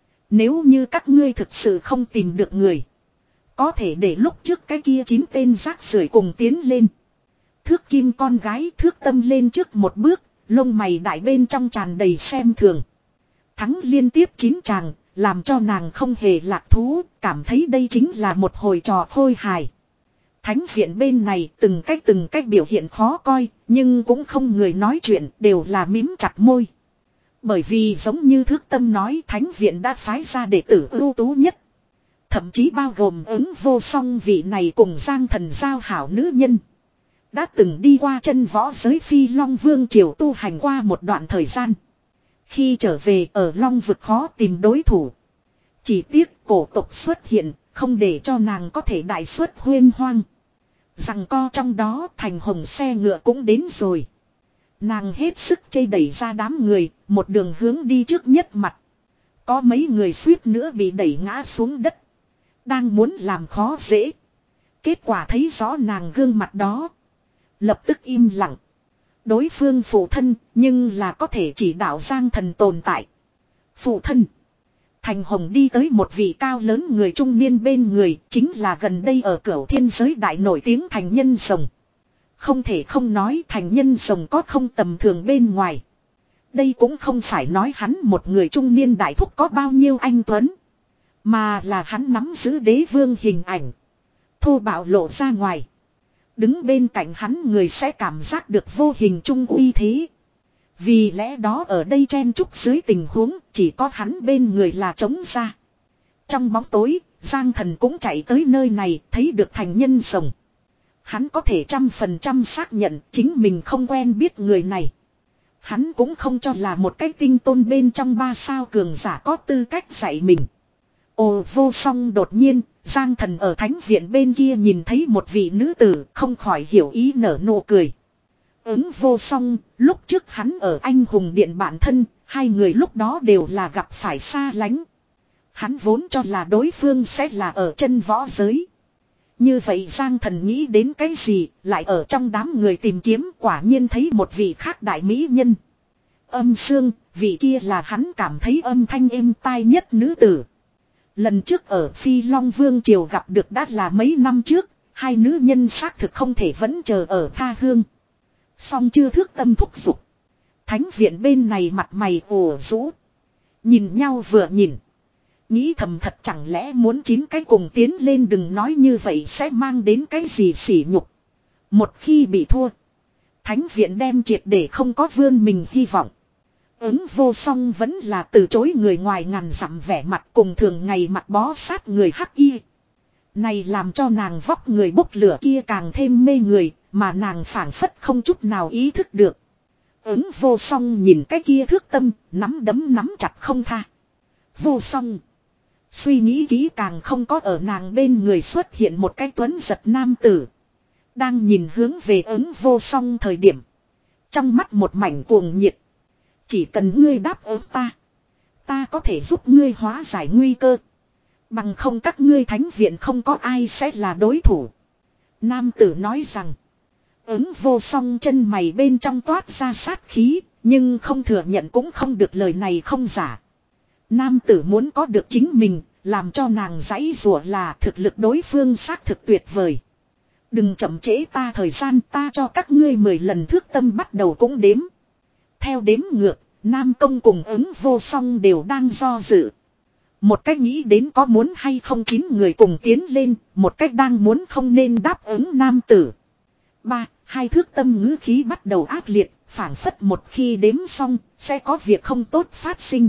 Nếu như các ngươi thực sự không tìm được người. Có thể để lúc trước cái kia chín tên rác rưởi cùng tiến lên. Thước kim con gái thước tâm lên trước một bước. Lông mày đại bên trong tràn đầy xem thường. Thắng liên tiếp chín tràng. Làm cho nàng không hề lạc thú. Cảm thấy đây chính là một hồi trò khôi hài. Thánh viện bên này từng cách từng cách biểu hiện khó coi. Nhưng cũng không người nói chuyện. Đều là mím chặt môi. Bởi vì giống như thước tâm nói, thánh viện đã phái ra đệ tử ưu tú nhất. Thậm chí bao gồm ứng vô song vị này cùng Giang Thần giao hảo nữ nhân. Đã từng đi qua chân võ giới Phi Long Vương triều tu hành qua một đoạn thời gian. Khi trở về ở Long vực khó tìm đối thủ. Chỉ tiếc cổ tộc xuất hiện, không để cho nàng có thể đại xuất huyên hoang. Rằng co trong đó thành hồng xe ngựa cũng đến rồi. Nàng hết sức chây đẩy ra đám người, một đường hướng đi trước nhất mặt. Có mấy người suýt nữa bị đẩy ngã xuống đất. Đang muốn làm khó dễ. Kết quả thấy rõ nàng gương mặt đó. Lập tức im lặng. Đối phương phụ thân, nhưng là có thể chỉ đạo Giang Thần tồn tại. Phụ thân. Thành Hồng đi tới một vị cao lớn người trung niên bên người, chính là gần đây ở Cửu Thiên giới đại nổi tiếng Thành Nhân Rồng. Không thể không nói Thành Nhân Rồng có không tầm thường bên ngoài. Đây cũng không phải nói hắn một người trung niên đại thúc có bao nhiêu anh tuấn. Mà là hắn nắm giữ đế vương hình ảnh. Thô bạo lộ ra ngoài. Đứng bên cạnh hắn người sẽ cảm giác được vô hình trung uy thế. Vì lẽ đó ở đây chen chúc dưới tình huống chỉ có hắn bên người là trống ra. Trong bóng tối, Giang Thần cũng chạy tới nơi này thấy được Thành Nhân Rồng. Hắn có thể trăm phần trăm xác nhận chính mình không quen biết người này. Hắn cũng không cho là một cái tinh tôn bên trong ba sao cường giả có tư cách dạy mình. Ồ vô song đột nhiên, Giang Thần ở thánh viện bên kia nhìn thấy một vị nữ tử không khỏi hiểu ý nở nụ cười. Ứng vô song, lúc trước hắn ở anh hùng điện bản thân, hai người lúc đó đều là gặp phải xa lánh. Hắn vốn cho là đối phương sẽ là ở chân võ giới. Như vậy Giang Thần nghĩ đến cái gì, lại ở trong đám người tìm kiếm quả nhiên thấy một vị khác đại mỹ nhân. Âm Sương, vị kia là hắn cảm thấy âm thanh êm tai nhất nữ tử. Lần trước ở Phi Long Vương triều gặp được đã là mấy năm trước, hai nữ nhân xác thực không thể vẫn chờ ở tha hương. Song chưa thước tâm thúc giục. Thánh viện bên này mặt mày ồ rũ. Nhìn nhau vừa nhìn. Nghĩ thầm thật chẳng lẽ muốn chín cái cùng tiến lên đừng nói như vậy sẽ mang đến cái gì sỉ nhục. Một khi bị thua. Thánh viện đem triệt để không có vươn mình hy vọng. Ứng vô song vẫn là từ chối người ngoài ngàn dặm vẻ mặt cùng thường ngày mặt bó sát người hắc y. Này làm cho nàng vóc người bốc lửa kia càng thêm mê người, mà nàng phảng phất không chút nào ý thức được. Ứng vô song nhìn cái kia thước tâm, nắm đấm nắm chặt không tha. Vô song. Suy nghĩ kỹ càng không có ở nàng bên người xuất hiện một cái tuấn giật nam tử. Đang nhìn hướng về ứng vô song thời điểm. Trong mắt một mảnh cuồng nhiệt. Chỉ cần ngươi đáp ứng ta. Ta có thể giúp ngươi hóa giải nguy cơ. Bằng không các ngươi thánh viện không có ai sẽ là đối thủ. Nam tử nói rằng. Ứng vô song chân mày bên trong toát ra sát khí. Nhưng không thừa nhận cũng không được lời này không giả. Nam tử muốn có được chính mình. Làm cho nàng giãy rủa là thực lực đối phương xác thực tuyệt vời. Đừng chậm trễ ta thời gian ta cho các ngươi mười lần thước tâm bắt đầu cũng đếm. Theo đếm ngược, Nam Công cùng ứng vô song đều đang do dự. Một cách nghĩ đến có muốn hay không chín người cùng tiến lên, một cách đang muốn không nên đáp ứng nam tử. Ba, Hai thước tâm ngữ khí bắt đầu ác liệt, phảng phất một khi đếm xong, sẽ có việc không tốt phát sinh.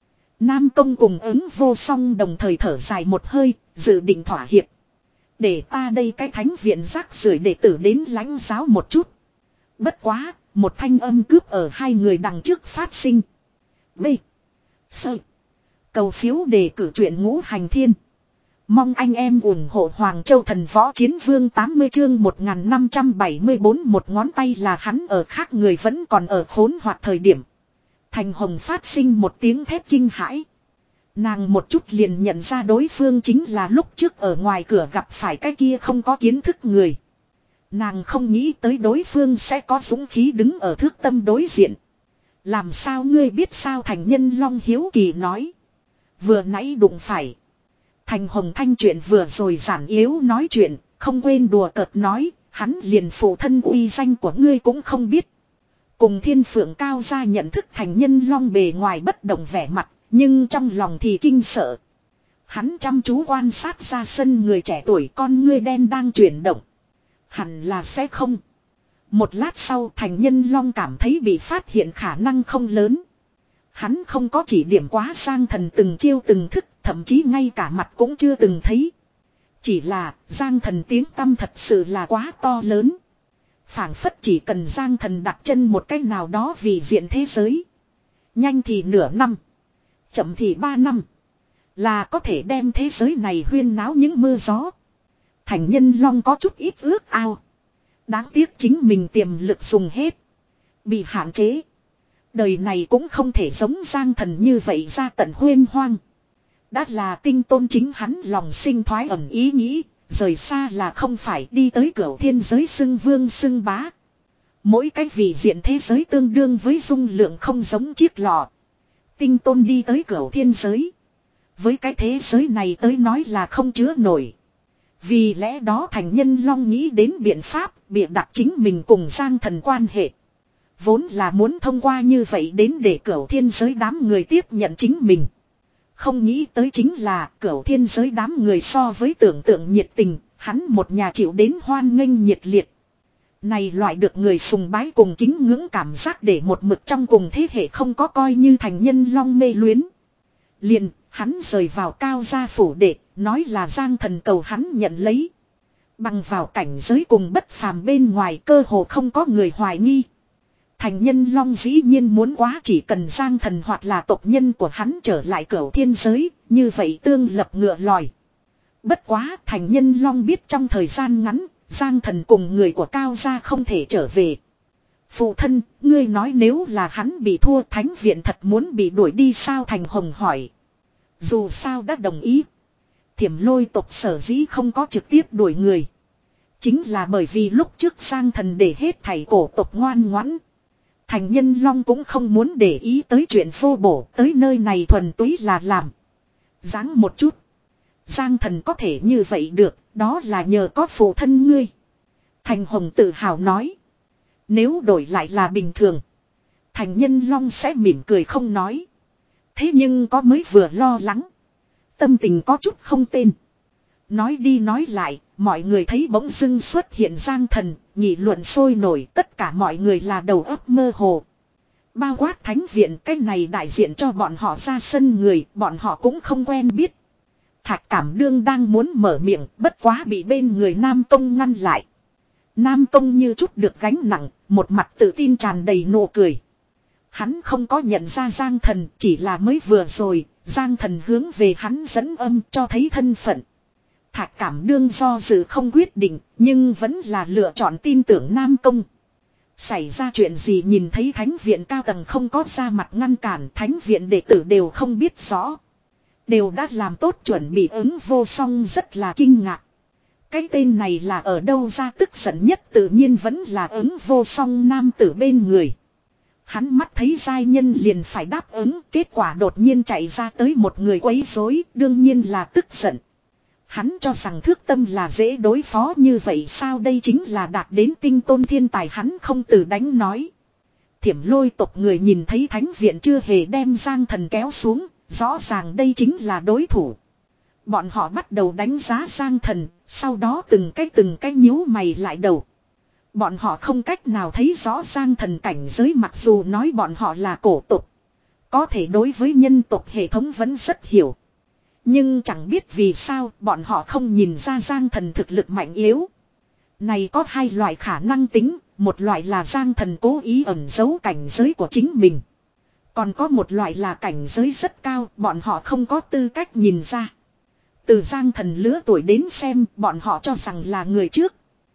Nam Công cùng ứng vô song đồng thời thở dài một hơi, dự định thỏa hiệp. Để ta đây cái thánh viện rác rưởi đệ tử đến lãnh giáo một chút. Bất quá, một thanh âm cướp ở hai người đằng trước phát sinh. B. Sơ. Cầu phiếu đề cử truyện Ngũ Hành Thiên. Mong anh em ủng hộ Hoàng Châu Thần Võ Chiến Vương tám mươi chương một nghìn năm trăm bảy mươi bốn một ngón tay là hắn ở khác người vẫn còn ở khốn hoặc thời điểm. Thành Hồng phát sinh một tiếng thét kinh hãi. Nàng một chút liền nhận ra đối phương chính là lúc trước ở ngoài cửa gặp phải cái kia không có kiến thức người. Nàng không nghĩ tới đối phương sẽ có dũng khí đứng ở thước tâm đối diện. Làm sao ngươi biết sao Thành Nhân Long hiếu kỳ nói. Vừa nãy đụng phải. Thành Hồng Thanh chuyện vừa rồi giản yếu nói chuyện, không quên đùa cợt nói, hắn liền phụ thân uy danh của ngươi cũng không biết. Cùng Thiên Phượng Cao ra nhận thức Thành Nhân Long bề ngoài bất động vẻ mặt, nhưng trong lòng thì kinh sợ. Hắn chăm chú quan sát ra sân người trẻ tuổi con ngươi đen đang chuyển động. Hẳn là sẽ không. Một lát sau Thành Nhân Long cảm thấy bị phát hiện khả năng không lớn. Hắn không có chỉ điểm quá Giang Thần từng chiêu từng thức, thậm chí ngay cả mặt cũng chưa từng thấy. Chỉ là Giang Thần tiếng tăm thật sự là quá to lớn. Phảng phất chỉ cần Giang Thần đặt chân một cách nào đó vì diện thế giới. Nhanh thì nửa năm. Chậm thì ba năm. Là có thể đem thế giới này huyên náo những mưa gió. Thành Nhân Long có chút ít ước ao. Đáng tiếc chính mình tiềm lực dùng hết. Bị hạn chế. Đời này cũng không thể giống Giang Thần như vậy ra tận huyên hoang. Đã là tinh tôn chính hắn lòng sinh thoái ẩn ý nghĩ. Rời xa là không phải đi tới cửu thiên giới xưng vương xưng bá. Mỗi cái vị diện thế giới tương đương với dung lượng không giống chiếc lọ. Tinh tôn đi tới cửu thiên giới. Với cái thế giới này tới nói là không chứa nổi. Vì lẽ đó Thành Nhân Long nghĩ đến biện pháp bịa đặt chính mình cùng Giang Thần quan hệ. Vốn là muốn thông qua như vậy đến để cửu thiên giới đám người tiếp nhận chính mình. Không nghĩ tới chính là cửu thiên giới đám người so với tưởng tượng nhiệt tình, hắn một nhà chịu đến hoan nghênh nhiệt liệt. Này loại được người sùng bái cùng kính ngưỡng cảm giác để một mực trong cùng thế hệ không có coi như Thành Nhân Long mê luyến. Liền, hắn rời vào Cao gia phủ đệ, nói là Giang Thần cầu hắn nhận lấy. Bằng vào cảnh giới cùng bất phàm bên ngoài cơ hồ không có người hoài nghi. Thành Nhân Long dĩ nhiên muốn quá chỉ cần Giang Thần hoặc là tộc nhân của hắn trở lại cửu thiên giới, như vậy tương lập ngựa lòi. Bất quá Thành Nhân Long biết trong thời gian ngắn, Giang Thần cùng người của Cao gia không thể trở về. Phụ thân, ngươi nói nếu là hắn bị thua thánh viện thật muốn bị đuổi đi sao Thành Hồng hỏi. Dù sao đã đồng ý. Thiểm Lôi tộc sở dĩ không có trực tiếp đuổi người. Chính là bởi vì lúc trước Giang Thần để hết thảy cổ tộc ngoan ngoãn. Thành Nhân Long cũng không muốn để ý tới chuyện vô bổ, tới nơi này thuần túy là làm. Giáng một chút. Giang Thần có thể như vậy được, đó là nhờ có phụ thân ngươi. Thành Hồng tự hào nói. Nếu đổi lại là bình thường. Thành Nhân Long sẽ mỉm cười không nói. Thế nhưng có mới vừa lo lắng. Tâm tình có chút không tên. Nói đi nói lại, mọi người thấy bỗng dưng xuất hiện Giang Thần, nghị luận sôi nổi, tất cả mọi người là đầu óc mơ hồ. Bao quát thánh viện, cái này đại diện cho bọn họ ra sân người, bọn họ cũng không quen biết. Thạch Cảm Đương đang muốn mở miệng, bất quá bị bên người Nam Công ngăn lại. Nam Công như chút được gánh nặng, một mặt tự tin tràn đầy nụ cười. Hắn không có nhận ra Giang Thần, chỉ là mới vừa rồi, Giang Thần hướng về hắn dẫn âm cho thấy thân phận. Thạch Cảm Đương do dự không quyết định, nhưng vẫn là lựa chọn tin tưởng Nam Công. Xảy ra chuyện gì nhìn thấy thánh viện cao tầng không có ra mặt ngăn cản, thánh viện đệ tử đều không biết rõ. Đều đã làm tốt chuẩn bị ứng vô song rất là kinh ngạc. Cái tên này là ở đâu ra tức giận nhất tự nhiên vẫn là ứng vô song nam tử bên người. Hắn mắt thấy giai nhân liền phải đáp ứng, kết quả đột nhiên chạy ra tới một người quấy rối, đương nhiên là tức giận. Hắn cho rằng thước tâm là dễ đối phó như vậy sao đây chính là đạt đến tinh tôn thiên tài hắn không từ đánh nói. Thiểm Lôi tộc người nhìn thấy thánh viện chưa hề đem Giang Thần kéo xuống, rõ ràng đây chính là đối thủ. Bọn họ bắt đầu đánh giá Giang Thần, sau đó từng cái từng cái nhíu mày lại đầu. Bọn họ không cách nào thấy rõ Giang Thần cảnh giới, mặc dù nói bọn họ là cổ tục. Có thể đối với nhân tộc hệ thống vẫn rất hiểu. Nhưng chẳng biết vì sao bọn họ không nhìn ra Giang Thần thực lực mạnh yếu. Này có hai loại khả năng tính, một loại là Giang Thần cố ý ẩn giấu cảnh giới của chính mình. Còn có một loại là cảnh giới rất cao, bọn họ không có tư cách nhìn ra. Từ Giang Thần lứa tuổi đến xem, bọn họ cho rằng là người trước.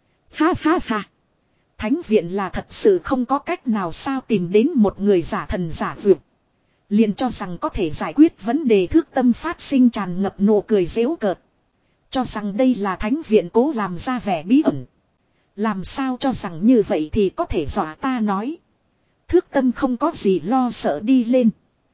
Ha ha ha. Thánh viện là thật sự không có cách nào sao tìm đến một người giả thần giả vượt. Liền cho rằng có thể giải quyết vấn đề thước tâm phát sinh tràn ngập nụ cười giễu cợt. Cho rằng đây là thánh viện cố làm ra vẻ bí ẩn. Làm sao cho rằng như vậy thì có thể dọa ta nói. Thước tâm không có gì lo sợ đi lên.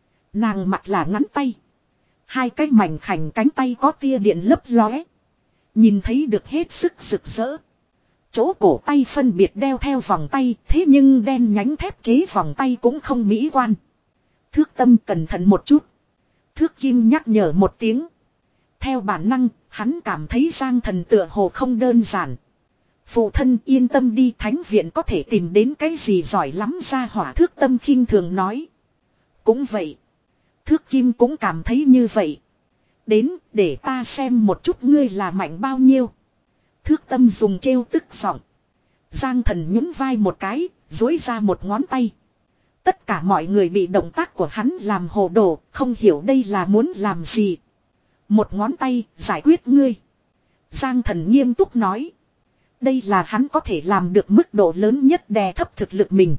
Nàng mặc là ngắn tay. Hai cái mảnh khảnh cánh tay có tia điện lấp lóe. Nhìn thấy được hết sức rực rỡ. Chỗ cổ tay phân biệt đeo theo vòng tay, thế nhưng đen nhánh thép chế vòng tay cũng không mỹ quan. Thước tâm cẩn thận một chút. Thước kim nhắc nhở một tiếng. Theo bản năng, hắn cảm thấy Giang Thần tựa hồ không đơn giản. Phụ thân yên tâm đi, thánh viện có thể tìm đến cái gì giỏi lắm ra hỏa. Thước tâm khinh thường nói. Cũng vậy. Thước kim cũng cảm thấy như vậy. Đến để ta xem một chút ngươi là mạnh bao nhiêu. Thước tâm dùng trêu tức giọng. Giang Thần nhún vai một cái, duỗi ra một ngón tay. Tất cả mọi người bị động tác của hắn làm hồ đồ, không hiểu đây là muốn làm gì. Một ngón tay, giải quyết ngươi. Giang Thần nghiêm túc nói. Đây là hắn có thể làm được mức độ lớn nhất đè thấp thực lực mình.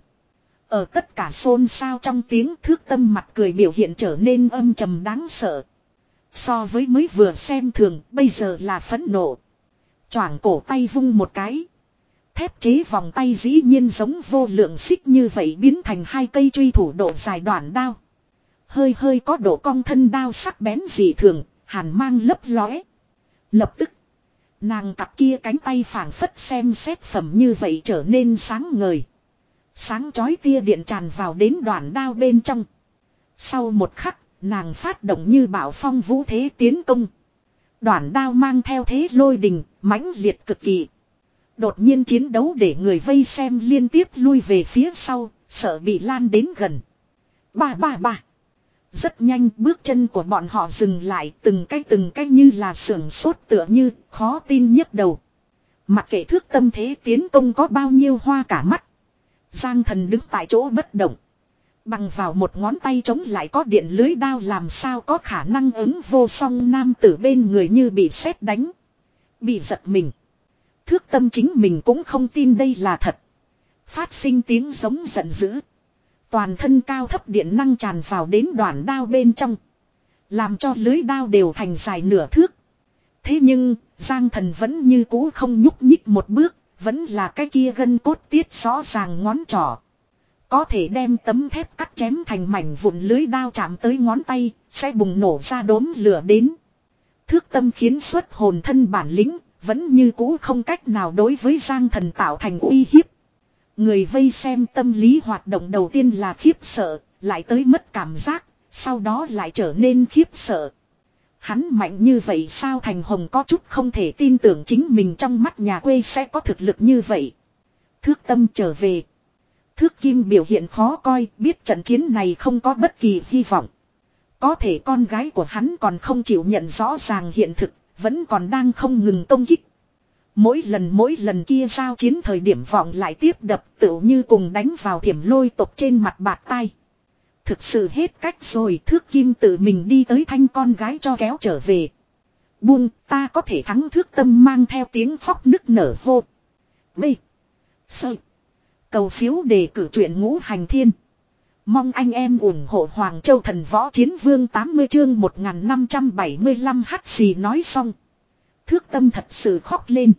Ở tất cả xôn xao trong tiếng, thước tâm mặt cười biểu hiện trở nên âm trầm đáng sợ. So với mới vừa xem thường, bây giờ là phẫn nộ. Choảng cổ tay vung một cái. Thép chế vòng tay dĩ nhiên giống vô lượng xích như vậy biến thành hai cây truy thủ độ dài đoạn đao. Hơi hơi có độ cong thân đao sắc bén dị thường, hàn mang lấp lóe. Lập tức, nàng cặp kia cánh tay phảng phất xem xét phẩm như vậy trở nên sáng ngời. Sáng chói tia điện tràn vào đến đoạn đao bên trong. Sau một khắc, nàng phát động như bão phong vũ thế tiến công. Đoạn đao mang theo thế lôi đình, mãnh liệt cực kỳ. Đột nhiên chiến đấu để người vây xem liên tiếp lui về phía sau, sợ bị lan đến gần. Ba ba ba. Rất nhanh bước chân của bọn họ dừng lại, từng cái từng cái như là sưởng sốt tựa như, khó tin nhức đầu. Mặc kệ thước tâm thế tiến công có bao nhiêu hoa cả mắt. Giang Thần đứng tại chỗ bất động. Bằng vào một ngón tay chống lại có điện lưới đao làm sao có khả năng ứng vô song nam tử bên người như bị sét đánh. Bị giật mình. Thước tâm chính mình cũng không tin đây là thật. Phát sinh tiếng giống giận dữ. Toàn thân cao thấp điện năng tràn vào đến đoạn đao bên trong. Làm cho lưới đao đều thành dài nửa thước. Thế nhưng, Giang Thần vẫn như cũ không nhúc nhích một bước. Vẫn là cái kia gân cốt tiết rõ ràng ngón trỏ. Có thể đem tấm thép cắt chém thành mảnh vụn, lưới đao chạm tới ngón tay, sẽ bùng nổ ra đốm lửa đến. Thước tâm khiến xuất hồn thân bản lĩnh, vẫn như cũ không cách nào đối với Giang Thần tạo thành uy hiếp. Người vây xem tâm lý hoạt động đầu tiên là khiếp sợ, lại tới mất cảm giác, sau đó lại trở nên khiếp sợ. Hắn mạnh như vậy sao? Thành Hồng có chút không thể tin tưởng chính mình trong mắt nhà quê sẽ có thực lực như vậy. Thước tâm trở về. Thước kim biểu hiện khó coi, biết trận chiến này không có bất kỳ hy vọng. Có thể con gái của hắn còn không chịu nhận rõ ràng hiện thực, vẫn còn đang không ngừng công kích. Mỗi lần mỗi lần kia giao chiến thời điểm vọng lại tiếp đập, tựu như cùng đánh vào thiểm lôi tộc trên mặt bạt tai. Thực sự hết cách rồi, thước kim tự mình đi tới thanh con gái cho kéo trở về. Buông, ta có thể thắng. Thước tâm mang theo tiếng khóc nức nở hô. B. Sơ. Cầu phiếu đề cử truyện Ngũ Hành Thiên. Mong anh em ủng hộ Hoàng Châu Thần Võ Chiến Vương tám mươi chương một nghìn năm trăm bảy mươi lăm. Hắt xì nói xong. Thước tâm thật sự khóc lên.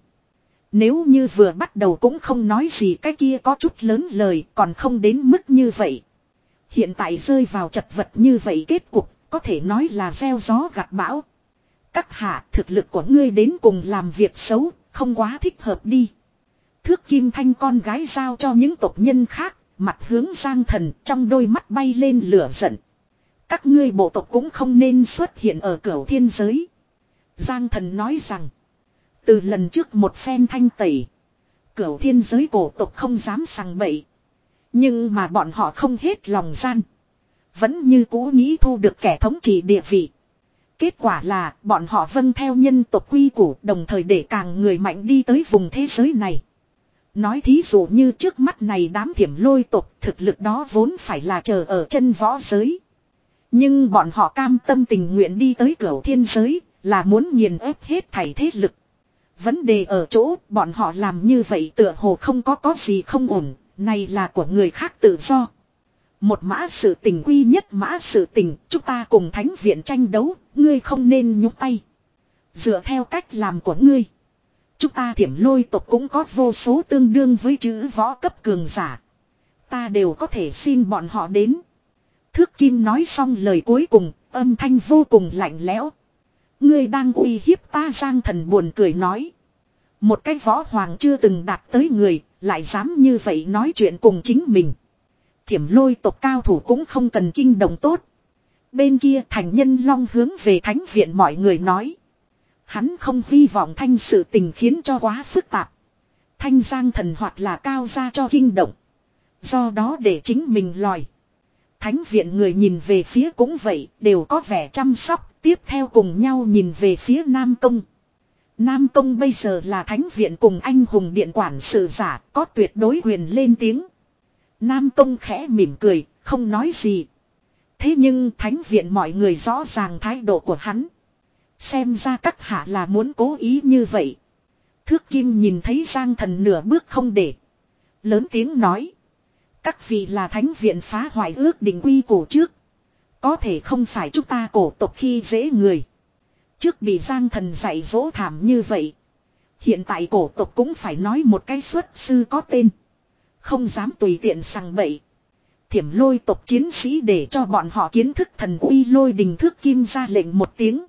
Nếu như vừa bắt đầu cũng không nói gì, cái kia có chút lớn lời, còn không đến mức như vậy. Hiện tại rơi vào chật vật như vậy, kết cục có thể nói là gieo gió gặt bão. Các hạ, thực lực của ngươi đến cùng làm việc xấu, không quá thích hợp đi. Thước kim thanh con gái giao cho những tộc nhân khác, mặt hướng Giang Thần, trong đôi mắt bay lên lửa giận. Các ngươi bộ tộc cũng không nên xuất hiện ở cửu thiên giới. Giang Thần nói rằng, từ lần trước một phen thanh tẩy, Cửu thiên giới cổ tộc không dám sằng bậy. Nhưng mà bọn họ không hết lòng gian. Vẫn như cũ nghĩ thu được kẻ thống trị địa vị. Kết quả là bọn họ vâng theo nhân tộc quy củ, đồng thời để càng người mạnh đi tới vùng thế giới này. Nói thí dụ như trước mắt này đám thiểm lôi tộc, thực lực đó vốn phải là chờ ở chân võ giới. Nhưng bọn họ cam tâm tình nguyện đi tới Cửu thiên giới, là muốn nghiền ép hết thảy thế lực. Vấn đề ở chỗ bọn họ làm như vậy tựa hồ không có có gì không ổn, này là của người khác tự do. Một mã sự tình quy nhất mã sự tình, chúng ta cùng thánh viện tranh đấu, ngươi không nên nhúc tay. Dựa theo cách làm của ngươi, chúng ta thiểm lôi tộc cũng có vô số tương đương với chữ võ cấp cường giả. Ta đều có thể xin bọn họ đến. Thước Kim nói xong lời cuối cùng, âm thanh vô cùng lạnh lẽo. Ngươi đang uy hiếp ta. Giang Thần buồn cười nói. Một cái võ hoàng chưa từng đạt tới người, lại dám như vậy nói chuyện cùng chính mình. Thiểm lôi tộc cao thủ cũng không cần kinh động tốt. Bên kia Thành Nhân Long hướng về thánh viện mọi người nói. Hắn không hy vọng thanh sự tình khiến cho quá phức tạp. Thanh Giang Thần hoặc là cao ra cho kinh động. Do đó để chính mình lòi. Thánh viện người nhìn về phía cũng vậy, đều có vẻ chăm sóc, tiếp theo cùng nhau nhìn về phía Nam Công. Nam Công bây giờ là thánh viện cùng anh hùng điện quản sự giả, có tuyệt đối quyền lên tiếng. Nam Công khẽ mỉm cười, không nói gì. Thế nhưng thánh viện mọi người rõ ràng thái độ của hắn. Xem ra các hạ là muốn cố ý như vậy. Thước Kim nhìn thấy Giang Thần nửa bước không để. Lớn tiếng nói. Các vị là thánh viện phá hoại ước định quy củ trước. Có thể không phải chúng ta cổ tộc khi dễ người. Trước bị Giang Thần dạy dỗ thảm như vậy. Hiện tại cổ tộc cũng phải nói một cái xuất sư có tên. Không dám tùy tiện sằng bậy. Thiểm lôi tộc chiến sĩ để cho bọn họ kiến thức thần uy Lôi Đình. Thước Kim ra lệnh một tiếng.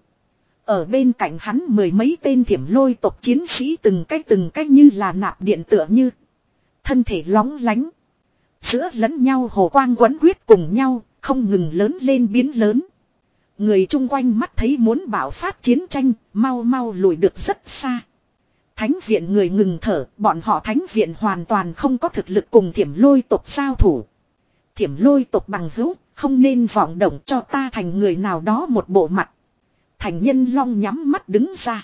Ở bên cạnh hắn mười mấy tên thiểm lôi tộc chiến sĩ từng cách từng cách như là nạp điện tựa như. Thân thể lóng lánh. Giữa lẫn nhau hồ quang quấn quyết cùng nhau, không ngừng lớn lên biến lớn. Người chung quanh mắt thấy muốn bạo phát chiến tranh, mau mau lùi được rất xa. Thánh viện người ngừng thở, bọn họ thánh viện hoàn toàn không có thực lực cùng thiểm lôi tộc giao thủ. Thiểm lôi tộc bằng hữu, không nên vọng động cho ta thành người nào đó một bộ mặt. Thành Nhân Long nhắm mắt đứng ra.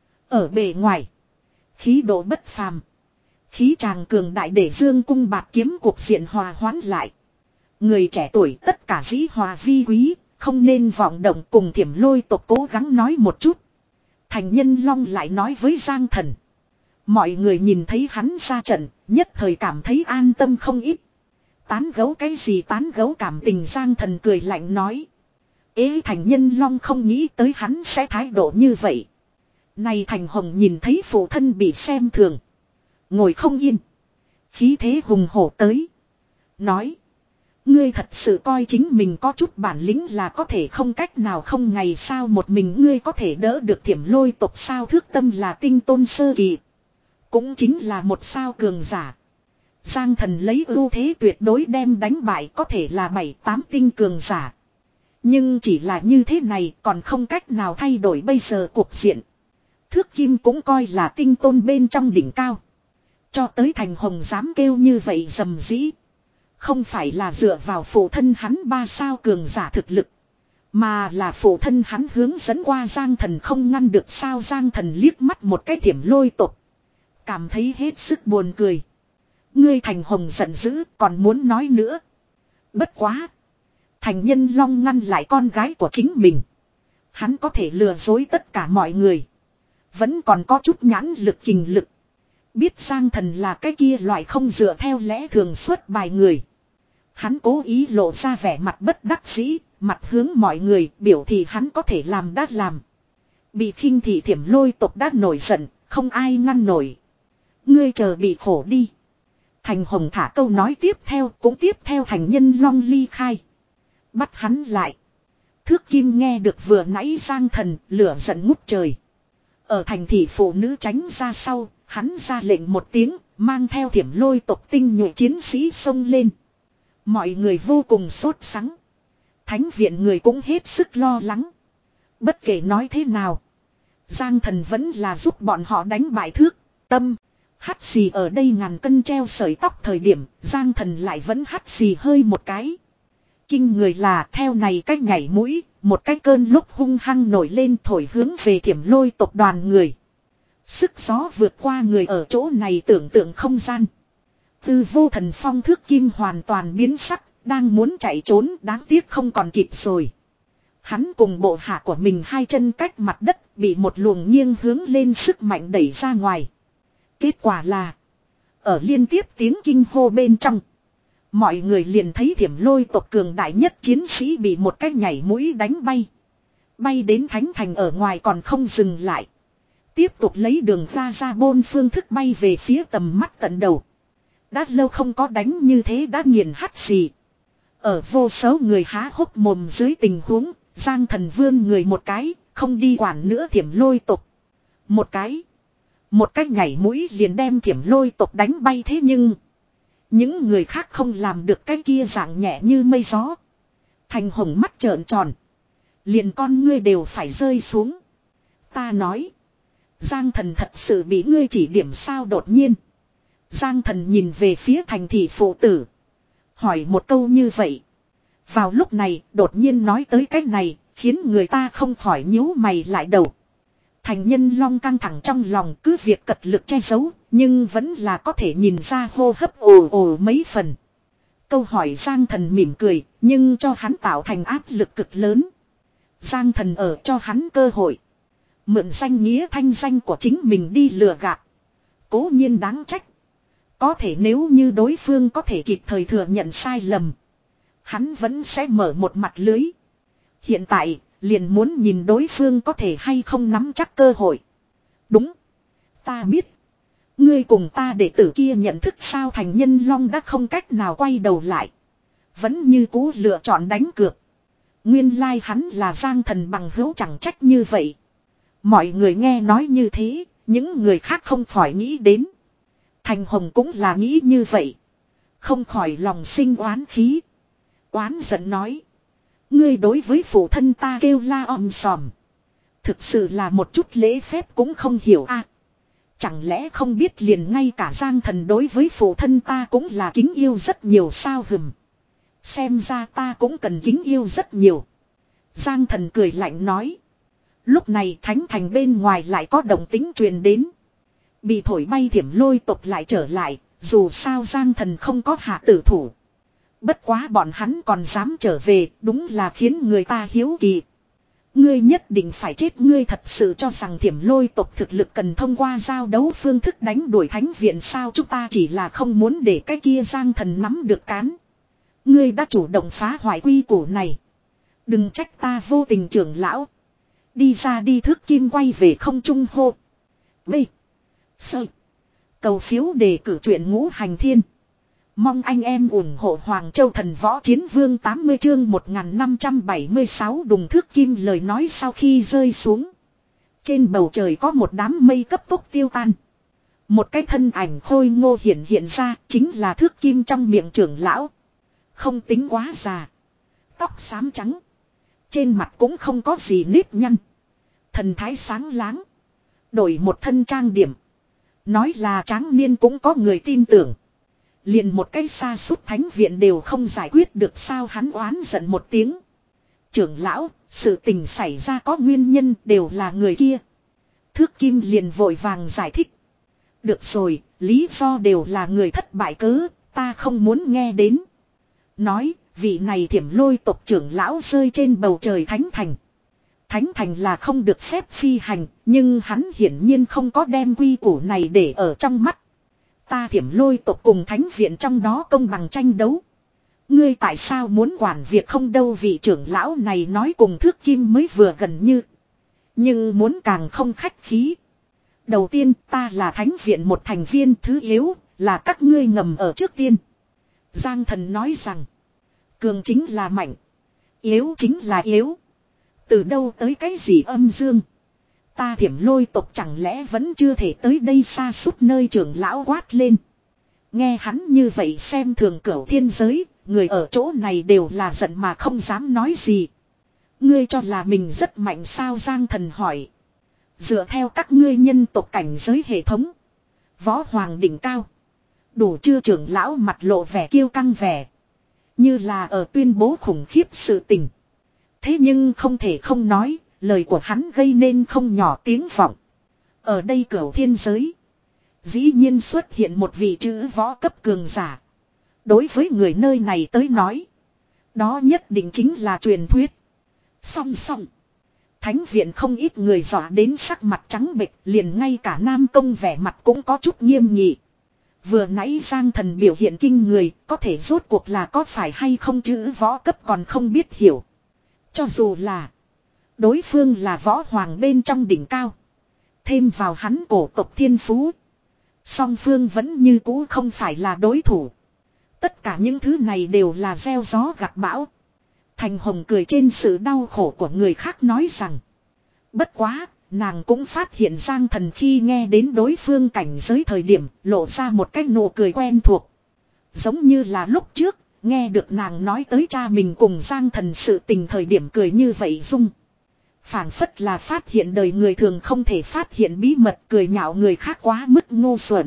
Ở bề ngoài, khí độ bất phàm. Khí tràng cường đại để dương cung bạt kiếm cuộc diện hòa hoãn lại. Người trẻ tuổi tất cả dĩ hòa vi quý, không nên vọng động cùng thiểm lôi tộc cố gắng nói một chút. Thành Nhân Long lại nói với Giang Thần. Mọi người nhìn thấy hắn ra trận, nhất thời cảm thấy an tâm không ít. Tán gấu cái gì tán gấu cảm tình. Giang Thần cười lạnh nói. Ê, Thành Nhân Long không nghĩ tới hắn sẽ thái độ như vậy. Này Thành Hồng nhìn thấy phụ thân bị xem thường. Ngồi không yên. Khí thế hùng hổ tới. Nói. Ngươi thật sự coi chính mình có chút bản lĩnh là có thể không cách nào không ngày sao một mình ngươi có thể đỡ được thiểm lôi tộc sao. Thước Tâm là tinh tôn sơ kỳ. Cũng chính là một sao cường giả. Giang Thần lấy ưu thế tuyệt đối đem đánh bại có thể là bảy tám tinh cường giả. Nhưng chỉ là như thế này còn không cách nào thay đổi bây giờ cuộc diện. Thước Kim cũng coi là tinh tôn bên trong đỉnh cao. Cho tới Thành Hồng dám kêu như vậy dầm dĩ. Không phải là dựa vào phụ thân hắn ba sao cường giả thực lực. Mà là phụ thân hắn hướng dẫn qua Giang Thần không ngăn được sao. Giang Thần liếc mắt một cái thiểm lôi tộc. Cảm thấy hết sức buồn cười. Ngươi Thành Hồng giận dữ còn muốn nói nữa. Bất quá. Thành Nhân Long ngăn lại con gái của chính mình. Hắn có thể lừa dối tất cả mọi người. Vẫn còn có chút nhãn lực kình lực. Biết Giang Thần là cái kia loại không dựa theo lẽ thường xuất bài người. Hắn cố ý lộ ra vẻ mặt bất đắc dĩ, mặt hướng mọi người biểu thị hắn có thể làm đã làm. Bị khinh thị thiểm lôi tộc đã nổi giận, không ai ngăn nổi. Ngươi chờ bị khổ đi. Thành Hồng thả câu nói tiếp theo cũng tiếp theo Thành Nhân Long ly khai. Bắt hắn lại. Thước Kim nghe được vừa nãy Giang Thần lửa giận ngút trời. Ở thành thị phụ nữ tránh ra sau, hắn ra lệnh một tiếng, mang theo thiểm lôi tộc tinh nhuệ chiến sĩ xông lên. Mọi người vô cùng sốt sắng. Thánh viện người cũng hết sức lo lắng. Bất kể nói thế nào, Giang Thần vẫn là giúp bọn họ đánh bại Thước Tâm. Hắt xì ở đây ngàn cân treo sợi tóc thời điểm, Giang Thần lại vẫn hắt xì hơi một cái. Kinh người là theo này cách nhảy mũi, một cái cơn lúc hung hăng nổi lên thổi hướng về Thiểm Lôi tộc đoàn người. Sức gió vượt qua người ở chỗ này tưởng tượng không gian. Tư Vô Thần phong thước kim hoàn toàn biến sắc, đang muốn chạy trốn đáng tiếc không còn kịp rồi. Hắn cùng bộ hạ của mình hai chân cách mặt đất bị một luồng nghiêng hướng lên sức mạnh đẩy ra ngoài. Kết quả là ở liên tiếp tiếng kinh hô bên trong, mọi người liền thấy Thiểm Lôi tộc cường đại nhất chiến sĩ bị một cái nhảy mũi đánh bay. Bay đến thánh thành ở ngoài còn không dừng lại. Tiếp tục lấy đường ra ra bôn phương thức bay về phía tầm mắt tận đầu. Đã lâu không có đánh như thế đã nghiền hắt xì. Ở vô số người há hốc mồm dưới tình huống, Giang Thần vươn người một cái, không đi quản nữa Thiểm Lôi tộc. Một cái. Một cái nhảy mũi liền đem Thiểm Lôi tộc đánh bay thế nhưng những người khác không làm được cái kia dạng nhẹ như mây gió. Thành Hồng mắt trợn tròn. Liền con ngươi đều phải rơi xuống. Ta nói. Giang Thần thật sự bị ngươi chỉ điểm sao đột nhiên. Giang Thần nhìn về phía thành thị phụ tử. Hỏi một câu như vậy. Vào lúc này đột nhiên nói tới cái này. Khiến người ta không khỏi nhíu mày lại đầu. Thành Nhân Long căng thẳng trong lòng cứ việc cật lực che giấu. Nhưng vẫn là có thể nhìn ra hô hấp ồ ồ mấy phần. Câu hỏi Giang Thần mỉm cười. Nhưng cho hắn tạo thành áp lực cực lớn. Giang Thần ở cho hắn cơ hội. Mượn danh nghĩa thanh danh của chính mình đi lừa gạt. Cố nhiên đáng trách. Có thể nếu như đối phương có thể kịp thời thừa nhận sai lầm. Hắn vẫn sẽ mở một mặt lưới. Hiện tại liền muốn nhìn đối phương có thể hay không nắm chắc cơ hội. Đúng. Ta biết. Ngươi cùng ta đệ tử kia nhận thức sao Thành Nhân Long đã không cách nào quay đầu lại. Vẫn như cũ lựa chọn đánh cược. Nguyên lai hắn là Giang Thần bằng hữu chẳng trách như vậy. Mọi người nghe nói như thế, những người khác không khỏi nghĩ đến. Thành Hồng cũng là nghĩ như vậy. Không khỏi lòng sinh oán khí. Oán giận nói. Ngươi đối với phụ thân ta kêu la om sòm. Thực sự là một chút lễ phép cũng không hiểu a. À, chẳng lẽ không biết liền ngay cả Giang Thần đối với phụ thân ta cũng là kính yêu rất nhiều sao hừm. Xem ra ta cũng cần kính yêu rất nhiều. Giang Thần cười lạnh nói. Lúc này thánh thành bên ngoài lại có động tính truyền đến. Bị thổi bay Thiểm Lôi tộc lại trở lại. Dù sao Giang Thần không có hạ tử thủ. Bất quá bọn hắn còn dám trở về. Đúng là khiến người ta hiếu kỳ. Ngươi nhất định phải chết. Ngươi thật sự cho rằng Thiểm Lôi tộc thực lực cần thông qua giao đấu phương thức đánh đuổi thánh viện sao. Chúng ta chỉ là không muốn để cái kia Giang Thần nắm được cán. Ngươi đã chủ động phá hoại quy củ này. Đừng trách ta vô tình trưởng lão. Đi ra đi thước kim quay về không trung hô. B. Sơ. Cầu phiếu đề cử truyện Ngũ Hành Thiên. Mong anh em ủng hộ Hoàng Châu Thần Võ Chiến Vương tám mươi chương một nghìn năm trăm bảy mươi sáu đùng thước kim lời nói sau khi rơi xuống. Trên bầu trời có một đám mây cấp tốc tiêu tan. Một cái thân ảnh khôi ngô hiện hiện ra chính là thước kim trong miệng trưởng lão. Không tính quá già. Tóc xám trắng. Trên mặt cũng không có gì nếp nhăn. Thần thái sáng láng. Đổi một thân trang điểm. Nói là tráng niên cũng có người tin tưởng. Liền một cái xa sút thánh viện đều không giải quyết được sao hắn oán giận một tiếng. Trưởng lão, sự tình xảy ra có nguyên nhân đều là người kia. Thước kim liền vội vàng giải thích. Được rồi, lý do đều là người thất bại cớ, ta không muốn nghe đến. Nói, vị này Thiểm Lôi tộc trưởng lão rơi trên bầu trời thánh thành. Thánh thành là không được phép phi hành, nhưng hắn hiển nhiên không có đem quy củ này để ở trong mắt. Ta Thiểm Lôi tộc cùng thánh viện trong đó công bằng tranh đấu. Ngươi tại sao muốn quản việc không đâu vị trưởng lão này nói cùng thước kim mới vừa gần như. Nhưng muốn càng không khách khí. Đầu tiên ta là thánh viện một thành viên thứ yếu là các ngươi ngầm ở trước tiên. Giang Thần nói rằng. Cường chính là mạnh. Yếu chính là yếu. Từ đâu tới cái gì âm dương. Ta Thiểm Lôi tộc chẳng lẽ vẫn chưa thể tới đây xa suốt nơi trưởng lão quát lên. Nghe hắn như vậy xem thường cửu thiên giới. Người ở chỗ này đều là giận mà không dám nói gì. Ngươi cho là mình rất mạnh sao Giang Thần hỏi. Dựa theo các ngươi nhân tộc cảnh giới hệ thống. Võ hoàng đỉnh cao. Đủ chưa trưởng lão mặt lộ vẻ kiêu căng vẻ. Như là ở tuyên bố khủng khiếp sự tình. Thế nhưng không thể không nói, lời của hắn gây nên không nhỏ tiếng vọng. Ở đây cửu thiên giới. Dĩ nhiên xuất hiện một vị chữ võ cấp cường giả. Đối với người nơi này tới nói. Đó nhất định chính là truyền thuyết. Song song. Thánh viện không ít người dọa đến sắc mặt trắng bệch, liền ngay cả Nam Công vẻ mặt cũng có chút nghiêm nghị. Vừa nãy Giang Thần biểu hiện kinh người, có thể rốt cuộc là có phải hay không chữ võ cấp còn không biết hiểu. Cho dù là đối phương là võ hoàng bên trong đỉnh cao. Thêm vào hắn cổ tộc thiên phú. Song phương vẫn như cũ không phải là đối thủ. Tất cả những thứ này đều là gieo gió gặt bão. Thành Hồng cười trên sự đau khổ của người khác nói rằng. Bất quá, nàng cũng phát hiện Giang Thần khi nghe đến đối phương cảnh giới thời điểm lộ ra một cái nụ cười quen thuộc. Giống như là lúc trước, nghe được nàng nói tới cha mình cùng Giang Thần sự tình thời điểm cười như vậy dung. Phảng phất là phát hiện đời người thường không thể phát hiện bí mật cười nhạo người khác quá mức ngu xuẩn.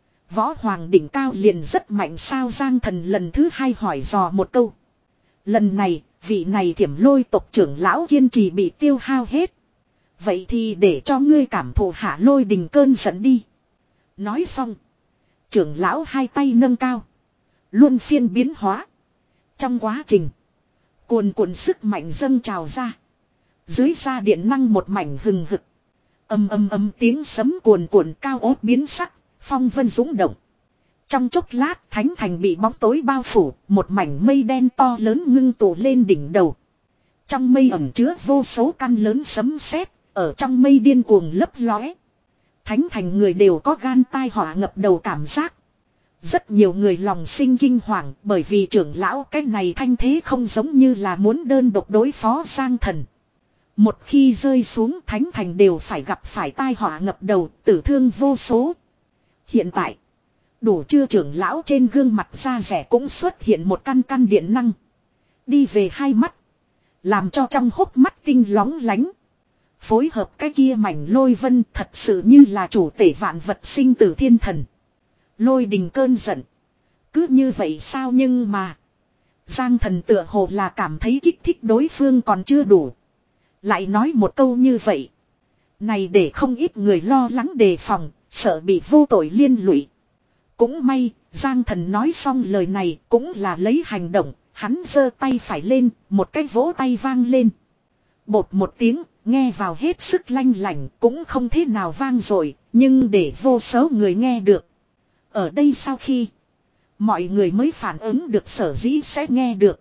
Võ hoàng đỉnh cao liền rất mạnh sao Giang Thần lần thứ hai hỏi dò một câu. Lần này, vị này Thiểm Lôi tộc trưởng lão kiên trì bị tiêu hao hết. Vậy thì để cho ngươi cảm thụ hạ lôi đình cơn giận đi. Nói xong. Trưởng lão hai tay nâng cao. Luôn phiên biến hóa. Trong quá trình. Cuồn cuộn sức mạnh dâng trào ra. Dưới da điện năng một mảnh hừng hực. Âm âm âm tiếng sấm cuồn cuộn cao ốt biến sắc. Phong vân dũng động. Trong chốc lát thánh thành bị bóng tối bao phủ. Một mảnh mây đen to lớn ngưng tụ lên đỉnh đầu. Trong mây ẩn chứa vô số căn lớn sấm sét. Ở trong mây điên cuồng lấp lóe. Thánh thành người đều có gan tai họa ngập đầu cảm giác. Rất nhiều người lòng sinh kinh hoàng bởi vì trưởng lão cái này thanh thế không giống như là muốn đơn độc đối phó Giang Thần. Một khi rơi xuống thánh thành đều phải gặp phải tai họa ngập đầu, tử thương vô số. Hiện tại, đủ chưa trưởng lão trên gương mặt da rẻ cũng xuất hiện một căn căn điện năng. Đi về hai mắt. Làm cho trong hốc mắt tinh lóng lánh. Phối hợp cái kia mảnh lôi vân thật sự như là chủ tể vạn vật sinh tử thiên thần. Lôi đình cơn giận. Cứ như vậy sao nhưng mà. Giang Thần tựa hồ là cảm thấy kích thích đối phương còn chưa đủ. Lại nói một câu như vậy. Này để không ít người lo lắng đề phòng, sợ bị vô tội liên lụy. Cũng may, Giang Thần nói xong lời này cũng là lấy hành động, hắn giơ tay phải lên, một cái vỗ tay vang lên. Bột một tiếng, nghe vào hết sức lanh lảnh, cũng không thế nào vang rồi, nhưng để vô số người nghe được. Ở đây sau khi, mọi người mới phản ứng được sở dĩ sẽ nghe được.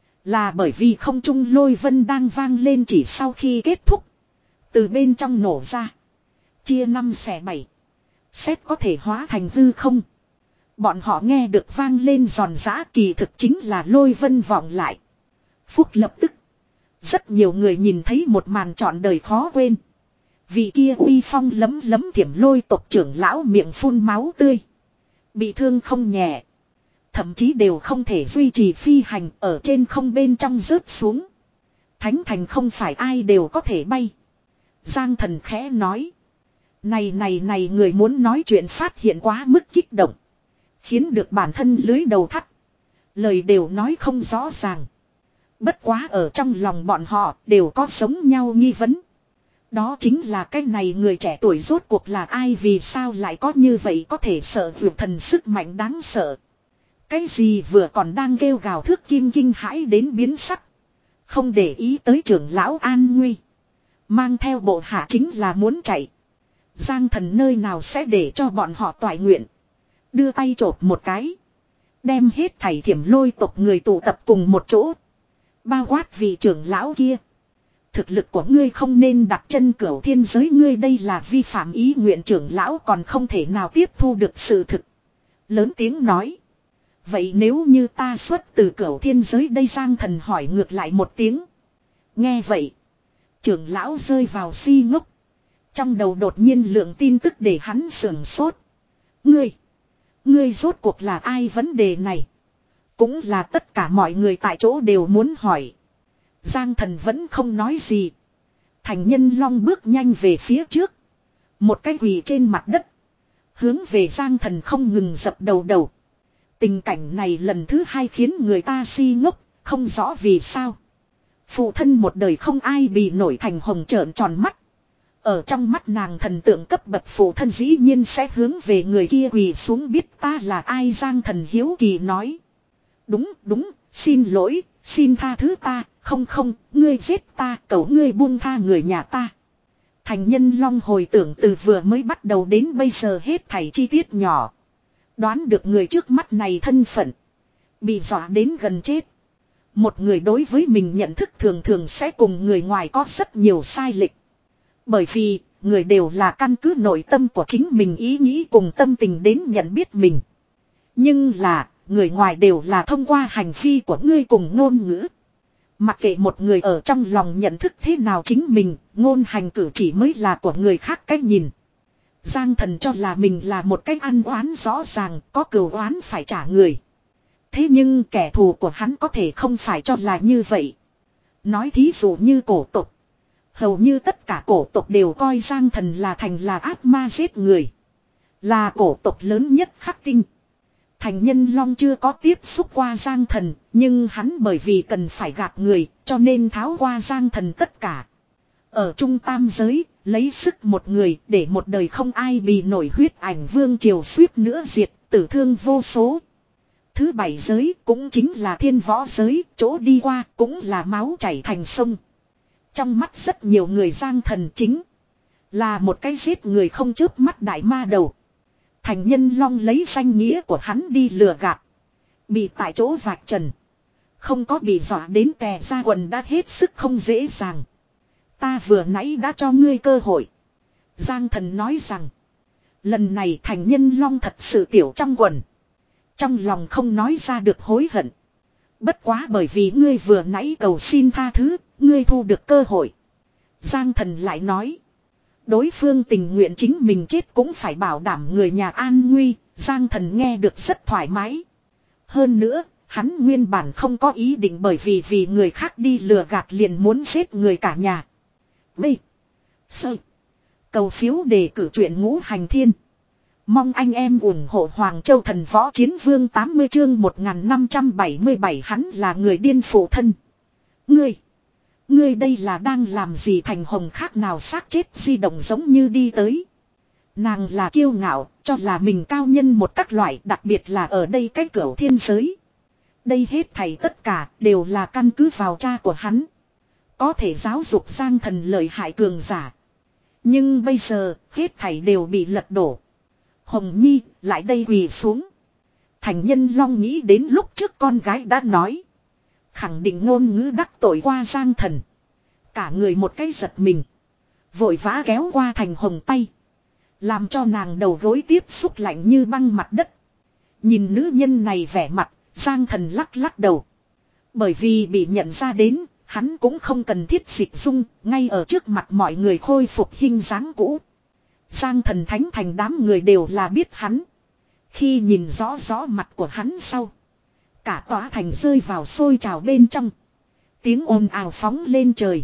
Là bởi vì không trung lôi vân đang vang lên chỉ sau khi kết thúc. Từ bên trong nổ ra. Chia năm xẻ bảy. Xét có thể hóa thành hư không. Bọn họ nghe được vang lên giòn giã kỳ thực chính là lôi vân vọng lại. Phúc lập tức. Rất nhiều người nhìn thấy một màn trọn đời khó quên. Vị kia uy phong lấm lấm Thiểm Lôi tộc trưởng lão miệng phun máu tươi. Bị thương không nhẹ. Thậm chí đều không thể duy trì phi hành ở trên không bên trong rớt xuống. Thánh thành không phải ai đều có thể bay. Giang Thần khẽ nói. Này này này người muốn nói chuyện phát hiện quá mức kích động. Khiến được bản thân lưới đầu thắt. Lời đều nói không rõ ràng. Bất quá ở trong lòng bọn họ đều có giống nhau nghi vấn. Đó chính là cái này người trẻ tuổi rốt cuộc là ai vì sao lại có như vậy có thể sợ vượt thần sức mạnh đáng sợ. Cái gì vừa còn đang kêu gào thước kim kinh hãi đến biến sắc. Không để ý tới trưởng lão an nguy. Mang theo bộ hạ chính là muốn chạy. Giang Thần nơi nào sẽ để cho bọn họ toại nguyện. Đưa tay chộp một cái. Đem hết thảy Thiểm Lôi tộc người tụ tập cùng một chỗ. Bao quát vị trưởng lão kia. Thực lực của ngươi không nên đặt chân cửu thiên giới ngươi đây là vi phạm ý nguyện trưởng lão còn không thể nào tiếp thu được sự thực. Lớn tiếng nói. Vậy nếu như ta xuất từ cửu thiên giới đây Giang Thần hỏi ngược lại một tiếng. Nghe vậy. Trưởng lão rơi vào si ngốc. Trong đầu đột nhiên lượng tin tức để hắn sườn sốt. Ngươi. Ngươi rốt cuộc là ai vấn đề này. Cũng là tất cả mọi người tại chỗ đều muốn hỏi. Giang Thần vẫn không nói gì. Thành Nhân Long bước nhanh về phía trước. Một cái quỳ trên mặt đất. Hướng về Giang Thần không ngừng dập đầu đầu. Tình cảnh này lần thứ hai khiến người ta si ngốc, không rõ vì sao. Phụ thân một đời không ai bị nổi Thành Hồng trợn tròn mắt. Ở trong mắt nàng thần tượng cấp bậc phụ thân dĩ nhiên sẽ hướng về người kia quỳ xuống biết ta là ai. Giang Thần hiếu kỳ nói. Đúng đúng, xin lỗi, xin tha thứ ta, không không, ngươi giết ta, cầu ngươi buông tha người nhà ta. Thành Nhân Long hồi tưởng từ vừa mới bắt đầu đến bây giờ hết thảy chi tiết nhỏ. Đoán được người trước mắt này thân phận. Bị dọa đến gần chết. Một người đối với mình nhận thức thường thường sẽ cùng người ngoài có rất nhiều sai lệch. Bởi vì, người đều là căn cứ nội tâm của chính mình ý nghĩ cùng tâm tình đến nhận biết mình. Nhưng là, người ngoài đều là thông qua hành vi của ngươi cùng ngôn ngữ. Mặc kệ một người ở trong lòng nhận thức thế nào chính mình, ngôn hành cử chỉ mới là của người khác cách nhìn. Giang Thần cho là mình là một cách ăn oán rõ ràng, có cừu oán phải trả người. Thế nhưng kẻ thù của hắn có thể không phải cho là như vậy. Nói thí dụ như cổ tộc. Hầu như tất cả cổ tộc đều coi Giang Thần là thành là ác ma giết người. Là cổ tộc lớn nhất khắc tinh. Thành Nhân Long chưa có tiếp xúc qua Giang Thần, nhưng hắn bởi vì cần phải gạt người, cho nên tháo qua Giang Thần tất cả. Ở trung tam giới, lấy sức một người để một đời không ai bị nổi huyết ảnh vương triều suýt nữa diệt, tử thương vô số. Thứ bảy giới cũng chính là thiên võ giới, chỗ đi qua cũng là máu chảy thành sông. Trong mắt rất nhiều người Giang Thần chính là một cái giết người không chớp mắt đại ma đầu. Thành Nhân Long lấy danh nghĩa của hắn đi lừa gạt. Bị tại chỗ vạch trần. Không có bị dọa đến tè ra quần đã hết sức không dễ dàng. Ta vừa nãy đã cho ngươi cơ hội. Giang Thần nói rằng. Lần này Thành Nhân Long thật sự tiểu trong quần. Trong lòng không nói ra được hối hận. Bất quá bởi vì ngươi vừa nãy cầu xin tha thứ, ngươi thu được cơ hội. Giang Thần lại nói. Đối phương tình nguyện chính mình chết cũng phải bảo đảm người nhà an nguy. Giang Thần nghe được rất thoải mái. Hơn nữa, hắn nguyên bản không có ý định bởi vì vì người khác đi lừa gạt liền muốn giết người cả nhà. B. Sơ. Cầu phiếu đề cử truyện Ngũ Hành Thiên. Mong anh em ủng hộ Hoàng Châu Thần Võ Chiến Vương tám mươi chương một nghìn năm trăm bảy mươi bảy hắn là người điên phụ thân. Ngươi. Ngươi đây là đang làm gì? Thành Hồng khác nào xác chết di động giống như đi tới. Nàng là kiêu ngạo, cho là mình cao nhân một các loại, đặc biệt là ở đây cái cửu thiên giới. Đây hết thảy tất cả đều là căn cứ vào cha của hắn. Có thể giáo dục Giang Thần lợi hại cường giả. Nhưng bây giờ, hết thảy đều bị lật đổ. Hồng Nhi, lại đây quỳ xuống. Thành Nhân Long nghĩ đến lúc trước con gái đã nói. Khẳng định ngôn ngữ đắc tội qua Giang Thần. Cả người một cái giật mình. Vội vã kéo qua Thành Hồng tay. Làm cho nàng đầu gối tiếp xúc lạnh như băng mặt đất. Nhìn nữ nhân này vẻ mặt, Giang Thần lắc lắc đầu. Bởi vì bị nhận ra đến, hắn cũng không cần thiết dịch dung, ngay ở trước mặt mọi người khôi phục hình dáng cũ. Giang Thần thánh thành đám người đều là biết hắn. Khi nhìn rõ rõ mặt của hắn sau. Cả tòa thành rơi vào sôi trào bên trong. Tiếng ồn ào phóng lên trời.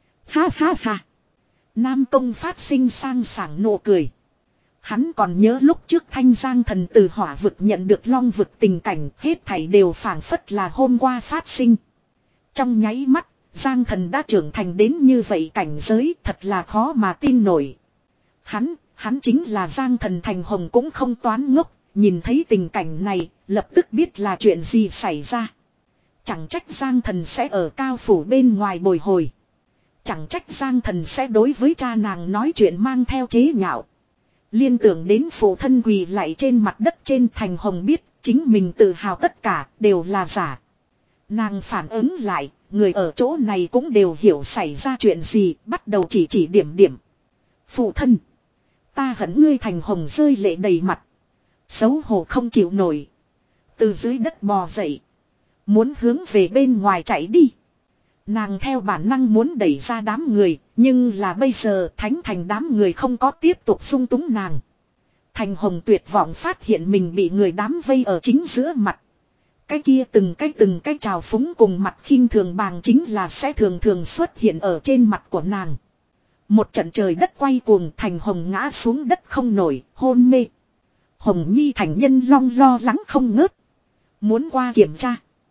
Ha ha ha. Nam Công phát sinh sang sảng nụ cười. Hắn còn nhớ lúc trước Thanh Giang Thần từ hỏa vực nhận được long vực tình cảnh, hết thảy đều phảng phất là hôm qua phát sinh. Trong nháy mắt, Giang Thần đã trưởng thành đến như vậy, cảnh giới thật là khó mà tin nổi. Hắn, hắn chính là Giang Thần. Thành Hồng cũng không toán ngốc, nhìn thấy tình cảnh này, lập tức biết là chuyện gì xảy ra. Chẳng trách Giang Thần sẽ ở cao phủ bên ngoài bồi hồi. Chẳng trách Giang Thần sẽ đối với cha nàng nói chuyện mang theo chế nhạo. Liên tưởng đến phụ thân quỳ lại trên mặt đất trên. Thành Hồng biết chính mình tự hào tất cả đều là giả. Nàng phản ứng lại, người ở chỗ này cũng đều hiểu xảy ra chuyện gì, bắt đầu chỉ chỉ điểm điểm. Phụ thân, ta hận ngươi. Thành Hồng rơi lệ đầy mặt. Xấu hổ không chịu nổi. Từ dưới đất bò dậy. Muốn hướng về bên ngoài chạy đi. Nàng theo bản năng muốn đẩy ra đám người. Nhưng là bây giờ thánh thành đám người không có tiếp tục sung túng nàng. Thành Hồng tuyệt vọng phát hiện mình bị người đám vây ở chính giữa mặt. Cái kia từng cái từng cái trào phúng cùng mặt khinh thường bàng chính là sẽ thường thường xuất hiện ở trên mặt của nàng. Một trận trời đất quay cuồng. Thành Hồng ngã xuống đất không nổi, hôn mê. Hồng Nhi thành nhân long lo lắng không ngớt. Muốn qua kiểm tra.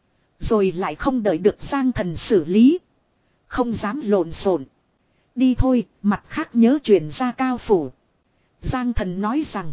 Rồi lại không đợi được Giang Thần xử lý. Không dám lộn xộn. Đi thôi, mặt khác nhớ chuyển ra Cao phủ. Giang Thần nói rằng.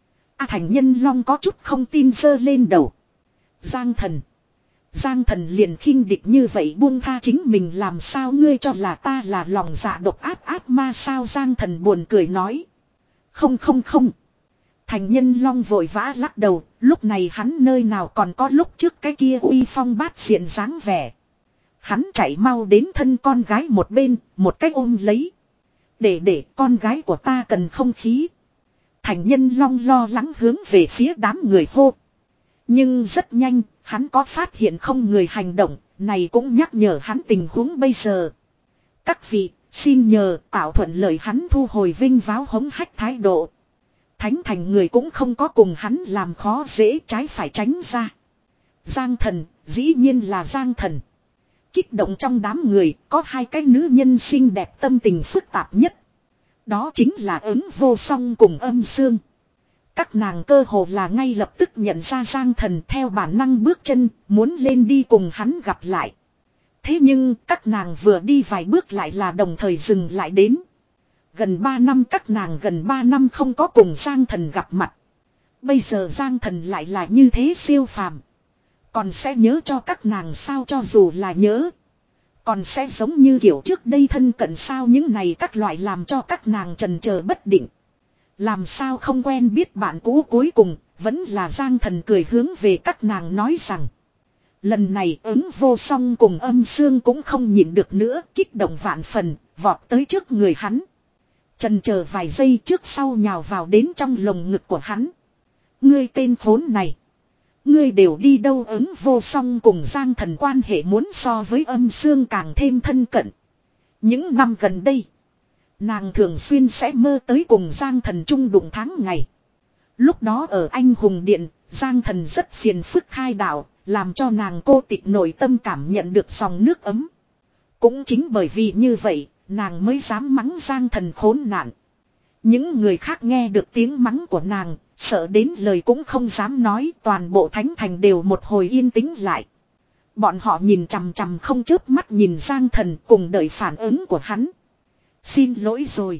A thành nhân long có chút không tin giơ lên đầu. Giang Thần. Giang Thần liền khinh địch như vậy buông tha chính mình làm sao ngươi cho là ta là lòng dạ độc ác ác ma sao Giang Thần buồn cười nói. Không không không. Thành nhân long vội vã lắc đầu, lúc này hắn nơi nào còn có lúc trước cái kia uy phong bát diện dáng vẻ. Hắn chạy mau đến thân con gái một bên, một cách ôm lấy. Để để con gái của ta cần không khí. Thành nhân long lo lắng hướng về phía đám người hô. Nhưng rất nhanh, hắn có phát hiện không người hành động, này cũng nhắc nhở hắn tình huống bây giờ. Các vị, xin nhờ tạo thuận lợi hắn thu hồi vinh váo hống hách thái độ. Thánh thành người cũng không có cùng hắn làm khó dễ trái phải tránh ra. Giang Thần, dĩ nhiên là Giang Thần. Kích động trong đám người, có hai cái nữ nhân xinh đẹp tâm tình phức tạp nhất. Đó chính là ứng vô song cùng âm xương. Các nàng cơ hồ là ngay lập tức nhận ra Giang Thần theo bản năng bước chân, muốn lên đi cùng hắn gặp lại. Thế nhưng các nàng vừa đi vài bước lại là đồng thời dừng lại đến. Gần ba năm các nàng gần ba năm không có cùng Giang Thần gặp mặt. Bây giờ Giang Thần lại là như thế siêu phàm. Còn sẽ nhớ cho các nàng sao cho dù là nhớ. Còn sẽ giống như kiểu trước đây thân cận sao những này các loại làm cho các nàng trần chờ bất định. Làm sao không quen biết bạn cũ cuối cùng, vẫn là Giang Thần cười hướng về các nàng nói rằng. Lần này ứng vô song cùng âm xương cũng không nhịn được nữa, kích động vạn phần, vọt tới trước người hắn. Trần chờ vài giây trước sau nhào vào đến trong lồng ngực của hắn. Ngươi tên khốn này. Ngươi đều đi đâu ứng vô song cùng Giang Thần quan hệ muốn so với âm xương càng thêm thân cận. Những năm gần đây. Nàng thường xuyên sẽ mơ tới cùng Giang Thần chung đụng tháng ngày. Lúc đó ở Anh Hùng Điện, Giang Thần rất phiền phức khai đạo, làm cho nàng cô tịch nội tâm cảm nhận được dòng nước ấm. Cũng chính bởi vì như vậy, nàng mới dám mắng Giang Thần khốn nạn. Những người khác nghe được tiếng mắng của nàng, sợ đến lời cũng không dám nói, toàn bộ thánh thành đều một hồi yên tĩnh lại. Bọn họ nhìn chằm chằm không chớp mắt nhìn Giang Thần cùng đợi phản ứng của hắn. Xin lỗi rồi.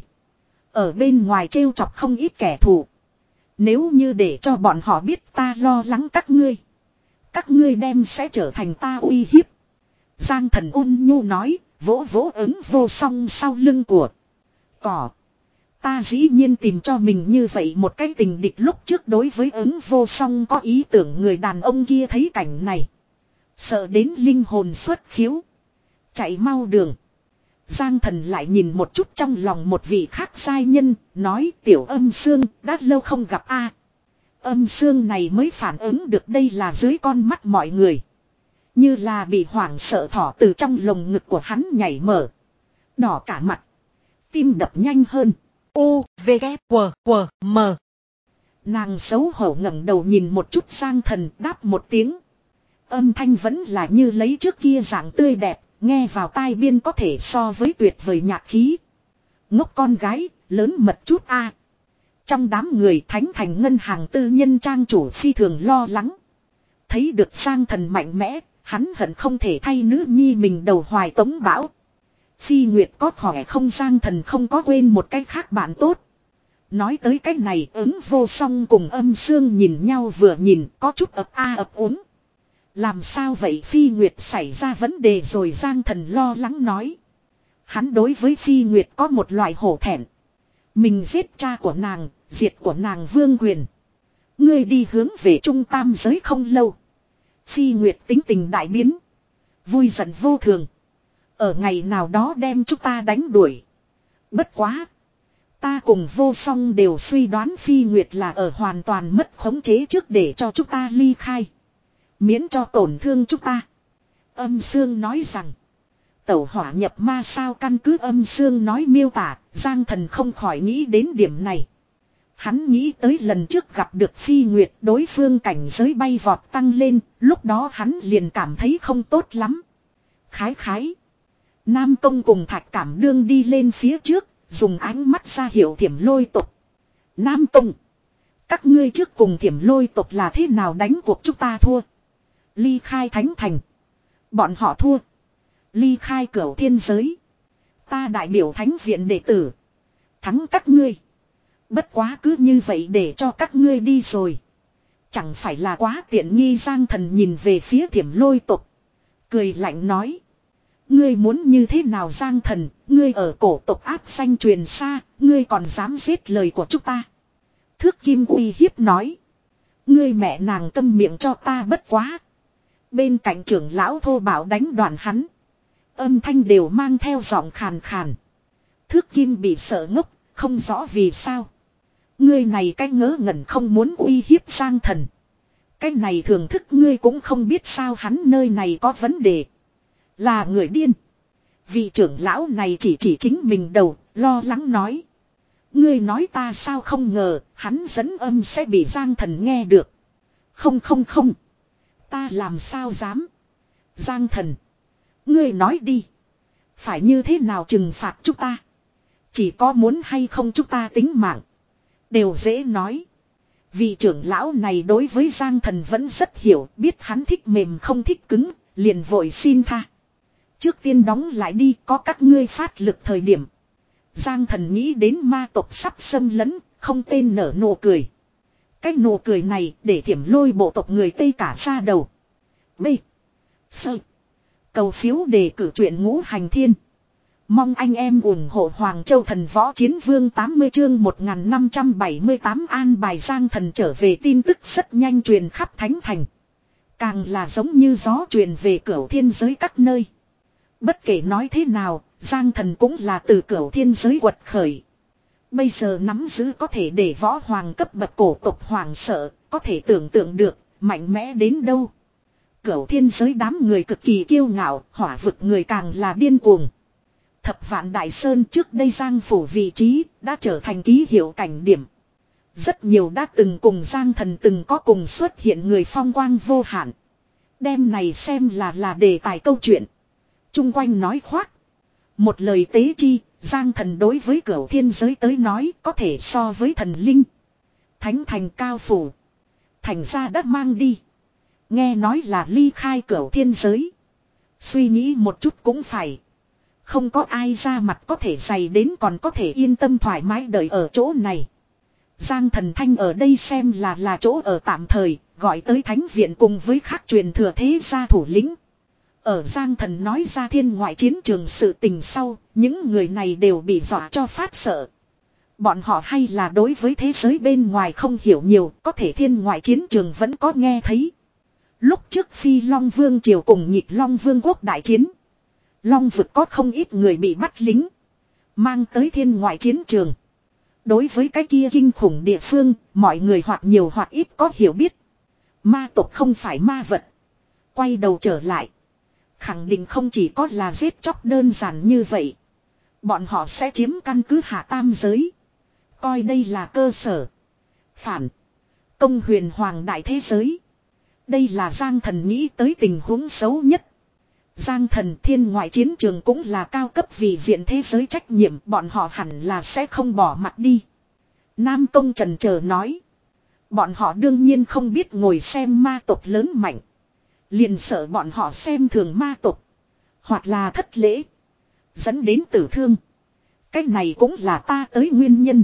Ở bên ngoài trêu chọc không ít kẻ thù. Nếu như để cho bọn họ biết ta lo lắng các ngươi. Các ngươi đem sẽ trở thành ta uy hiếp. Giang Thần ôn nhu nói, vỗ vỗ ứng vô song sau lưng của cỏ. Ta dĩ nhiên tìm cho mình như vậy một cái tình địch lúc trước đối với ứng vô song có ý tưởng người đàn ông kia thấy cảnh này. Sợ đến linh hồn xuất khiếu. Chạy mau đường. Giang Thần lại nhìn một chút trong lòng một vị khác giai nhân, nói tiểu âm xương đã lâu không gặp a. Âm xương này mới phản ứng được đây là dưới con mắt mọi người. Như là bị hoảng sợ thỏ từ trong lồng ngực của hắn nhảy mở. Đỏ cả mặt. Tim đập nhanh hơn. U, V, K, W, W, M. Nàng xấu hổ ngẩng đầu nhìn một chút Giang Thần đáp một tiếng. Âm thanh vẫn là như lấy trước kia dạng tươi đẹp. Nghe vào tai biên có thể so với tuyệt vời nhạc khí. Ngốc con gái, lớn mật chút a. Trong đám người thánh thành ngân hàng tư nhân trang chủ phi thường lo lắng. Thấy được Giang Thần mạnh mẽ, hắn hận không thể thay nữ nhi mình đầu hoài tống bão. Phi Nguyệt có khỏe không Giang Thần không có quên một cái khác bạn tốt. Nói tới cái này ứng vô song cùng âm xương nhìn nhau vừa nhìn có chút ập a ập úng. Làm sao vậy Phi Nguyệt xảy ra vấn đề rồi Giang Thần lo lắng nói. Hắn đối với Phi Nguyệt có một loại hổ thẹn. Mình giết cha của nàng, diệt của nàng vương quyền. Ngươi đi hướng về trung tam giới không lâu. Phi Nguyệt tính tình đại biến. Vui giận vô thường. Ở ngày nào đó đem chúng ta đánh đuổi. Bất quá. Ta cùng vô song đều suy đoán Phi Nguyệt là ở hoàn toàn mất khống chế trước để cho chúng ta ly khai. Miễn cho tổn thương chúng ta. Âm xương nói rằng. Tẩu hỏa nhập ma sao căn cứ âm xương nói miêu tả. Giang Thần không khỏi nghĩ đến điểm này. Hắn nghĩ tới lần trước gặp được Phi Nguyệt đối phương cảnh giới bay vọt tăng lên. Lúc đó hắn liền cảm thấy không tốt lắm. Khái khái. Nam Công cùng Thạch Cảm Đương đi lên phía trước. Dùng ánh mắt ra hiệu thiểm lôi tục. Nam Công. Các ngươi trước cùng Thiểm Lôi tộc là thế nào đánh cuộc chúng ta thua. Ly khai thánh thành. Bọn họ thua. Ly khai cửu thiên giới. Ta đại biểu thánh viện đệ tử. Thắng các ngươi. Bất quá cứ như vậy để cho các ngươi đi rồi. Chẳng phải là quá tiện nghi. Giang Thần nhìn về phía Thiểm Lôi tộc. Cười lạnh nói. Ngươi muốn như thế nào Giang Thần. Ngươi ở cổ tộc ác danh truyền xa. Ngươi còn dám giết lời của chúng ta. Thước Kim uy hiếp nói. Ngươi mẹ nàng câm miệng cho ta bất quá. Bên cạnh trưởng lão thô bảo đánh đoạn hắn. Âm thanh đều mang theo giọng khàn khàn. Thước Kim bị sợ ngốc. Không rõ vì sao. Ngươi này cái ngớ ngẩn không muốn uy hiếp Giang Thần. Cái này thưởng thức ngươi cũng không biết sao hắn nơi này có vấn đề. Là người điên. Vị trưởng lão này chỉ chỉ chính mình đầu, lo lắng nói. Ngươi nói ta sao không ngờ, hắn dẫn âm sẽ bị Giang Thần nghe được. Không không không. Ta làm sao dám. Giang Thần. Ngươi nói đi. Phải như thế nào trừng phạt chúng ta. Chỉ có muốn hay không chúng ta tính mạng. Đều dễ nói. Vị trưởng lão này đối với Giang Thần vẫn rất hiểu. Biết hắn thích mềm không thích cứng. Liền vội xin tha. Trước tiên đóng lại đi có các ngươi phát lực thời điểm. Giang Thần nghĩ đến ma tộc sắp xâm lấn. Không tên nở nụ cười. Cái nụ cười này để Thiểm Lôi bộ tộc người Tây cả ra đầu. B. Sơ. Cầu phiếu đề cử truyện Ngũ Hành Thiên. Mong anh em ủng hộ Hoàng Châu Thần Võ Chiến Vương tám mươi chương một nghìn năm trăm bảy mươi tám an bài Giang Thần trở về tin tức rất nhanh truyền khắp Thánh Thành. Càng là giống như gió truyền về cửu thiên giới các nơi. Bất kể nói thế nào, Giang Thần cũng là từ cửu thiên giới quật khởi. Bây giờ nắm giữ có thể để võ hoàng cấp bậc cổ tộc hoàng sợ, có thể tưởng tượng được, mạnh mẽ đến đâu. Cửu thiên giới đám người cực kỳ kiêu ngạo, hỏa vực người càng là điên cuồng. Thập Vạn Đại Sơn trước đây Giang phủ vị trí đã trở thành ký hiệu cảnh điểm. Rất nhiều đã từng cùng Giang Thần từng có cùng xuất hiện người phong quang vô hạn. Đêm này xem là là đề tài câu chuyện. Trung quanh nói khoác. Một lời tế chi, Giang Thần đối với cửu thiên giới tới nói có thể so với thần linh. Thánh thành cao phủ. Thành ra đã mang đi. Nghe nói là ly khai cửu thiên giới. Suy nghĩ một chút cũng phải. Không có ai ra mặt có thể dày đến còn có thể yên tâm thoải mái đợi ở chỗ này. Giang Thần Thanh ở đây xem là là chỗ ở tạm thời, gọi tới thánh viện cùng với khác truyền thừa thế gia thủ lĩnh. Ở Giang Thần nói ra thiên ngoại chiến trường sự tình sau, những người này đều bị dọa cho phát sợ. Bọn họ hay là đối với thế giới bên ngoài không hiểu nhiều, có thể thiên ngoại chiến trường vẫn có nghe thấy. Lúc trước Phi Long Vương triều cùng Nhịp Long Vương quốc đại chiến. Long vực có không ít người bị bắt lính. Mang tới thiên ngoại chiến trường. Đối với cái kia kinh khủng địa phương, mọi người hoặc nhiều hoặc ít có hiểu biết. Ma tộc không phải ma vật. Quay đầu trở lại. Khẳng định không chỉ có là giết chóc đơn giản như vậy. Bọn họ sẽ chiếm căn cứ hạ tam giới. Coi đây là cơ sở. Phản. Công huyền hoàng đại thế giới. Đây là Giang Thần nghĩ tới tình huống xấu nhất. Giang Thần thiên ngoại chiến trường cũng là cao cấp vì diện thế giới trách nhiệm, bọn họ hẳn là sẽ không bỏ mặt đi. Nam Công trần chờ nói. Bọn họ đương nhiên không biết ngồi xem ma tộc lớn mạnh. Liền sợ bọn họ xem thường ma tộc. Hoặc là thất lễ. Dẫn đến tử thương. Cái này cũng là ta tới nguyên nhân.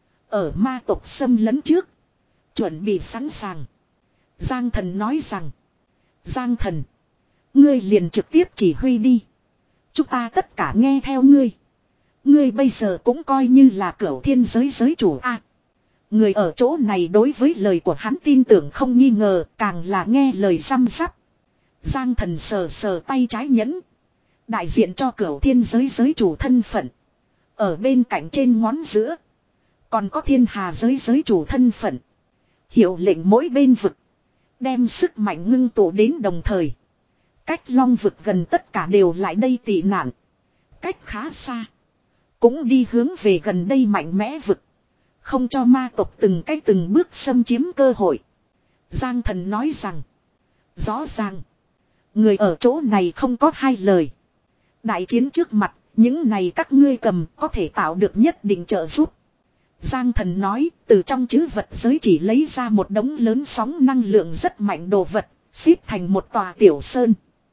Ở ma tộc xâm lấn trước. Chuẩn bị sẵn sàng. Giang Thần nói rằng. Giang Thần. Ngươi liền trực tiếp chỉ huy đi. Chúng ta tất cả nghe theo ngươi. Ngươi bây giờ cũng coi như là cửu thiên giới giới chủ a. À, người ở chỗ này đối với lời của hắn tin tưởng không nghi ngờ, càng là nghe lời răm rắp. Giang Thần sờ sờ tay trái nhẫn. Đại diện cho cửu thiên giới giới chủ thân phận. Ở bên cạnh trên ngón giữa. Còn có thiên hà giới giới chủ thân phận. Hiệu lệnh mỗi bên vực. Đem sức mạnh ngưng tụ đến đồng thời. Cách long vực gần tất cả đều lại đây tị nạn. Cách khá xa. Cũng đi hướng về gần đây mạnh mẽ vực. Không cho ma tộc từng cách từng bước xâm chiếm cơ hội. Giang Thần nói rằng. Rõ ràng. Người ở chỗ này không có hai lời. Đại chiến trước mặt. Những này các ngươi cầm có thể tạo được nhất định trợ giúp. Giang Thần nói, từ trong trữ vật giới chỉ lấy ra một đống lớn sóng năng lượng rất mạnh đồ vật, xếp thành một tòa tiểu sơn.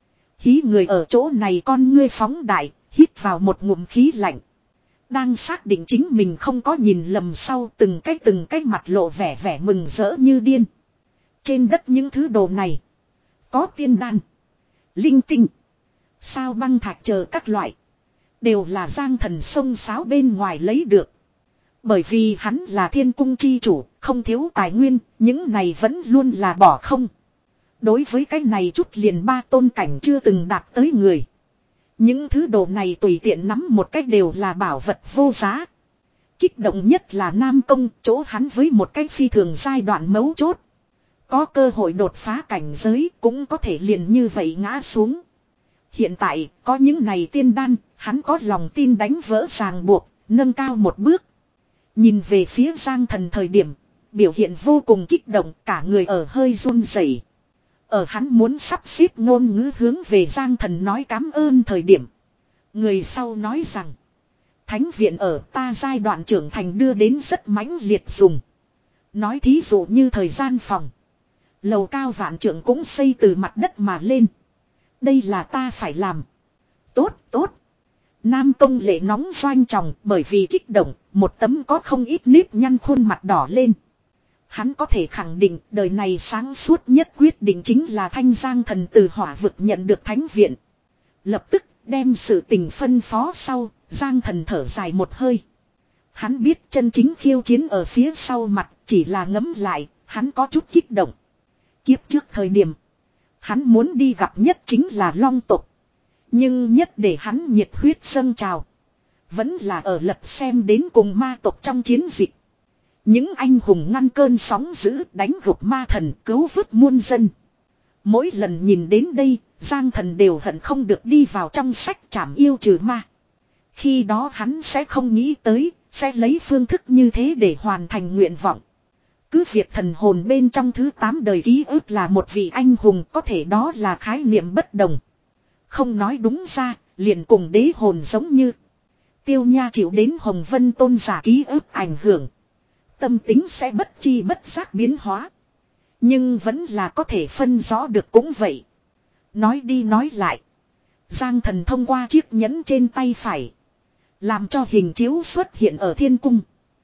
Hí người ở chỗ này con ngươi phóng đại, hít vào một ngụm khí lạnh. Đang xác định chính mình không có nhìn lầm sau, từng cái từng cái mặt lộ vẻ vẻ mừng rỡ như điên. Trên đất những thứ đồ này, có tiên đan, linh tinh, sao băng thạch chờ các loại, đều là Giang Thần xông xáo bên ngoài lấy được. Bởi vì hắn là thiên cung chi chủ, không thiếu tài nguyên, những này vẫn luôn là bỏ không. Đối với cái này chút liền ba tôn cảnh chưa từng đạt tới người. Những thứ đồ này tùy tiện nắm một cách đều là bảo vật vô giá. Kích động nhất là Nam Công, chỗ hắn với một cách phi thường giai đoạn mấu chốt. Có cơ hội đột phá cảnh giới cũng có thể liền như vậy ngã xuống. Hiện tại, có những này tiên đan, hắn có lòng tin đánh vỡ ràng buộc, nâng cao một bước. Nhìn về phía Giang Thần thời điểm, biểu hiện vô cùng kích động, cả người ở hơi run rẩy. Ở hắn muốn sắp xếp ngôn ngữ hướng về Giang Thần nói cảm ơn thời điểm. Người sau nói rằng, thánh viện ở ta giai đoạn trưởng thành đưa đến rất mãnh liệt dùng. Nói thí dụ như thời gian phòng. Lầu cao vạn trưởng cũng xây từ mặt đất mà lên. Đây là ta phải làm. Tốt, tốt. Nam Công lệ nóng doanh tròng bởi vì kích động, một tấm có không ít nếp nhăn khuôn mặt đỏ lên. Hắn có thể khẳng định đời này sáng suốt nhất quyết định chính là Thanh Giang Thần từ hỏa vực nhận được thánh viện. Lập tức đem sự tình phân phó sau, Giang Thần thở dài một hơi. Hắn biết chân chính khiêu chiến ở phía sau mặt, chỉ là ngấm lại, hắn có chút kích động. Kiếp trước thời điểm, hắn muốn đi gặp nhất chính là Long tộc. Nhưng nhất để hắn nhiệt huyết dâng trào, vẫn là ở lật xem đến cùng ma tộc trong chiến dịch. Những anh hùng ngăn cơn sóng dữ, đánh gục ma thần, cứu vớt muôn dân. Mỗi lần nhìn đến đây, Giang Thần đều hận không được đi vào trong sách trảm yêu trừ ma. Khi đó hắn sẽ không nghĩ tới, sẽ lấy phương thức như thế để hoàn thành nguyện vọng. Cứ việc thần hồn bên trong thứ tám đời ký ức là một vị anh hùng, có thể đó là khái niệm bất đồng. Không nói đúng ra, liền cùng đế hồn giống như. Tiêu Nha chịu đến Hồng Vân Tôn giả ký ức ảnh hưởng. Tâm tính sẽ bất chi bất giác biến hóa. Nhưng vẫn là có thể phân rõ được cũng vậy. Nói đi nói lại. Giang Thần thông qua chiếc nhẫn trên tay phải. Làm cho hình chiếu xuất hiện ở thiên cung.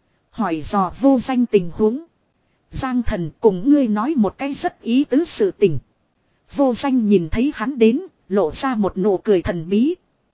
Hỏi dò vô danh tình huống. Giang Thần cùng ngươi nói một cái rất ý tứ sự tình. Vô danh nhìn thấy hắn đến, lộ ra một nụ cười thần bí.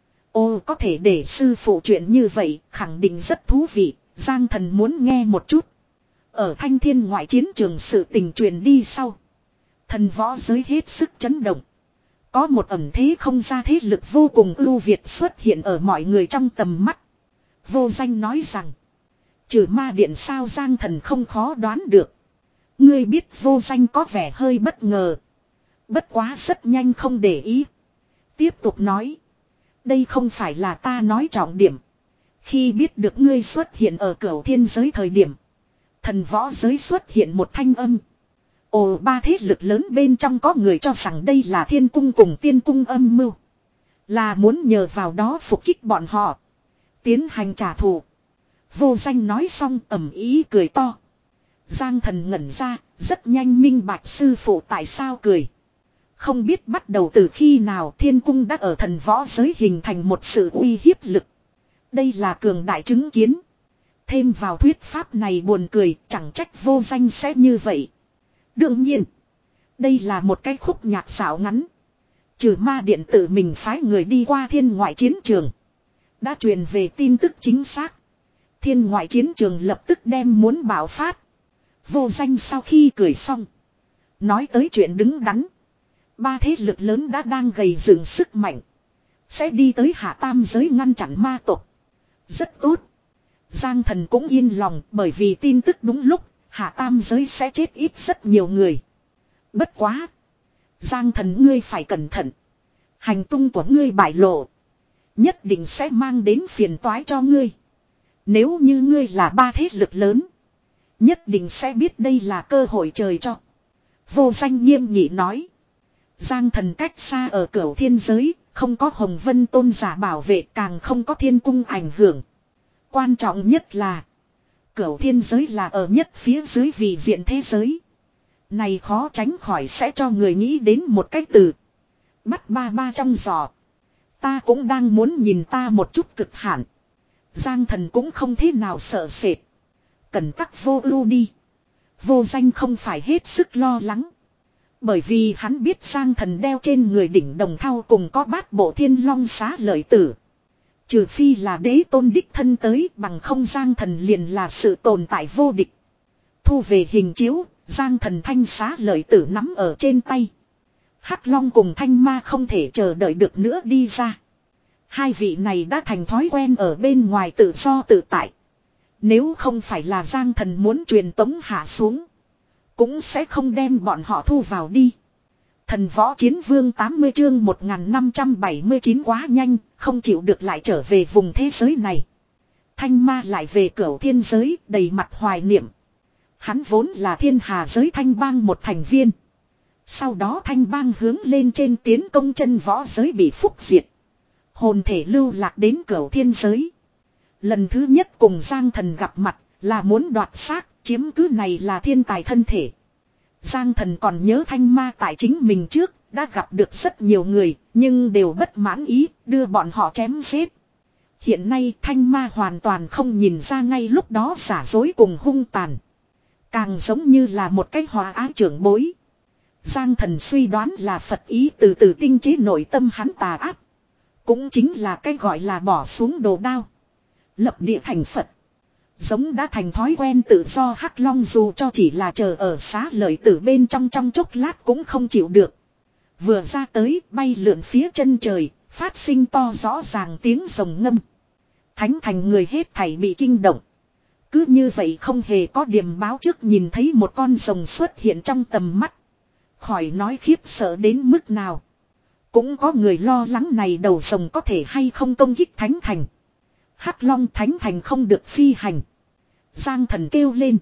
Ô, có thể để sư phụ chuyện như vậy, khẳng định rất thú vị. Giang Thần muốn nghe một chút. Ở Thanh Thiên ngoại chiến trường sự tình truyền đi sau. Thần võ giới hết sức chấn động. Có một ẩn thế không ra thế lực vô cùng ưu việt xuất hiện ở mọi người trong tầm mắt. Vô danh nói rằng, trừ ma điện sao? Giang Thần không khó đoán được. Ngươi biết vô danh có vẻ hơi bất ngờ. Bất quá rất nhanh không để ý. Tiếp tục nói. Đây không phải là ta nói trọng điểm. Khi biết được ngươi xuất hiện ở cửu thiên giới thời điểm. Thần võ giới xuất hiện một thanh âm. Ồ, ba thế lực lớn bên trong có người cho rằng đây là thiên cung cùng tiên cung âm mưu. Là muốn nhờ vào đó phục kích bọn họ. Tiến hành trả thù. Vô danh nói xong ầm ý cười to. Giang Thần ngẩn ra, rất nhanh minh bạch sư phụ tại sao cười. Không biết bắt đầu từ khi nào thiên cung đã ở thần võ giới hình thành một sự uy hiếp lực. Đây là cường đại chứng kiến. Thêm vào thuyết pháp này buồn cười, chẳng trách vô danh sẽ như vậy. Đương nhiên, đây là một cái khúc nhạc xảo ngắn. Trừ ma điện tự mình phái người đi qua thiên ngoại chiến trường. Đã truyền về tin tức chính xác. Thiên ngoại chiến trường lập tức đem muốn bạo phát. Vô danh sau khi cười xong. Nói tới chuyện đứng đắn. Ba thế lực lớn đã đang gầy dựng sức mạnh. Sẽ đi tới hạ tam giới ngăn chặn ma tộc. Rất tốt. Giang Thần cũng yên lòng bởi vì tin tức đúng lúc. Hạ tam giới sẽ chết ít rất nhiều người. Bất quá. Giang Thần ngươi phải cẩn thận. Hành tung của ngươi bại lộ. Nhất định sẽ mang đến phiền toái cho ngươi. Nếu như ngươi là ba thế lực lớn. Nhất định sẽ biết đây là cơ hội trời cho. Vô danh nghiêm nghị nói. Giang Thần cách xa ở cửu thiên giới. Không có Hồng Vân Tôn giả bảo vệ, càng không có thiên cung ảnh hưởng. Quan trọng nhất là. Cửu thiên giới là ở nhất phía dưới vị diện thế giới. Này khó tránh khỏi sẽ cho người nghĩ đến một cái từ. Bắt ba ba trong giò. Ta cũng đang muốn nhìn ta một chút cực hạn. Giang Thần cũng không thế nào sợ sệt. Cần tắc vô ưu đi. Vô danh không phải hết sức lo lắng. Bởi vì hắn biết Giang Thần đeo trên người đỉnh đồng thau cùng có bát bộ thiên long xá lợi tử. Trừ phi là đế tôn đích thân tới, bằng không Giang Thần liền là sự tồn tại vô địch. Thu về hình chiếu, Giang Thần thanh xá lợi tử nắm ở trên tay. Hắc Long cùng Thanh Ma không thể chờ đợi được nữa đi ra. Hai vị này đã thành thói quen ở bên ngoài tự do tự tại. Nếu không phải là Giang Thần muốn truyền tống hạ xuống, cũng sẽ không đem bọn họ thu vào đi. Thần võ chiến vương tám mươi chương một nghìn năm trăm bảy mươi chín quá nhanh, không chịu được lại trở về vùng thế giới này. Thanh Ma lại về cửu thiên giới, đầy mặt hoài niệm. Hắn vốn là thiên hà giới thanh bang một thành viên. Sau đó thanh bang hướng lên trên tiến công chân võ giới bị phúc diệt. Hồn thể lưu lạc đến cửu thiên giới. Lần thứ nhất cùng Giang Thần gặp mặt là muốn đoạt xác, chiếm cứ này là thiên tài thân thể. Giang Thần còn nhớ Thanh Ma tại chính mình trước, đã gặp được rất nhiều người, nhưng đều bất mãn ý, đưa bọn họ chém giết. Hiện nay Thanh Ma hoàn toàn không nhìn ra ngay lúc đó giả dối cùng hung tàn. Càng giống như là một cái hòa ái trưởng bối. Giang Thần suy đoán là Phật ý từ từ tinh chế nội tâm hắn tà ác. Cũng chính là cái gọi là bỏ xuống đồ đao. Lập địa thành Phật. Giống đã thành thói quen tự do Hắc Long dù cho chỉ là chờ ở xá lợi tử bên trong trong chốc lát cũng không chịu được. Vừa ra tới bay lượn phía chân trời, phát sinh to rõ ràng tiếng rồng ngâm. Thánh thành người hết thảy bị kinh động. Cứ như vậy không hề có điềm báo trước nhìn thấy một con rồng xuất hiện trong tầm mắt. Khỏi nói khiếp sợ đến mức nào. Cũng có người lo lắng này đầu rồng có thể hay không công kích thánh thành. Hắc Long thánh thành không được phi hành. Giang Thần kêu lên.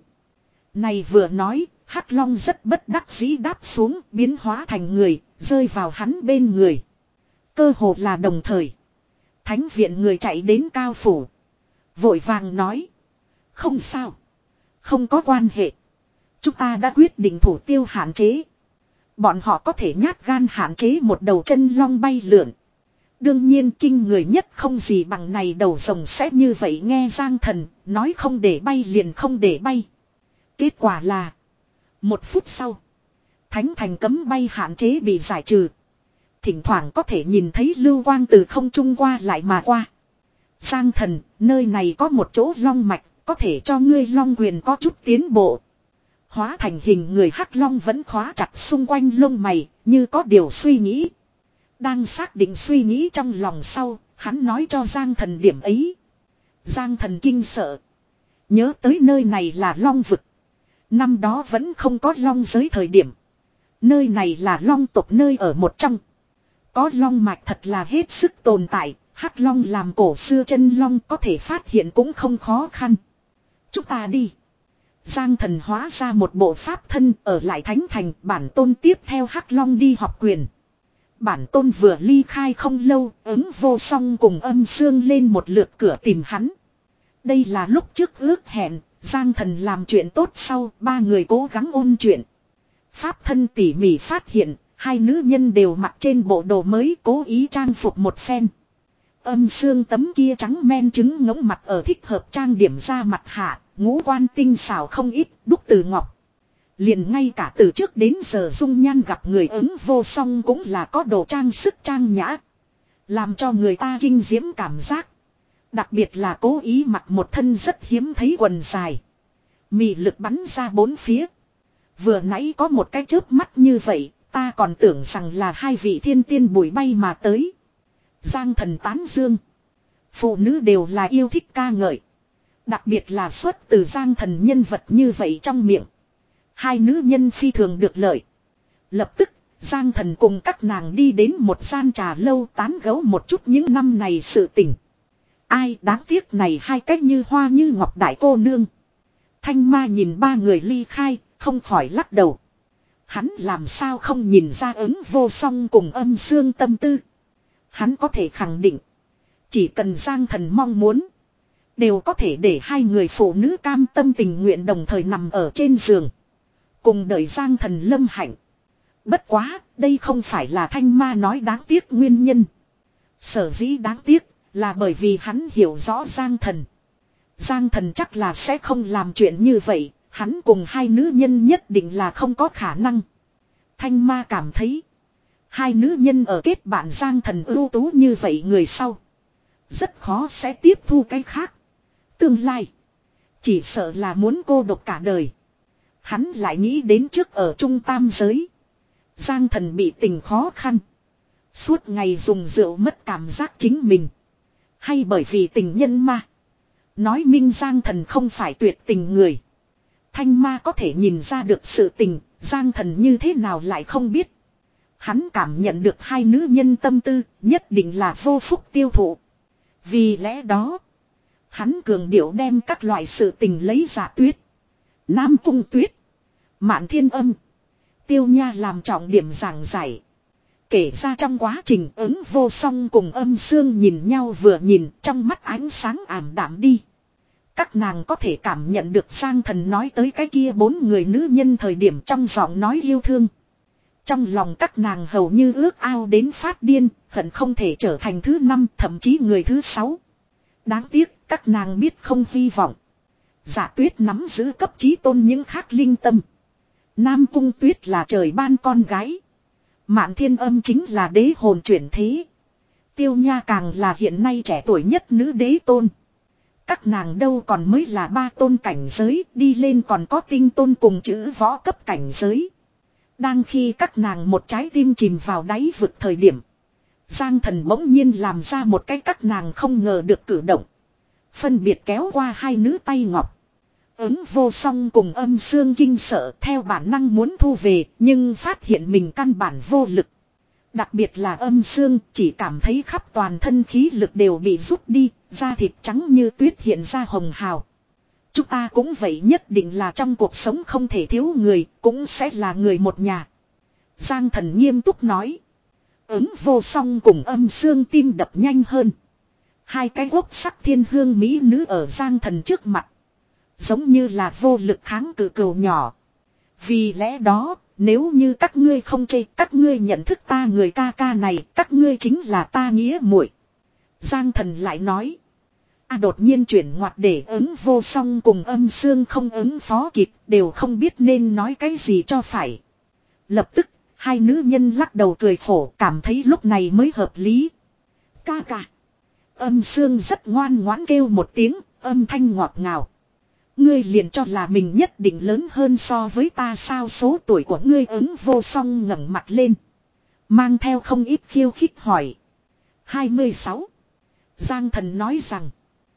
Này vừa nói, Hắc Long rất bất đắc dĩ đáp xuống, biến hóa thành người, rơi vào hắn bên người. Cơ hồ là đồng thời. Thánh viện người chạy đến cao phủ. Vội vàng nói. Không sao. Không có quan hệ. Chúng ta đã quyết định thủ tiêu hạn chế. Bọn họ có thể nhát gan hạn chế một đầu chân long bay lượn. Đương nhiên kinh người nhất không gì bằng này đầu rồng sẽ như vậy nghe Giang Thần nói không để bay liền không để bay. Kết quả là một phút sau thánh thành cấm bay hạn chế bị giải trừ. Thỉnh thoảng có thể nhìn thấy lưu quang từ không trung qua lại mà qua. Giang Thần, nơi này có một chỗ long mạch, có thể cho ngươi long quyền có chút tiến bộ. Hóa thành hình người Hắc Long vẫn khóa chặt xung quanh lông mày, như có điều suy nghĩ. Đang xác định suy nghĩ trong lòng sau, hắn nói cho Giang Thần điểm ấy. Giang Thần kinh sợ. Nhớ tới nơi này là long vực. Năm đó vẫn không có long giới thời điểm. Nơi này là long tộc nơi ở một trong. Có long mạch thật là hết sức tồn tại, Hắc Long làm cổ xưa chân long có thể phát hiện cũng không khó khăn. Chúng ta đi. Giang Thần hóa ra một bộ pháp thân ở lại thánh thành, bản tôn tiếp theo Hắc Long đi học quyền. Bản tôn vừa ly khai không lâu, ứng vô song cùng âm xương lên một lượt cửa tìm hắn. Đây là lúc trước ước hẹn, Giang Thần làm chuyện tốt sau, ba người cố gắng ôn chuyện. Pháp thân tỉ mỉ phát hiện, hai nữ nhân đều mặc trên bộ đồ mới cố ý trang phục một phen. Âm xương tấm kia trắng men trứng ngỗng mặt ở thích hợp trang điểm ra mặt hạ, ngũ quan tinh xảo không ít, đúc từ ngọc. Liền ngay cả từ trước đến giờ dung nhan gặp người ứng vô song cũng là có đồ trang sức trang nhã. Làm cho người ta kinh diễm cảm giác. Đặc biệt là cố ý mặc một thân rất hiếm thấy quần dài. Mị lực bắn ra bốn phía. Vừa nãy có một cái chớp mắt như vậy, ta còn tưởng rằng là hai vị thiên tiên bụi bay mà tới. Giang Thần tán dương. Phụ nữ đều là yêu thích ca ngợi. Đặc biệt là xuất từ Giang Thần nhân vật như vậy trong miệng. Hai nữ nhân phi thường được lợi. Lập tức, Giang Thần cùng các nàng đi đến một gian trà lâu tán gẫu một chút những năm này sự tình. Ai đáng tiếc này hai cách như hoa như ngọc đại cô nương. Thanh Ma nhìn ba người ly khai, không khỏi lắc đầu. Hắn làm sao không nhìn ra ứng vô song cùng âm xương tâm tư. Hắn có thể khẳng định. Chỉ cần Giang Thần mong muốn. Đều có thể để hai người phụ nữ cam tâm tình nguyện đồng thời nằm ở trên giường. Cùng đợi Giang Thần lâm hạnh. Bất quá, đây không phải là Thanh Ma nói đáng tiếc nguyên nhân. Sở dĩ đáng tiếc là bởi vì hắn hiểu rõ Giang Thần. Giang Thần chắc là sẽ không làm chuyện như vậy, hắn cùng hai nữ nhân nhất định là không có khả năng. Thanh Ma cảm thấy, hai nữ nhân ở kết bạn Giang Thần ưu tú như vậy người sau. Rất khó sẽ tiếp thu cái khác. Tương lai, chỉ sợ là muốn cô độc cả đời. Hắn lại nghĩ đến trước ở Trung Tam giới. Giang Thần bị tình khó khăn. Suốt ngày dùng rượu mất cảm giác chính mình. Hay bởi vì tình nhân ma. Nói minh Giang Thần không phải tuyệt tình người. Thanh Ma có thể nhìn ra được sự tình, Giang Thần như thế nào lại không biết. Hắn cảm nhận được hai nữ nhân tâm tư, nhất định là vô phúc tiêu thụ. Vì lẽ đó, hắn cường điệu đem các loại sự tình lấy Dạ Tuyết, Nam Cung Tuyết, Mạn Thiên Âm, Tiêu Nha làm trọng điểm giảng giải. Kể ra trong quá trình ứng vô song cùng Âm Sương nhìn nhau vừa nhìn, trong mắt ánh sáng ảm đạm đi. Các nàng có thể cảm nhận được Giang Thần nói tới cái kia bốn người nữ nhân thời điểm trong giọng nói yêu thương. Trong lòng các nàng hầu như ước ao đến phát điên, hận không thể trở thành thứ năm, thậm chí người thứ sáu. Đáng tiếc, các nàng biết không hy vọng. Dạ Tuyết nắm giữ cấp chí tôn những khác linh tâm. Nam Cung Tuyết là trời ban con gái. Mạn Thiên Âm chính là đế hồn chuyển thế. Tiêu Nha càng là hiện nay trẻ tuổi nhất nữ đế tôn. Các nàng đâu còn mới là ba tôn cảnh giới, đi lên còn có tinh tôn cùng chữ võ cấp cảnh giới. Đang khi các nàng một trái tim chìm vào đáy vực thời điểm, Giang Thần bỗng nhiên làm ra một cái các nàng không ngờ được cử động. Phân biệt kéo qua hai nữ tay ngọc. Ứng vô song cùng Âm Sương kinh sợ theo bản năng muốn thu về, nhưng phát hiện mình căn bản vô lực. Đặc biệt là Âm Sương chỉ cảm thấy khắp toàn thân khí lực đều bị rút đi, da thịt trắng như tuyết hiện ra hồng hào. Chúng ta cũng vậy, nhất định là trong cuộc sống không thể thiếu người, cũng sẽ là người một nhà. Giang Thần nghiêm túc nói. Ứng vô song cùng Âm Sương tim đập nhanh hơn. Hai cái quốc sắc thiên hương mỹ nữ ở Giang Thần trước mặt. Giống như là vô lực kháng cự cừu nhỏ. Vì lẽ đó, nếu như các ngươi không chê, các ngươi nhận thức ta người ca ca này, các ngươi chính là ta nghĩa muội. Giang Thần lại nói. À, đột nhiên chuyển ngoặt để ứng vô song cùng Âm Sương không ứng phó kịp, đều không biết nên nói cái gì cho phải. Lập tức, hai nữ nhân lắc đầu cười khổ, cảm thấy lúc này mới hợp lý. Ca ca. Âm Sương rất ngoan ngoãn kêu một tiếng, âm thanh ngọt ngào. Ngươi liền cho là mình nhất định lớn hơn so với ta sao? Số tuổi của ngươi ứng vô song ngẩng mặt lên. Mang theo không ít khiêu khích hỏi. hai mươi sáu. Giang Thần nói rằng.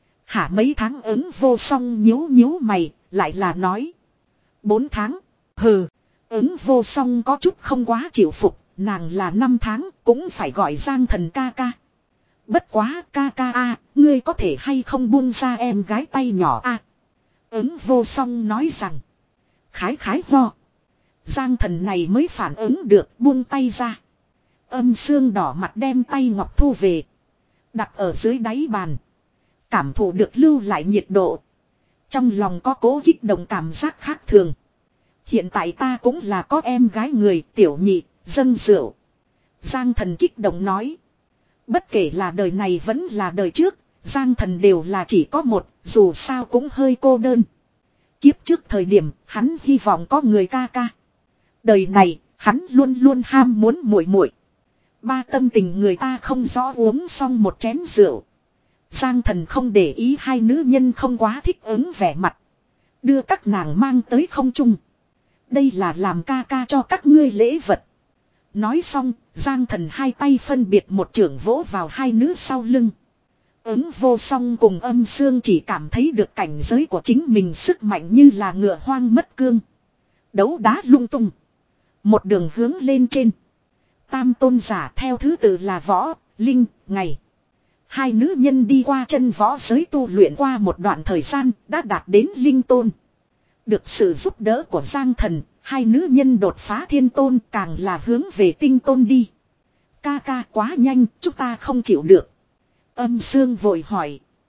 Hả mấy tháng? Ứng vô song nhíu nhíu mày, lại là nói. bốn tháng. Hừ. Ứng vô song có chút không quá chịu phục, nàng là năm tháng, cũng phải gọi Giang Thần ca ca. Bất quá ca ca a, ngươi có thể hay không buông ra em gái tay nhỏ a? Ứng vô song nói rằng. Khái khái ho. Giang Thần này mới phản ứng được, buông tay ra. Âm Sương đỏ mặt đem tay ngọc thu về. Đặt ở dưới đáy bàn. Cảm thụ được lưu lại nhiệt độ. Trong lòng có cố kích động cảm giác khác thường. Hiện tại ta cũng là có em gái người, tiểu nhị, dâng rượu. Giang Thần kích động nói. Bất kể là đời này vẫn là đời trước, Giang Thần đều là chỉ có một, dù sao cũng hơi cô đơn. Kiếp trước thời điểm, hắn hy vọng có người ca ca. Đời này, hắn luôn luôn ham muốn muội muội. Ba tâm tình người ta không rõ, uống xong một chén rượu. Giang Thần không để ý hai nữ nhân không quá thích ứng vẻ mặt. Đưa các nàng mang tới không trung. Đây là làm ca ca cho các ngươi lễ vật. Nói xong, Giang Thần hai tay phân biệt một chưởng vỗ vào hai nữ sau lưng. Ứng vô song cùng Âm Sương chỉ cảm thấy được cảnh giới của chính mình sức mạnh như là ngựa hoang mất cương. Đấu đá lung tung. Một đường hướng lên trên. Tam tôn giả theo thứ tự là võ, linh, ngày. Hai nữ nhân đi qua chân võ giới tu luyện qua một đoạn thời gian đã đạt đến linh tôn. Được sự giúp đỡ của Giang Thần, hai nữ nhân đột phá thiên tôn, càng là hướng về tinh tôn đi. Ca ca quá nhanh, chúng ta không chịu được. Âm Sương vội hỏi.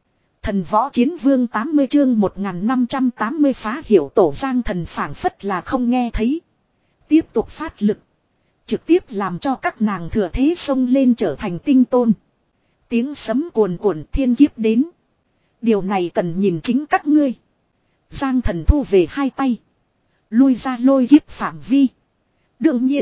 Thần võ chiến vương tám mươi chương một nghìn năm trăm tám mươi phá hiểu tổ Giang Thần phảng phất là không nghe thấy. Tiếp tục phát lực. Trực tiếp làm cho các nàng thừa thế xông lên trở thành tinh tôn. Tiếng sấm cuồn cuộn thiên kiếp đến. Điều này cần nhìn chính các ngươi. Giang Thần thu về hai tay. Lui ra lôi kiếp phạm vi. Đương nhiên.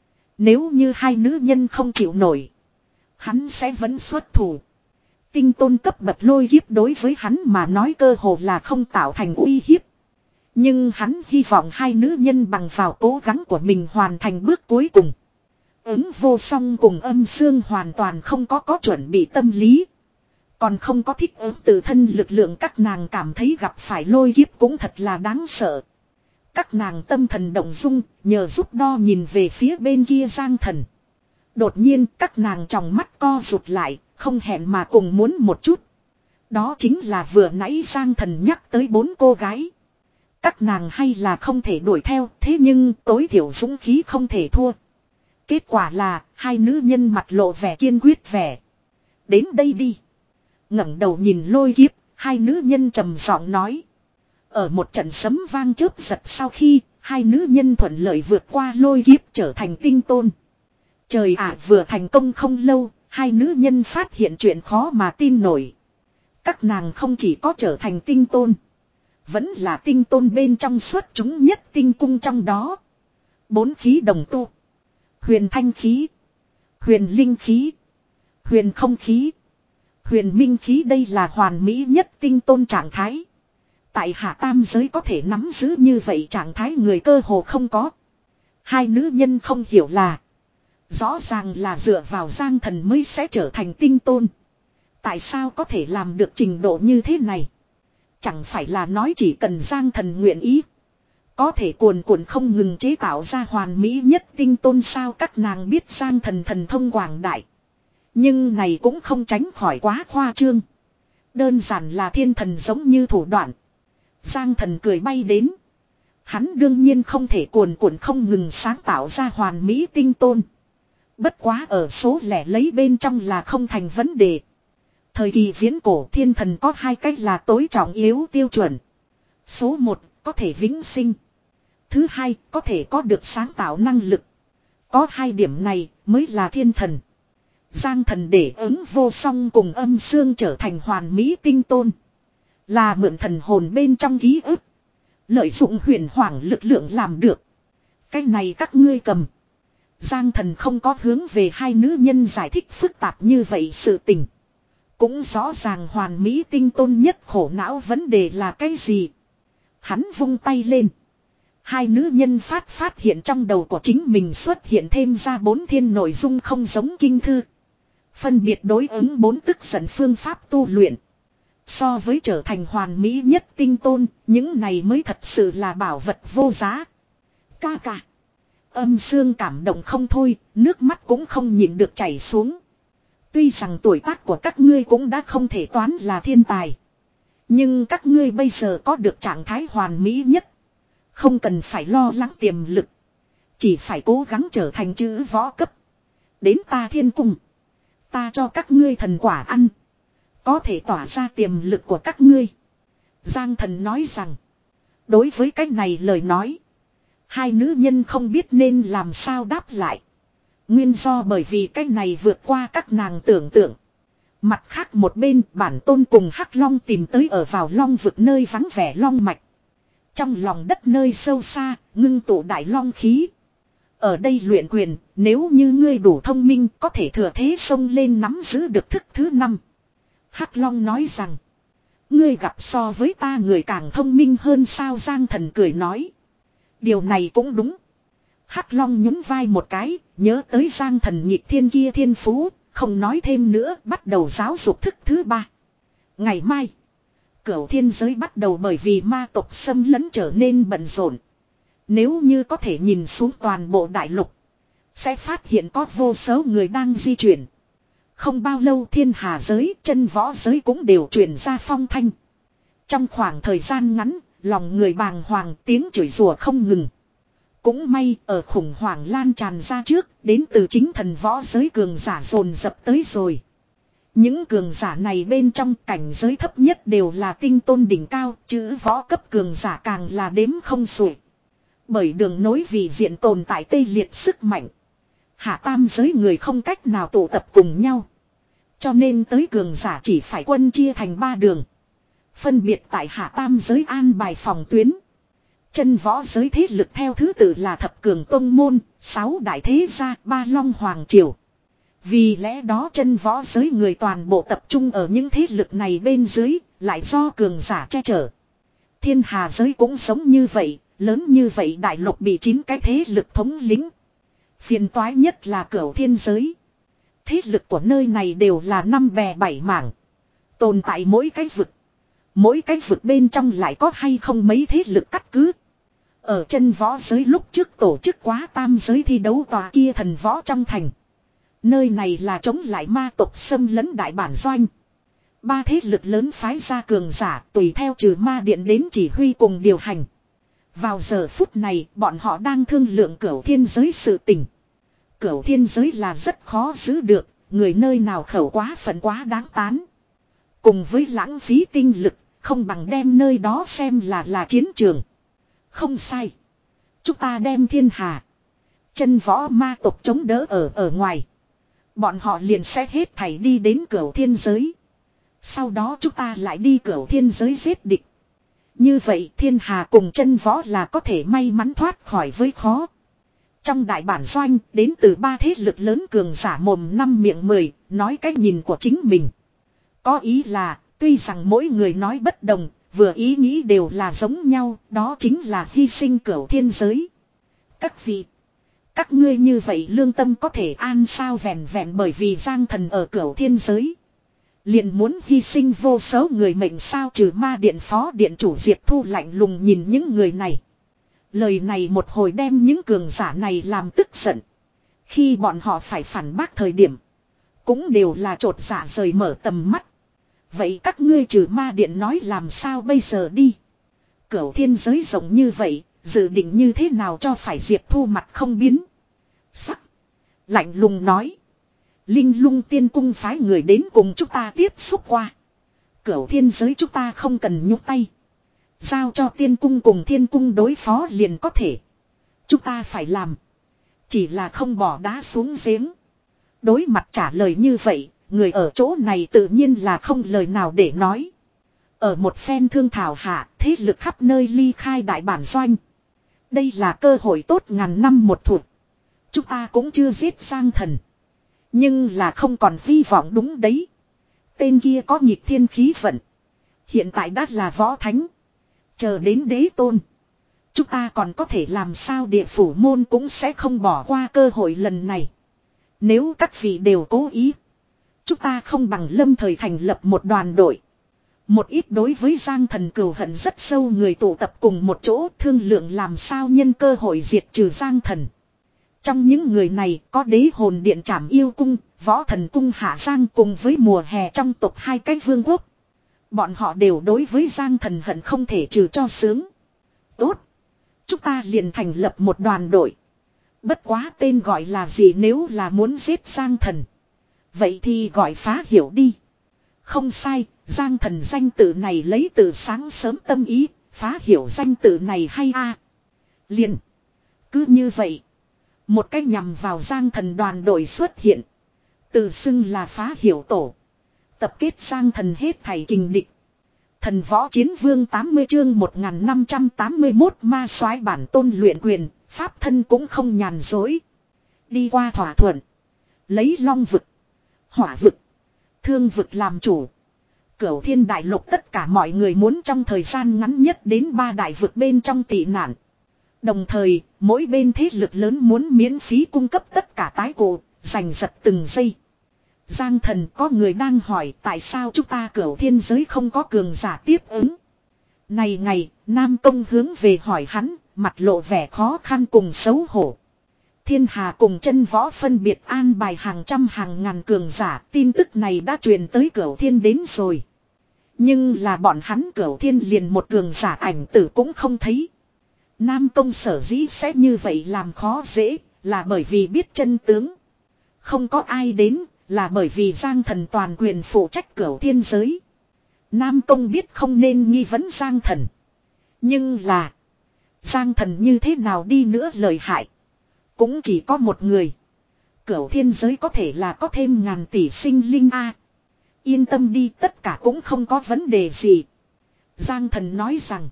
Nếu như hai nữ nhân không chịu nổi. Hắn sẽ vẫn xuất thủ. Tinh tôn cấp bậc lôi kiếp đối với hắn mà nói cơ hồ là không tạo thành uy hiếp. Nhưng hắn hy vọng hai nữ nhân bằng vào cố gắng của mình hoàn thành bước cuối cùng. Ứng vô song cùng âm xương hoàn toàn không có có chuẩn bị tâm lý. Còn không có thích ứng tự thân lực lượng, các nàng cảm thấy gặp phải lôi kiếp cũng thật là đáng sợ. Các nàng tâm thần động dung, nhờ giúp đo nhìn về phía bên kia Giang Thần. Đột nhiên các nàng tròng mắt co rụt lại, không hẹn mà cùng muốn một chút. Đó chính là vừa nãy Giang Thần nhắc tới bốn cô gái. Các nàng hay là không thể đuổi theo, thế nhưng tối thiểu dũng khí không thể thua. Kết quả là hai nữ nhân mặt lộ vẻ kiên quyết vẻ. Đến đây đi. Ngẩng đầu nhìn lôi kiếp, hai nữ nhân trầm giọng nói. Ở một trận sấm vang chớp giật sau khi hai nữ nhân thuận lợi vượt qua lôi kiếp trở thành tinh tôn. Trời ạ, vừa thành công không lâu, hai nữ nhân phát hiện chuyện khó mà tin nổi. Các nàng không chỉ có trở thành tinh tôn, vẫn là tinh tôn bên trong xuất chúng nhất tinh cung trong đó. Bốn khí đồng tu. Huyền thanh khí, huyền linh khí, huyền không khí, huyền minh khí, đây là hoàn mỹ nhất tinh tôn trạng thái. Tại hạ tam giới có thể nắm giữ như vậy trạng thái người cơ hồ không có. Hai nữ nhân không hiểu là, rõ ràng là dựa vào Giang Thần mới sẽ trở thành tinh tôn. Tại sao có thể làm được trình độ như thế này? Chẳng phải là nói chỉ cần Giang Thần nguyện ý, có thể cuồn cuộn không ngừng chế tạo ra hoàn mỹ nhất tinh tôn sao? Các nàng biết Giang Thần thần thông quảng đại, nhưng này cũng không tránh khỏi quá khoa trương. Đơn giản là thiên thần giống như thủ đoạn. Giang Thần cười bay đến. Hắn đương nhiên không thể cuồn cuộn không ngừng sáng tạo ra hoàn mỹ tinh tôn. Bất quá ở số lẻ lấy bên trong là không thành vấn đề. Thời kỳ viễn cổ thiên thần có hai cách là tối trọng yếu tiêu chuẩn. Số một, có thể vĩnh sinh. Thứ hai, có thể có được sáng tạo năng lực. Có hai điểm này mới là thiên thần. Giang Thần để ứng vô song cùng âm xương trở thành hoàn mỹ tinh tôn, là mượn thần hồn bên trong ký ức, lợi dụng huyền hoàng lực lượng làm được. Cái này các ngươi cầm. Giang Thần không có hướng về hai nữ nhân giải thích phức tạp như vậy sự tình. Cũng rõ ràng hoàn mỹ tinh tôn nhất khổ não vấn đề là cái gì. Hắn vung tay lên. Hai nữ nhân phát phát hiện trong đầu của chính mình xuất hiện thêm ra bốn thiên nội dung không giống kinh thư. Phân biệt đối ứng bốn tức giận phương pháp tu luyện. So với trở thành hoàn mỹ nhất tinh tôn, những này mới thật sự là bảo vật vô giá. Ca ca. Âm xương cảm động không thôi, nước mắt cũng không nhịn được chảy xuống. Tuy rằng tuổi tác của các ngươi cũng đã không thể toán là thiên tài, nhưng các ngươi bây giờ có được trạng thái hoàn mỹ nhất. Không cần phải lo lắng tiềm lực, chỉ phải cố gắng trở thành chữ võ cấp. Đến ta thiên cung, ta cho các ngươi thần quả ăn, có thể tỏa ra tiềm lực của các ngươi. Giang Thần nói rằng, đối với cái này lời nói, hai nữ nhân không biết nên làm sao đáp lại. Nguyên do bởi vì cái này vượt qua các nàng tưởng tượng. Mặt khác một bên, bản tôn cùng Hắc Long tìm tới ở vào long vực nơi vắng vẻ long mạch. Trong lòng đất nơi sâu xa, ngưng tụ đại long khí. Ở đây luyện quyền, nếu như ngươi đủ thông minh có thể thừa thế xông lên nắm giữ được thức thứ năm. Hắc Long nói rằng, ngươi gặp so với ta người càng thông minh hơn sao? Giang Thần cười nói, điều này cũng đúng. Hắc Long nhún vai một cái, nhớ tới Giang Thần nhịp thiên kia thiên phú, không nói thêm nữa, bắt đầu giáo dục thức thứ ba. Ngày mai, Cửu thiên giới bắt đầu bởi vì ma tộc xâm lấn trở nên bận rộn. Nếu như có thể nhìn xuống toàn bộ đại lục, sẽ phát hiện có vô số người đang di chuyển. Không bao lâu thiên hà giới, chân võ giới cũng đều truyền ra phong thanh. Trong khoảng thời gian ngắn, lòng người bàng hoàng, tiếng chửi rủa không ngừng. Cũng may ở khủng hoảng lan tràn ra trước, đến từ chính thần võ giới cường giả dồn dập tới rồi. Những cường giả này bên trong cảnh giới thấp nhất đều là tinh tôn đỉnh cao, chữ võ cấp cường giả càng là đếm không xuể. Bởi đường nối vì diện tồn tại tê liệt sức mạnh. Hạ tam giới người không cách nào tụ tập cùng nhau. Cho nên tới cường giả chỉ phải quân chia thành ba đường. Phân biệt tại hạ tam giới an bài phòng tuyến. Chân võ giới thế lực theo thứ tự là thập cường tông môn, sáu đại thế gia, ba long hoàng triều. Vì lẽ đó chân võ giới người toàn bộ tập trung ở những thế lực này bên dưới, lại do cường giả che chở. Thiên hà giới cũng giống như vậy, lớn như vậy đại lục bị chín cái thế lực thống lĩnh. Phiền toái nhất là Cửu Thiên giới. Thế lực của nơi này đều là năm bè bảy mảng. Tồn tại mỗi cái vực. Mỗi cái vực bên trong lại có hay không mấy thế lực cắt cứ. Ở chân võ giới lúc trước tổ chức quá tam giới thi đấu tòa kia thần võ trong thành. Nơi này là chống lại ma tộc xâm lấn đại bản doanh. Ba thế lực lớn phái ra cường giả tùy theo trừ ma điện đến chỉ huy cùng điều hành. Vào giờ phút này bọn họ đang thương lượng Cửu Thiên giới sự tình. Cửu Thiên giới là rất khó giữ được, người nơi nào khẩu quá phận quá đáng tán. Cùng với lãng phí tinh lực, không bằng đem nơi đó xem là là chiến trường. Không sai. Chúng ta đem thiên hà. Chân võ ma tộc chống đỡ ở ở ngoài. Bọn họ liền sẽ hết thảy đi đến Cửu Thiên giới. Sau đó chúng ta lại đi Cửu Thiên giới giết địch. Như vậy thiên hà cùng chân võ là có thể may mắn thoát khỏi với khó. Trong đại bản doanh đến từ ba thế lực lớn cường giả mồm năm miệng mười, nói cái nhìn của chính mình. Có ý là, tuy rằng mỗi người nói bất đồng, vừa ý nghĩ đều là giống nhau, đó chính là hy sinh Cửu Thiên giới. Các vị, các ngươi như vậy lương tâm có thể an sao vẹn vẹn bởi vì Giang Thần ở Cửu Thiên giới. Liền muốn hy sinh vô số người mệnh sao trừ ma điện phó điện chủ Diệp Thu lạnh lùng nhìn những người này. Lời này một hồi đem những cường giả này làm tức giận. Khi bọn họ phải phản bác thời điểm. Cũng đều là trột dạ rời mở tầm mắt. Vậy các ngươi trừ ma điện nói làm sao bây giờ đi. Cửu Thiên giới rộng như vậy. Dự định như thế nào cho phải Diệp Thu mặt không biến. Sắc. Lạnh lùng nói. Linh Lung Tiên Cung phái người đến cùng chúng ta tiếp xúc qua. Cửu Thiên giới chúng ta không cần nhúc tay. Giao cho Tiên Cung cùng Thiên Cung đối phó liền có thể. Chúng ta phải làm. Chỉ là không bỏ đá xuống giếng. Đối mặt trả lời như vậy, người ở chỗ này tự nhiên là không lời nào để nói. Ở một phen thương thảo hạ, thế lực khắp nơi ly khai đại bản doanh. Đây là cơ hội tốt ngàn năm một thụt. Chúng ta cũng chưa giết Giang Thần. Nhưng là không còn hy vọng đúng đấy. Tên kia có nhịp thiên khí vận. Hiện tại đã là võ thánh. Chờ đến đế tôn. Chúng ta còn có thể làm sao địa phủ môn cũng sẽ không bỏ qua cơ hội lần này. Nếu các vị đều cố ý. Chúng ta không bằng lâm thời thành lập một đoàn đội. Một ít đối với Giang Thần cừu hận rất sâu người tụ tập cùng một chỗ thương lượng làm sao nhân cơ hội diệt trừ Giang Thần. Trong những người này có đế hồn điện Trảm Yêu Cung, Võ Thần Cung Hạ Giang cùng với mùa hè trong tộc hai cái vương quốc. Bọn họ đều đối với Giang Thần hận không thể trừ cho sướng. Tốt. Chúng ta liền thành lập một đoàn đội. Bất quá tên gọi là gì nếu là muốn giết Giang Thần. Vậy thì gọi phá hiểu đi. Không sai, Giang Thần danh tự này lấy từ sáng sớm tâm ý, phá hiểu danh tự này hay a. À? Liền. Cứ như vậy. Một cách nhằm vào Giang Thần đoàn đội xuất hiện. Từ xưng là phá hiểu tổ. Tập kết Giang Thần hết thảy kình địch. Thần võ chiến vương tám mươi chương một nghìn năm trăm tám mươi mốt ma soái bản tôn luyện quyền, pháp thân cũng không nhàn dối. Đi qua thỏa thuận. Lấy long vực, hỏa vực, thương vực làm chủ. Cửu Thiên đại lục tất cả mọi người muốn trong thời gian ngắn nhất đến ba đại vực bên trong tị nạn. Đồng thời, mỗi bên thế lực lớn muốn miễn phí cung cấp tất cả tái cụ, giành giật từng giây. Giang Thần có người đang hỏi tại sao chúng ta Cửu Thiên giới không có cường giả tiếp ứng. Này ngày, Nam Công hướng về hỏi hắn, mặt lộ vẻ khó khăn cùng xấu hổ. Thiên Hà cùng chân võ phân biệt an bài hàng trăm hàng ngàn cường giả, tin tức này đã truyền tới Cửu Thiên đến rồi. Nhưng là bọn hắn Cửu Thiên liền một cường giả ảnh tử cũng không thấy. Nam Công sở dĩ sẽ như vậy làm khó dễ, là bởi vì biết chân tướng. Không có ai đến, là bởi vì Giang Thần toàn quyền phụ trách Cửu Thiên giới. Nam Công biết không nên nghi vấn Giang Thần. Nhưng là Giang Thần như thế nào đi nữa lợi hại, cũng chỉ có một người. Cửu Thiên giới có thể là có thêm ngàn tỷ sinh linh a. Yên tâm đi, tất cả cũng không có vấn đề gì. Giang Thần nói rằng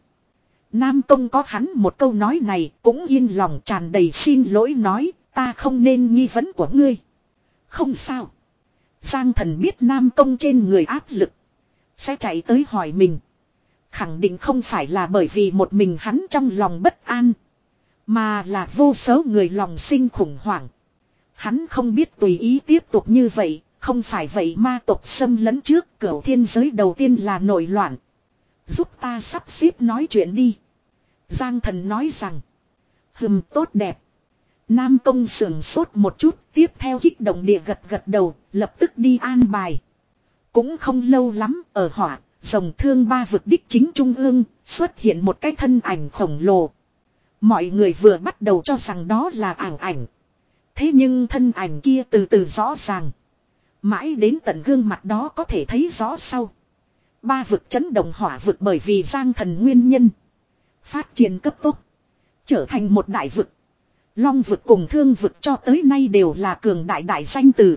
Nam Công có hắn một câu nói này cũng yên lòng, tràn đầy xin lỗi nói, ta không nên nghi vấn của ngươi. Không sao. Giang Thần biết Nam Công trên người áp lực, sẽ chạy tới hỏi mình. Khẳng định không phải là bởi vì một mình hắn trong lòng bất an, mà là vô số người lòng sinh khủng hoảng. Hắn không biết tùy ý tiếp tục như vậy, không phải vậy ma tộc xâm lấn trước Cửu Thiên giới đầu tiên là nổi loạn. Giúp ta sắp xếp nói chuyện đi. Giang Thần nói rằng. Hừm, tốt đẹp. Nam Công sưởng sốt một chút, tiếp theo kích động địa gật gật đầu, lập tức đi an bài. Cũng không lâu lắm, ở hỏa, rồng thương ba vực đích chính trung ương, xuất hiện một cái thân ảnh khổng lồ. Mọi người vừa bắt đầu cho rằng đó là ảo ảnh. Thế nhưng thân ảnh kia từ từ rõ ràng. Mãi đến tận gương mặt đó có thể thấy rõ sau. Ba vực chấn động hỏa vực bởi vì Giang Thần nguyên nhân. Phát triển cấp tốc. Trở thành một đại vực. Long vực cùng thương vực cho tới nay đều là cường đại đại danh từ.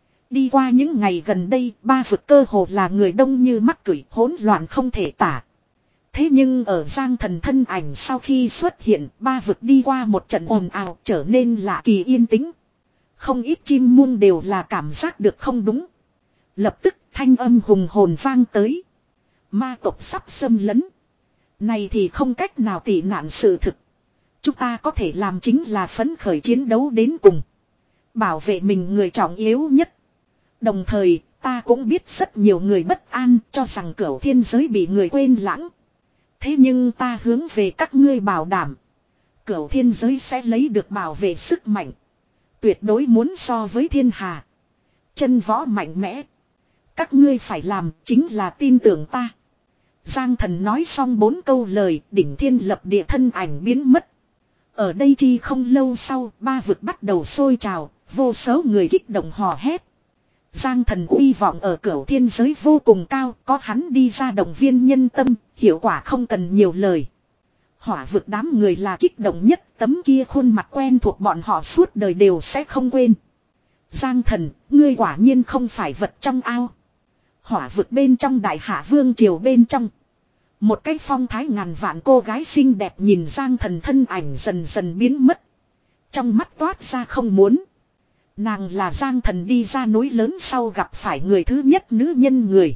Đi qua những ngày gần đây, ba vực cơ hồ là người đông như mắc cửi, hỗn loạn không thể tả. Thế nhưng ở Giang Thần thân ảnh sau khi xuất hiện, ba vực đi qua một trận ồn ào trở nên lạ kỳ yên tĩnh. Không ít chim muông đều là cảm giác được không đúng. Lập tức thanh âm hùng hồn vang tới. Ma tộc sắp xâm lấn. Này thì không cách nào tị nạn sự thực. Chúng ta có thể làm chính là phấn khởi chiến đấu đến cùng. Bảo vệ mình người trọng yếu nhất. Đồng thời ta cũng biết rất nhiều người bất an cho rằng Cửu Thiên giới bị người quên lãng. Thế nhưng ta hướng về các ngươi bảo đảm. Cửu Thiên giới sẽ lấy được bảo vệ sức mạnh. Tuyệt đối muốn so với thiên hà. Chân võ mạnh mẽ. Các ngươi phải làm chính là tin tưởng ta. Giang Thần nói xong bốn câu lời, đỉnh thiên lập địa thân ảnh biến mất. Ở đây chi không lâu sau, ba vực bắt đầu sôi trào, vô số người kích động hò hét. Giang Thần uy vọng ở Cửu Thiên giới vô cùng cao, có hắn đi ra động viên nhân tâm, hiệu quả không cần nhiều lời. Hỏa vực đám người là kích động nhất, tấm kia khuôn mặt quen thuộc bọn họ suốt đời đều sẽ không quên. Giang Thần, ngươi quả nhiên không phải vật trong ao. Hỏa vực bên trong đại hạ vương triều bên trong. Một cái phong thái ngàn vạn cô gái xinh đẹp nhìn Giang Thần thân ảnh dần dần biến mất. Trong mắt toát ra không muốn. Nàng là Giang Thần đi ra núi lớn sau gặp phải người thứ nhất nữ nhân người.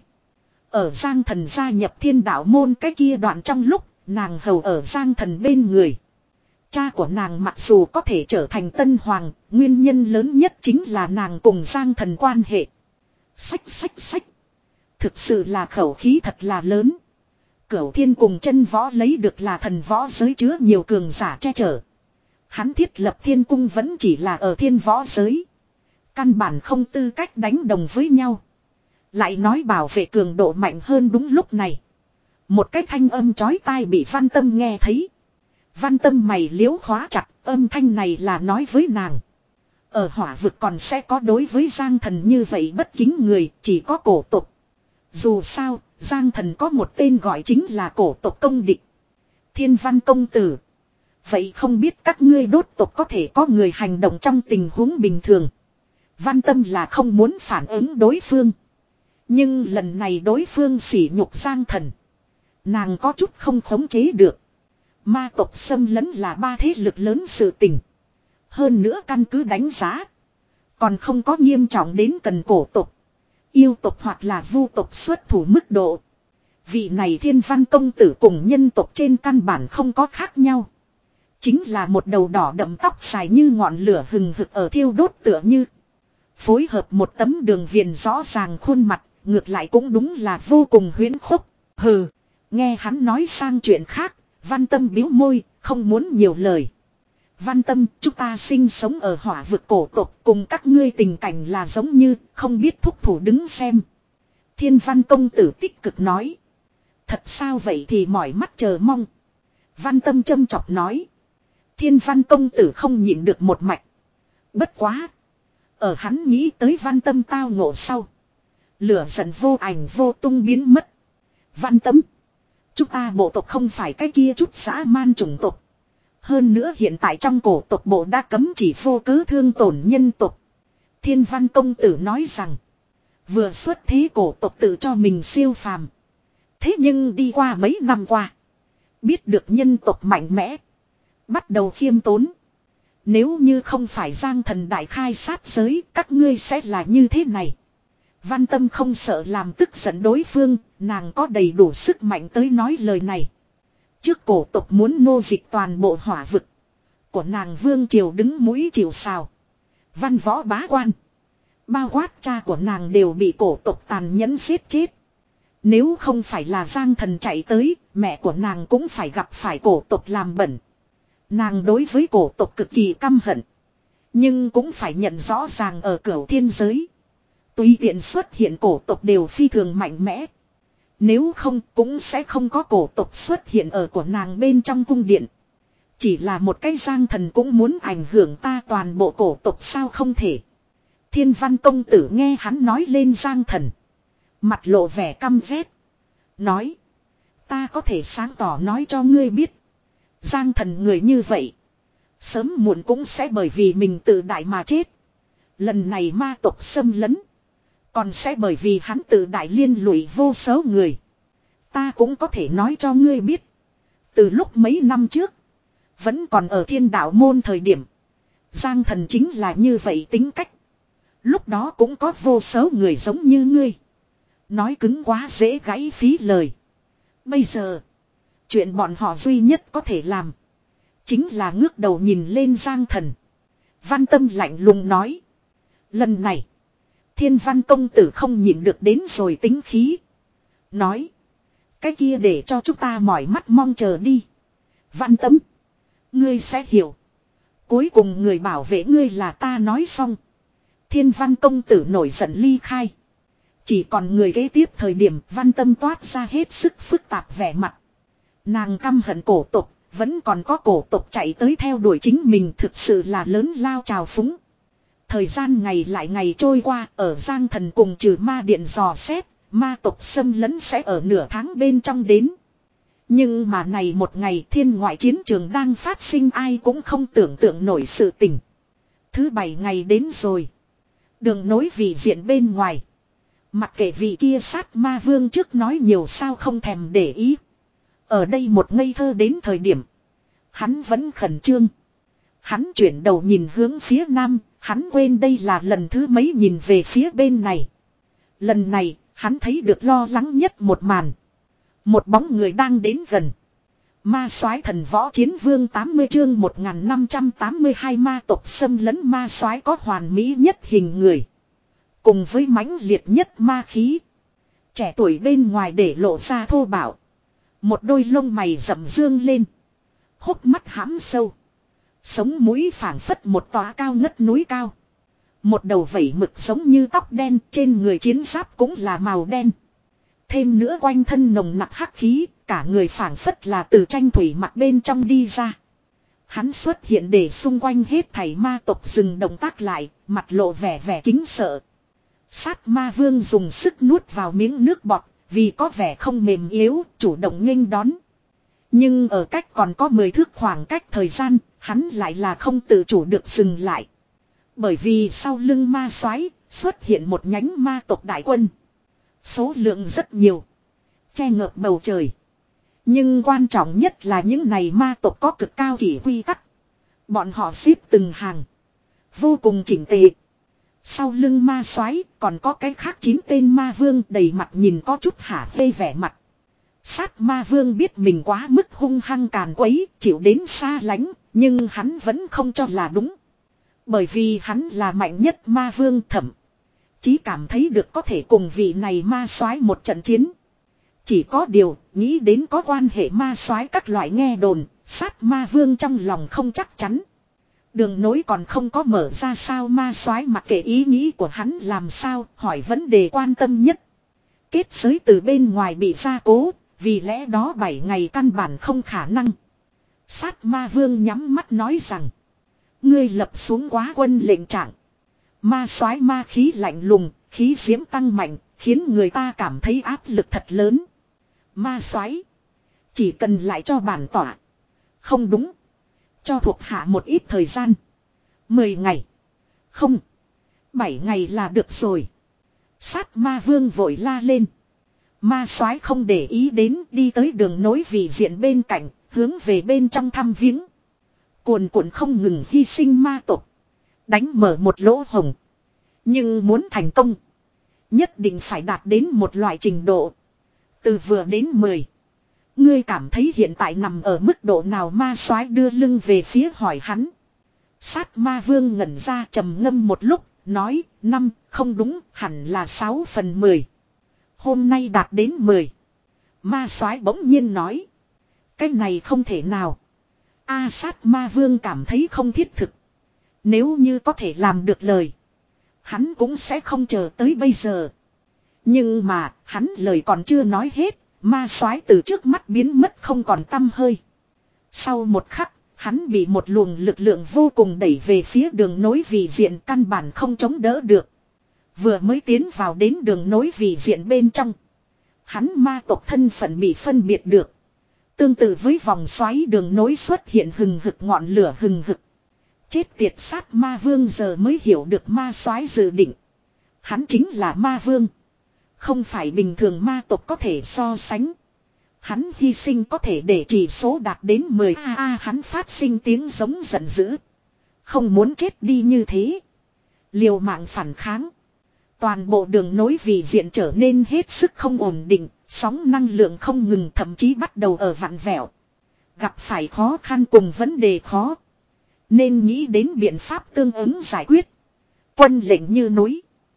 Ở Giang Thần gia nhập thiên đạo môn cái kia đoạn trong lúc, nàng hầu ở Giang Thần bên người. Cha của nàng mặc dù có thể trở thành tân hoàng, nguyên nhân lớn nhất chính là nàng cùng Giang Thần quan hệ. Xách xách xách. Thực sự là khẩu khí thật là lớn. Cửu Thiên cùng chân võ lấy được là thần võ giới chứa nhiều cường giả che chở. Hắn thiết lập thiên cung vẫn chỉ là ở thiên võ giới. Căn bản không tư cách đánh đồng với nhau. Lại nói bảo vệ cường độ mạnh hơn đúng lúc này. Một cái thanh âm chói tai bị Văn Tâm nghe thấy. Văn Tâm mày liếu khóa chặt, âm thanh này là nói với nàng. Ở hỏa vực còn sẽ có đối với Giang Thần như vậy bất kính người, chỉ có cổ tộc. Dù sao, Giang Thần có một tên gọi chính là cổ tộc công địch. Thiên Văn công tử. Vậy không biết các ngươi đốt tộc có thể có người hành động trong tình huống bình thường. Văn Tâm là không muốn phản ứng đối phương. Nhưng lần này đối phương sỉ nhục Giang Thần. Nàng có chút không khống chế được. Ma tộc xâm lấn là ba thế lực lớn sự tình. Hơn nữa căn cứ đánh giá. Còn không có nghiêm trọng đến cần cổ tộc. Yêu tộc hoặc là vu tộc xuất thủ mức độ. Vị này Thiên Văn công tử cùng nhân tộc trên căn bản không có khác nhau. Chính là một đầu đỏ đậm tóc dài như ngọn lửa hừng hực ở thiêu đốt tựa như. Phối hợp một tấm đường viền rõ ràng khuôn mặt, ngược lại cũng đúng là vô cùng huyễn khốc. Hừ, nghe hắn nói sang chuyện khác, Văn Tâm bĩu môi, không muốn nhiều lời. Văn Tâm, chúng ta sinh sống ở hỏa vực cổ tộc, cùng các ngươi tình cảnh là giống như, không biết thúc thủ đứng xem. Thiên Văn công tử tích cực nói. Thật sao vậy thì mỏi mắt chờ mong. Văn Tâm châm chọc nói. Thiên Văn công tử không nhịn được một mạch. Bất quá. Ở hắn nghĩ tới Văn Tâm tao ngộ sau. Lửa giận vô ảnh vô tung biến mất. Văn Tâm. Chúng ta bộ tộc không phải cái kia chút dã man chủng tộc. Hơn nữa hiện tại trong cổ tộc bộ đã cấm chỉ vô cớ thương tổn nhân tộc. Thiên Văn công tử nói rằng. Vừa xuất thế cổ tộc tự cho mình siêu phàm. Thế nhưng đi qua mấy năm qua. Biết được nhân tộc mạnh mẽ. Bắt đầu khiêm tốn. Nếu như không phải Giang Thần đại khai sát giới, các ngươi sẽ là như thế này. Văn Tâm không sợ làm tức giận đối phương, nàng có đầy đủ sức mạnh tới nói lời này. Trước cổ tộc muốn nô dịch toàn bộ hỏa vực. Của nàng vương triều đứng mũi chịu sào. Văn võ bá quan. Bao quát cha của nàng đều bị cổ tộc tàn nhẫn giết chết. Nếu không phải là Giang Thần chạy tới, mẹ của nàng cũng phải gặp phải cổ tộc làm bẩn. Nàng đối với cổ tộc cực kỳ căm hận. Nhưng cũng phải nhận rõ ràng ở cửu thiên giới. Tùy tiện xuất hiện cổ tộc đều phi thường mạnh mẽ. Nếu không cũng sẽ không có cổ tộc xuất hiện ở của nàng bên trong cung điện. Chỉ là một cái Giang Thần cũng muốn ảnh hưởng ta toàn bộ cổ tộc sao không thể. Thiên Văn công tử nghe hắn nói lên Giang Thần. Mặt lộ vẻ căm ghét. Nói. Ta có thể sáng tỏ nói cho ngươi biết. Giang Thần người như vậy. Sớm muộn cũng sẽ bởi vì mình tự đại mà chết. Lần này ma tộc xâm lấn. Còn sẽ bởi vì hắn tự đại liên lụy vô số người. Ta cũng có thể nói cho ngươi biết. Từ lúc mấy năm trước. Vẫn còn ở thiên đạo môn thời điểm. Giang Thần chính là như vậy tính cách. Lúc đó cũng có vô số người giống như ngươi. Nói cứng quá dễ gãy phí lời. Bây giờ. Chuyện bọn họ duy nhất có thể làm. Chính là ngước đầu nhìn lên Giang Thần. Văn Tâm lạnh lùng nói. Lần này. Thiên Văn công tử không nhịn được đến rồi tính khí. Nói. Cái kia để cho chúng ta mỏi mắt mong chờ đi. Văn Tâm. Ngươi sẽ hiểu. Cuối cùng người bảo vệ ngươi là ta nói xong. Thiên Văn công tử nổi giận ly khai. Chỉ còn người kế tiếp thời điểm Văn Tâm toát ra hết sức phức tạp vẻ mặt. Nàng căm hận cổ tộc. Vẫn còn có cổ tộc chạy tới theo đuổi chính mình thực sự là lớn lao trào phúng. Thời gian ngày lại ngày trôi qua ở Giang Thần cùng trừ ma điện dò xét. Ma tộc xâm lấn sẽ ở nửa tháng bên trong đến. Nhưng mà này một ngày thiên ngoại chiến trường đang phát sinh ai cũng không tưởng tượng nổi sự tình. Thứ bảy ngày đến rồi. Đường nối vị diện bên ngoài. Mặc kệ vị kia sát ma vương trước nói nhiều sao không thèm để ý. Ở đây một ngây thơ đến thời điểm. Hắn vẫn khẩn trương. Hắn chuyển đầu nhìn hướng phía nam. Hắn quên đây là lần thứ mấy nhìn về phía bên này. Lần này hắn thấy được lo lắng nhất một màn. Một bóng người đang đến gần. Ma soái thần võ chiến vương tám mươi chương một nghìn năm trăm tám mươi hai ma tộc xâm lấn ma soái có hoàn mỹ nhất hình người. Cùng với mãnh liệt nhất ma khí. Trẻ tuổi bên ngoài để lộ ra thô bạo. Một đôi lông mày rậm dương lên. Hốc mắt hãm sâu. Sống mũi phảng phất một tòa cao ngất núi cao. Một đầu vẩy mực giống như tóc đen trên người chiến giáp cũng là màu đen. Thêm nữa quanh thân nồng nặc hắc khí, cả người phảng phất là từ tranh thủy mặt bên trong đi ra. Hắn xuất hiện để xung quanh hết thảy ma tộc dừng động tác lại, mặt lộ vẻ vẻ kính sợ. Sát ma vương dùng sức nuốt vào miếng nước bọt, vì có vẻ không mềm yếu, chủ động nghênh đón. Nhưng ở cách còn có mười thước khoảng cách thời gian, hắn lại là không tự chủ được dừng lại. Bởi vì sau lưng ma soái xuất hiện một nhánh ma tộc đại quân. Số lượng rất nhiều. Che ngợp bầu trời. Nhưng quan trọng nhất là những này ma tộc có cực cao kỷ quy tắc. Bọn họ xếp từng hàng. Vô cùng chỉnh tề. Sau lưng ma soái còn có cái khác chín tên ma vương đầy mặt nhìn có chút hả hê vẻ mặt. Sát ma vương biết mình quá mức hung hăng càn quấy, chịu đến xa lánh, nhưng hắn vẫn không cho là đúng. Bởi vì hắn là mạnh nhất ma vương thẩm. Chỉ cảm thấy được có thể cùng vị này ma soái một trận chiến. Chỉ có điều, nghĩ đến có quan hệ ma soái các loại nghe đồn, sát ma vương trong lòng không chắc chắn. Đường nối còn không có mở ra sao ma soái mặc kệ ý nghĩ của hắn làm sao, hỏi vấn đề quan tâm nhất. Kết giới từ bên ngoài bị gia cố, vì lẽ đó bảy ngày căn bản không khả năng. Sát ma vương nhắm mắt nói rằng. Ngươi lập xuống quá quân lệnh trạng. Ma soái ma khí lạnh lùng, khí diễm tăng mạnh, khiến người ta cảm thấy áp lực thật lớn. Ma soái, chỉ cần lại cho bản tỏa. Không đúng. Cho thuộc hạ một ít thời gian. Mười ngày. Không. Bảy ngày là được rồi. Sát ma vương vội la lên. Ma soái không để ý đến, đi tới đường nối vị diện bên cạnh, hướng về bên trong thăm viếng. Cuồn cuộn không ngừng hy sinh ma tộc. Đánh mở một lỗ hổng. Nhưng muốn thành công, nhất định phải đạt đến một loại trình độ. Từ vừa đến mười. Ngươi cảm thấy hiện tại nằm ở mức độ nào? Ma soái đưa lưng về phía hỏi hắn. Sát ma vương ngẩn ra trầm ngâm một lúc, nói, năm, không đúng, hẳn là sáu phần mười. Hôm nay đạt đến mười. Ma soái bỗng nhiên nói. Cái này không thể nào. A sát ma vương cảm thấy không thiết thực. Nếu như có thể làm được lời, hắn cũng sẽ không chờ tới bây giờ. Nhưng mà, hắn lời còn chưa nói hết, ma soái từ trước mắt biến mất không còn tăm hơi. Sau một khắc, hắn bị một luồng lực lượng vô cùng đẩy về phía đường nối vị diện, căn bản không chống đỡ được. Vừa mới tiến vào đến đường nối vị diện bên trong, hắn ma tộc thân phận bị phân biệt được. Tương tự với vòng xoáy đường nối xuất hiện hừng hực ngọn lửa hừng hực. Chết tiệt, sát ma vương giờ mới hiểu được ma soái dự định. Hắn chính là ma vương. Không phải bình thường ma tộc có thể so sánh. Hắn hy sinh có thể để chỉ số đạt đến mười. A a hắn phát sinh tiếng giống giận dữ. Không muốn chết đi như thế. Liều mạng phản kháng. Toàn bộ đường nối vị diện trở nên hết sức không ổn định. Sóng năng lượng không ngừng, thậm chí bắt đầu ở vặn vẹo. Gặp phải khó khăn cùng vấn đề khó, nên nghĩ đến biện pháp tương ứng giải quyết. Quân lệnh như núi,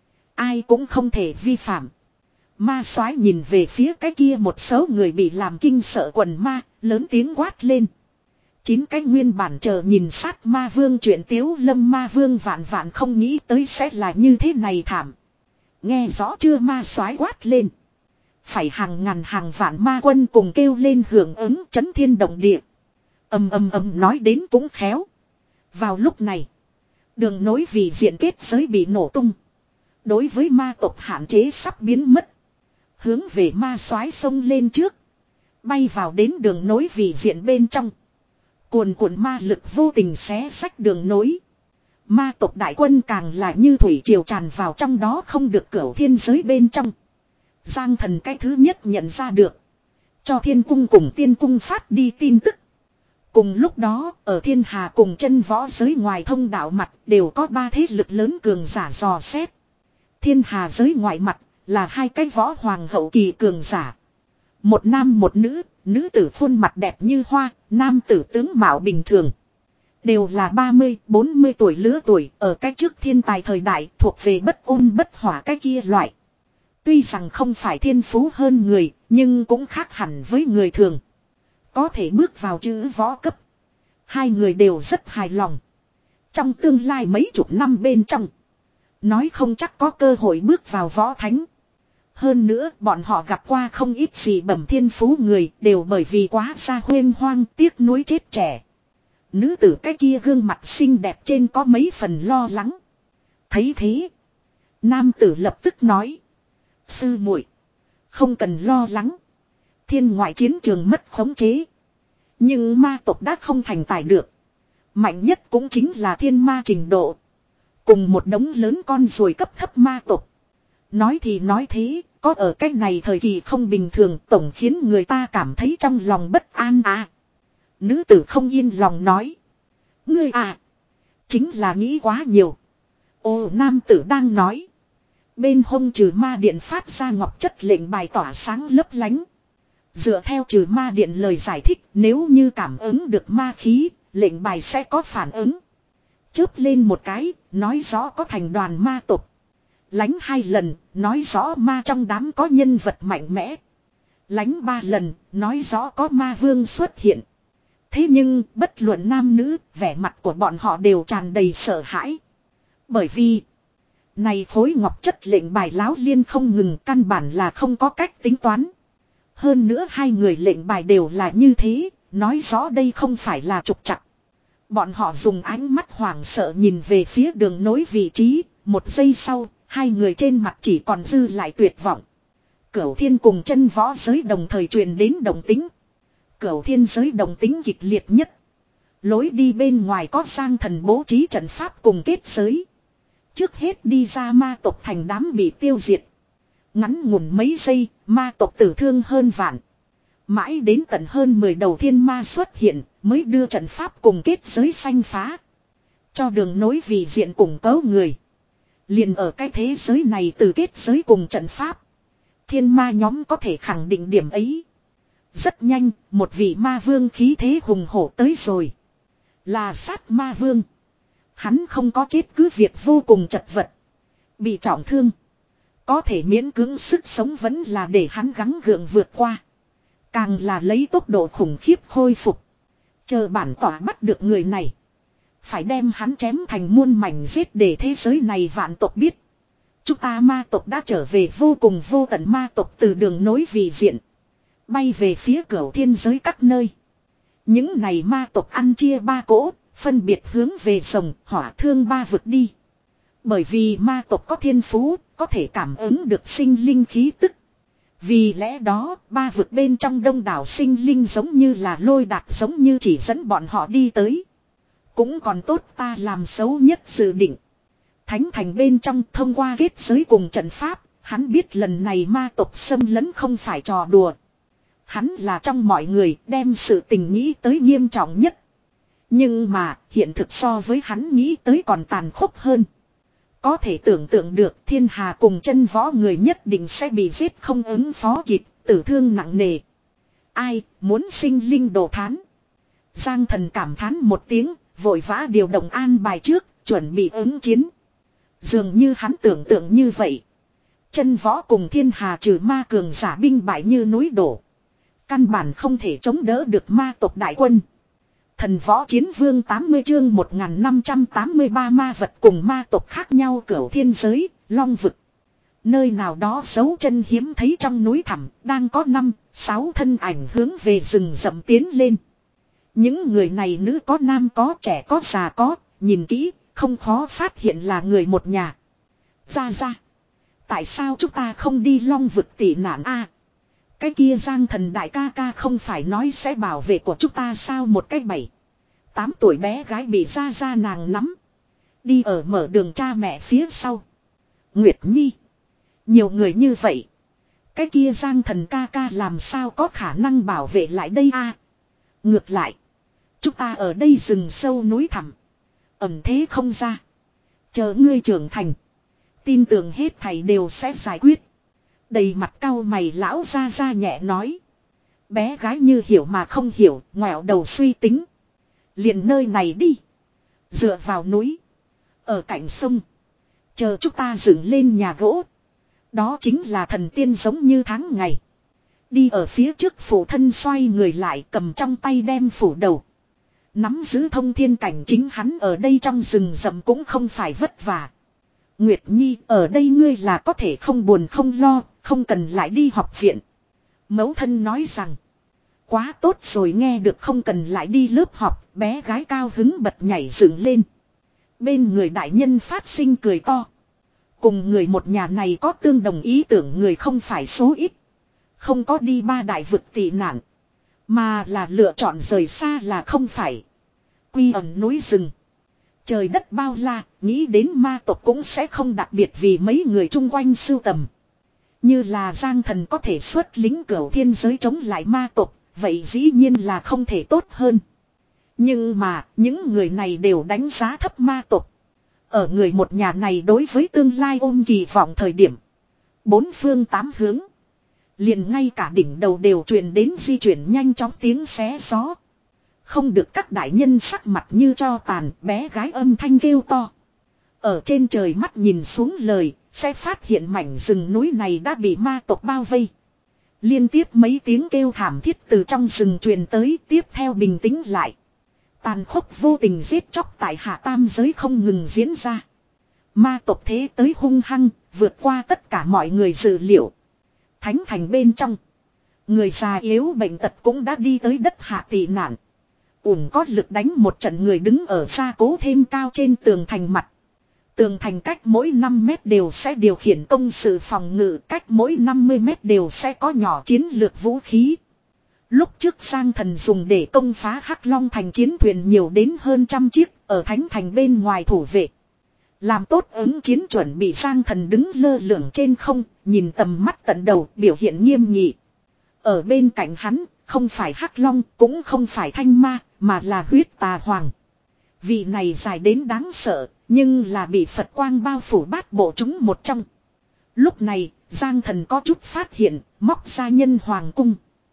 ai cũng không thể vi phạm. Ma soái nhìn về phía cái kia một số người bị làm kinh sợ quần ma, lớn tiếng quát lên. Chín cái nguyên bản chờ nhìn sát ma vương chuyện Tiếu Lâm ma vương vạn vạn không nghĩ tới sẽ là như thế này thảm. Nghe rõ chưa? Ma soái quát lên. Phải hàng ngàn hàng vạn ma quân cùng kêu lên hưởng ứng, chấn thiên động địa. Ầm ầm ầm, nói đến cũng khéo. Vào lúc này, đường nối vị diện kết giới bị nổ tung. Đối với ma tộc hạn chế sắp biến mất. Hướng về ma soái xông lên trước. Bay vào đến đường nối vị diện bên trong. Cuồn cuộn ma lực vô tình xé xách đường nối. Ma tộc đại quân càng là như thủy triều tràn vào trong đó, không được cửu thiên giới bên trong. Giang Thần cái thứ nhất nhận ra được. Cho thiên cung cùng tiên cung phát đi tin tức. Cùng lúc đó, ở thiên hà cùng chân võ giới ngoài thông đạo mặt đều có ba thế lực lớn cường giả dò xét. Thiên hà giới ngoại mặt là hai cái võ hoàng hậu kỳ cường giả. Một nam một nữ, nữ tử khuôn mặt đẹp như hoa, nam tử tướng mạo bình thường. Đều là ba mươi, bốn mươi tuổi lứa tuổi, ở cái trước thiên tài thời đại, thuộc về bất ôn bất hỏa cái kia loại. Tuy rằng không phải thiên phú hơn người, nhưng cũng khác hẳn với người thường. Có thể bước vào chữ võ cấp. Hai người đều rất hài lòng. Trong tương lai mấy chục năm bên trong, nói không chắc có cơ hội bước vào võ thánh. Hơn nữa, bọn họ gặp qua không ít gì bẩm thiên phú người, đều bởi vì quá xa huyên hoang tiếc nuối chết trẻ. Nữ tử cái kia gương mặt xinh đẹp trên có mấy phần lo lắng. Thấy thế, nam tử lập tức nói. Sư muội, không cần lo lắng. Thiên ngoại chiến trường mất khống chế. Nhưng ma tộc đã không thành tài được. Mạnh nhất cũng chính là thiên ma trình độ. Cùng một đống lớn con ruồi cấp thấp ma tộc. Nói thì nói thế, có ở cách này thời kỳ không bình thường, tổng khiến người ta cảm thấy trong lòng bất an à. Nữ tử không yên lòng nói. Ngươi à, chính là nghĩ quá nhiều. Ồ, nam tử đang nói. Bên hông trừ ma điện phát ra ngọc chất lệnh bài tỏa sáng lấp lánh. Dựa theo trừ ma điện lời giải thích, nếu như cảm ứng được ma khí, lệnh bài sẽ có phản ứng. Chớp lên một cái, nói rõ có thành đoàn ma tộc. Lánh hai lần, nói rõ ma trong đám có nhân vật mạnh mẽ. Lánh ba lần, nói rõ có ma vương xuất hiện. Thế nhưng, bất luận nam nữ, vẻ mặt của bọn họ đều tràn đầy sợ hãi. Bởi vì, này khối ngọc chất lệnh bài láo liên không ngừng, căn bản là không có cách tính toán. Hơn nữa hai người lệnh bài đều là như thế, nói rõ đây không phải là trục trặc. Bọn họ dùng ánh mắt hoảng sợ nhìn về phía đường nối vị trí, một giây sau, hai người trên mặt chỉ còn dư lại tuyệt vọng. Cửu thiên cùng chân võ giới đồng thời truyền đến động tính. Cửu thiên giới động tính kịch liệt nhất. Lối đi bên ngoài có Giang Thần bố trí trận pháp cùng kết giới. Trước hết đi ra ma tộc thành đám bị tiêu diệt. Ngắn ngủn mấy giây, ma tộc tử thương hơn vạn. Mãi đến tận hơn mười đầu thiên ma xuất hiện, mới đưa trận pháp cùng kết giới xanh phá. Cho đường nối vì diện củng cố người. Liền ở cái thế giới này từ kết giới cùng trận pháp. Thiên ma nhóm có thể khẳng định điểm ấy. Rất nhanh, một vị ma vương khí thế hùng hổ tới rồi. Là sát ma vương. Hắn không có chết cứ việc vô cùng chật vật. Bị trọng thương. Có thể miễn cưỡng sức sống vẫn là để hắn gắng gượng vượt qua. Càng là lấy tốc độ khủng khiếp khôi phục. Chờ bản tỏa bắt được người này. Phải đem hắn chém thành muôn mảnh giết để thế giới này vạn tộc biết. Chúng ta ma tộc đã trở về vô cùng vô tận ma tộc từ đường nối vị diện. Bay về phía cửu thiên giới các nơi. Những này ma tộc ăn chia ba cỗ, phân biệt hướng về rồng, hỏa thương ba vực đi. Bởi vì ma tộc có thiên phú, có thể cảm ứng được sinh linh khí tức. Vì lẽ đó, ba vực bên trong đông đảo sinh linh giống như là lôi đạt giống như chỉ dẫn bọn họ đi tới. Cũng còn tốt ta làm xấu nhất dự định. Thánh thành bên trong thông qua kết giới cùng trận pháp, hắn biết lần này ma tộc xâm lấn không phải trò đùa. Hắn là trong mọi người đem sự tình nghĩ tới nghiêm trọng nhất. Nhưng mà hiện thực so với hắn nghĩ tới còn tàn khốc hơn. Có thể tưởng tượng được thiên hà cùng chân võ người nhất định sẽ bị giết không ứng phó kịp, tử thương nặng nề. Ai muốn sinh linh đồ thán. Giang Thần cảm thán một tiếng, vội vã điều động an bài trước, chuẩn bị ứng chiến. Dường như hắn tưởng tượng như vậy. Chân võ cùng thiên hà trừ ma cường giả binh bại như núi đổ. Căn bản không thể chống đỡ được ma tộc đại quân. Thần võ chiến vương tám mươi chương một nghìn năm trăm tám mươi ba ma vật cùng ma tộc khác nhau cửu thiên giới, long vực. Nơi nào đó dấu chân hiếm thấy trong núi thẳm, đang có năm, sáu thân ảnh hướng về rừng rậm tiến lên. Những người này nữ có nam có trẻ có già có, nhìn kỹ, không khó phát hiện là người một nhà. Ra ra. Tại sao chúng ta không đi long vực tỉ nạn a? Cái kia Giang Thần đại ca ca không phải nói sẽ bảo vệ của chúng ta sao? Một cái bảy tám tuổi bé gái bị ra ra nàng nắm. Đi ở mở đường cha mẹ phía sau. Nguyệt Nhi. Nhiều người như vậy. Cái kia Giang Thần ca ca làm sao có khả năng bảo vệ lại đây a? Ngược lại. Chúng ta ở đây rừng sâu núi thẳm. Ẩn thế không ra. Chờ ngươi trưởng thành. Tin tưởng hết thầy đều sẽ giải quyết. Đầy mặt cau mày lão ra ra nhẹ nói. Bé gái như hiểu mà không hiểu, ngoẹo đầu suy tính. Liền nơi này đi. Dựa vào núi. Ở cạnh sông. Chờ chúng ta dựng lên nhà gỗ. Đó chính là thần tiên giống như tháng ngày. Đi ở phía trước phủ thân xoay người lại cầm trong tay đem phủ đầu. Nắm giữ thông thiên cảnh chính hắn ở đây trong rừng rậm cũng không phải vất vả. Nguyệt Nhi ở đây ngươi là có thể không buồn không lo, không cần lại đi học viện. Mẫu thân nói rằng. Quá tốt rồi, nghe được không cần lại đi lớp học, bé gái cao hứng bật nhảy dựng lên. Bên người đại nhân phát sinh cười to. Cùng người một nhà này có tương đồng ý tưởng người không phải số ít. Không có đi ba đại vực tị nạn. Mà là lựa chọn rời xa là không phải. Quy ẩn núi rừng. Trời đất bao la, nghĩ đến ma tộc cũng sẽ không đặc biệt vì mấy người chung quanh sưu tầm. Như là Giang Thần có thể xuất lính cửu thiên giới chống lại ma tộc, vậy dĩ nhiên là không thể tốt hơn. Nhưng mà, những người này đều đánh giá thấp ma tộc. Ở người một nhà này đối với tương lai ôm kỳ vọng thời điểm. Bốn phương tám hướng. Liền ngay cả đỉnh đầu đều truyền đến di chuyển nhanh chóng tiếng xé gió. Không được các đại nhân sắc mặt như cho tàn, bé gái âm thanh kêu to. Ở trên trời mắt nhìn xuống lời, sẽ phát hiện mảnh rừng núi này đã bị ma tộc bao vây. Liên tiếp mấy tiếng kêu thảm thiết từ trong rừng truyền tới, tiếp theo bình tĩnh lại. Tàn khốc vô tình giết chóc tại hạ tam giới không ngừng diễn ra. Ma tộc thế tới hung hăng, vượt qua tất cả mọi người dự liệu. Thánh thành bên trong, người già yếu bệnh tật cũng đã đi tới đất hạ tị nạn. Ủng có lực đánh một trận người đứng ở xa cố thêm cao trên tường thành mặt. Tường thành cách mỗi năm mét đều sẽ điều khiển công sự phòng ngự, cách mỗi năm mươi mét đều sẽ có nhỏ chiến lược vũ khí. Lúc trước Giang Thần dùng để công phá Hắc Long thành chiến thuyền nhiều đến hơn trăm chiếc, ở thánh thành bên ngoài thủ vệ. Làm tốt ứng chiến chuẩn bị, Giang Thần đứng lơ lửng trên không, nhìn tầm mắt tận đầu, biểu hiện nghiêm nghị. Ở bên cạnh hắn, không phải Hắc Long, cũng không phải Thanh Ma, mà là Huyết Tà Hoàng. Vị này dài đến đáng sợ, nhưng là bị Phật quang bao phủ bát bộ chúng một trong. Lúc này, Giang Thần có chút phát hiện, móc ra nhân hoàng cung.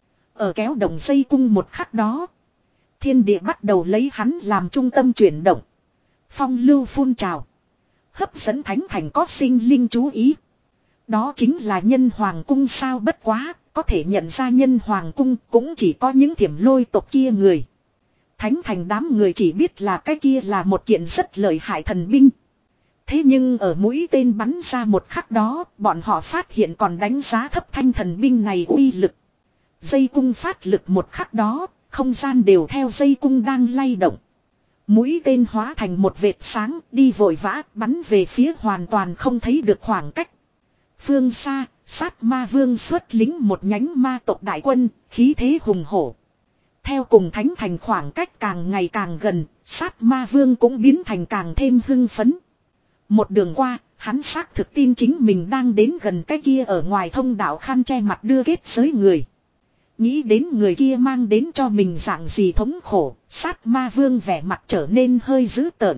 Ở kéo động dây cung một khắc đó, thiên địa bắt đầu lấy hắn làm trung tâm chuyển động. Phong lưu phun trào, hấp dẫn thánh thành có sinh linh chú ý. Đó chính là nhân hoàng cung sao, bất quá, có thể nhận ra nhân hoàng cung cũng chỉ có những thiểm lôi tộc kia người. Thánh thành đám người chỉ biết là cái kia là một kiện rất lợi hại thần binh. Thế nhưng ở mũi tên bắn ra một khắc đó, bọn họ phát hiện còn đánh giá thấp thanh thần binh này uy lực. Dây cung phát lực một khắc đó, không gian đều theo dây cung đang lay động. Mũi tên hóa thành một vệt sáng, đi vội vã, bắn về phía hoàn toàn không thấy được khoảng cách. Phương xa, Sát Ma Vương xuất lính một nhánh ma tộc đại quân, khí thế hùng hổ. Theo cùng thánh thành khoảng cách càng ngày càng gần, Sát Ma Vương cũng biến thành càng thêm hưng phấn. Một đường qua, hắn xác thực tin chính mình đang đến gần cái kia ở ngoài thông đạo khăn che mặt đưa kết giới người. Nghĩ đến người kia mang đến cho mình dạng gì thống khổ, Sát Ma Vương vẻ mặt trở nên hơi dữ tợn.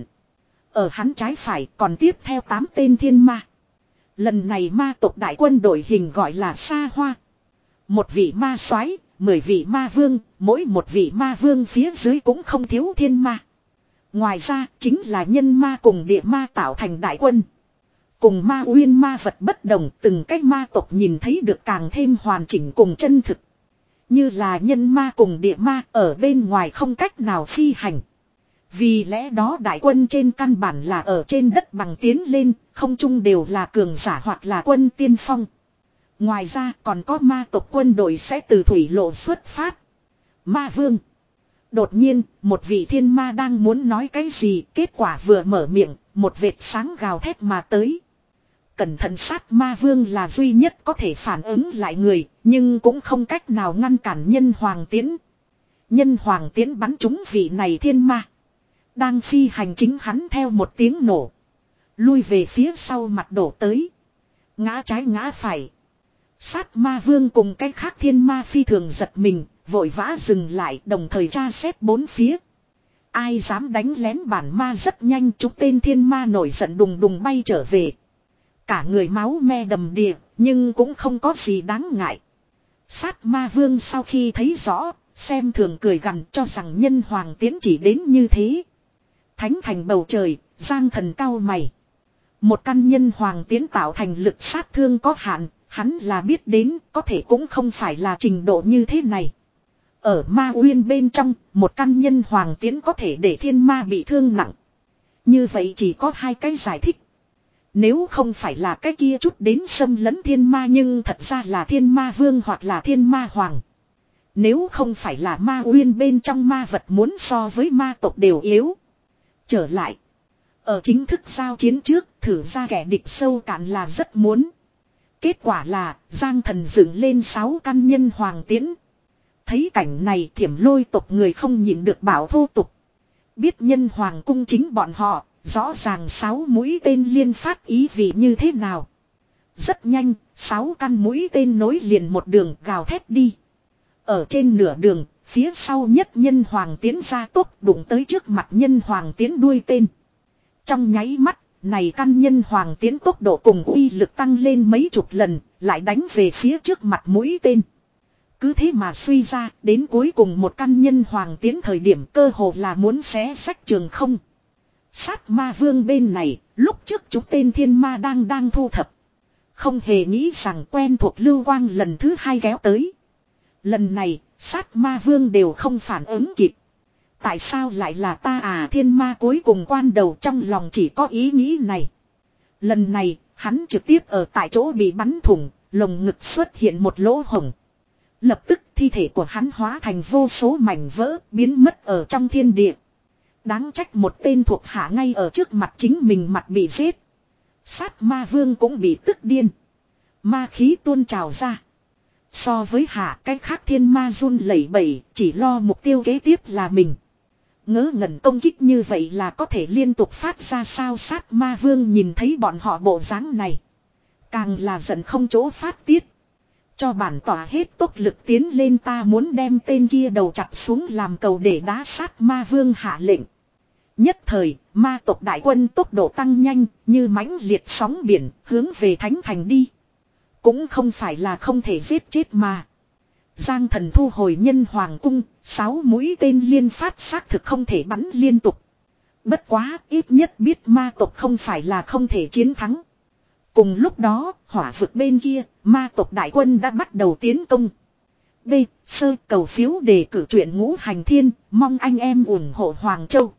Ở hắn trái phải còn tiếp theo tám tên thiên ma. Lần này ma tộc đại quân đội hình gọi là Sa Hoa. Một vị ma soái, mười vị ma vương, mỗi một vị ma vương phía dưới cũng không thiếu thiên ma. Ngoài ra chính là nhân ma cùng địa ma tạo thành đại quân. Cùng ma uyên ma vật bất đồng, từng cách ma tộc nhìn thấy được càng thêm hoàn chỉnh cùng chân thực. Như là nhân ma cùng địa ma ở bên ngoài không cách nào phi hành. Vì lẽ đó đại quân trên căn bản là ở trên đất bằng tiến lên, không chung đều là cường giả hoặc là quân tiên phong. Ngoài ra còn có ma tộc quân đội sẽ từ thủy lộ xuất phát. Ma vương. Đột nhiên, một vị thiên ma đang muốn nói cái gì, kết quả vừa mở miệng, một vệt sáng gào thét mà tới. Cẩn thận, Sát Ma Vương là duy nhất có thể phản ứng lại người, nhưng cũng không cách nào ngăn cản nhân hoàng tiễn. Nhân hoàng tiễn bắn trúng vị này thiên ma. Đang phi hành chính hắn theo một tiếng nổ. Lui về phía sau mặt đổ tới. Ngã trái ngã phải. Sát Ma Vương cùng cái khác thiên ma phi thường giật mình, vội vã dừng lại, đồng thời tra xét bốn phía. Ai dám đánh lén bản ma, rất nhanh chúng tên thiên ma nổi giận đùng đùng bay trở về. Cả người máu me đầm đìa, nhưng cũng không có gì đáng ngại. Sát Ma Vương sau khi thấy rõ, xem thường cười gằn, cho rằng nhân hoàng tiến chỉ đến như thế. Thánh thành bầu trời, Giang Thần cau mày. Một căn nhân hoàng tiến tạo thành lực sát thương có hạn, hắn là biết đến, có thể cũng không phải là trình độ như thế này. Ở ma uyên bên trong, một căn nhân hoàng tiến có thể để thiên ma bị thương nặng. Như vậy chỉ có hai cái giải thích. Nếu không phải là cái kia chút đến xâm lấn thiên ma, nhưng thật ra là thiên ma vương hoặc là thiên ma hoàng. Nếu không phải là ma uyên bên trong ma vật muốn so với ma tộc đều yếu. Trở lại. Ở chính thức giao chiến trước, thử ra kẻ địch sâu cạn là rất muốn. Kết quả là, Giang Thần dựng lên sáu căn nhân hoàng tiễn. Thấy cảnh này, Thiểm Lôi tộc người không nhịn được bảo thô tục. Biết nhân hoàng cung chính bọn họ, rõ ràng sáu mũi tên liên phát ý vị như thế nào. Rất nhanh, sáu căn mũi tên nối liền một đường gào thét đi. Ở trên nửa đường, phía sau nhất nhân hoàng tiến ra tốc đụng tới trước mặt nhân hoàng tiến đuôi tên. Trong nháy mắt, này căn nhân hoàng tiến tốc độ cùng uy lực tăng lên mấy chục lần, lại đánh về phía trước mặt mũi tên. Cứ thế mà suy ra, đến cuối cùng một căn nhân hoàng tiến thời điểm cơ hồ là muốn xé sách trường không. Sát Ma Vương bên này, lúc trước chúng tên thiên ma đang đang thu thập. Không hề nghĩ rằng quen thuộc lưu quang lần thứ hai kéo tới. Lần này, Sát Ma Vương đều không phản ứng kịp. Tại sao lại là ta à, thiên ma cuối cùng quan đầu trong lòng chỉ có ý nghĩ này. Lần này, hắn trực tiếp ở tại chỗ bị bắn thủng, lồng ngực xuất hiện một lỗ hổng. Lập tức thi thể của hắn hóa thành vô số mảnh vỡ, biến mất ở trong thiên địa. Đáng trách một tên thuộc hạ ngay ở trước mặt chính mình mặt bị giết. Sát ma vương cũng bị tức điên. Ma khí tuôn trào ra. So với hạ cái khác thiên ma run lẩy bẩy, chỉ lo mục tiêu kế tiếp là mình. Ngớ ngẩn công kích như vậy là có thể liên tục phát ra sao. Sát ma vương nhìn thấy bọn họ bộ dáng này. Càng là giận không chỗ phát tiết. Cho bản tỏa hết tốc lực tiến lên, ta muốn đem tên kia đầu chặt xuống làm cầu để đá. Sát ma vương hạ lệnh. Nhất thời, ma tộc đại quân tốc độ tăng nhanh, như mãnh liệt sóng biển, hướng về thánh thành đi. Cũng không phải là không thể giết chết mà. Giang Thần thu hồi nhân hoàng cung, sáu mũi tên liên phát xác thực không thể bắn liên tục. Bất quá, ít nhất biết ma tộc không phải là không thể chiến thắng. Cùng lúc đó, hỏa vực bên kia, ma tộc đại quân đã bắt đầu tiến công. B. Sơ cầu phiếu đề cử truyện Ngũ Hành Thiên, mong anh em ủng hộ Hoàng Châu.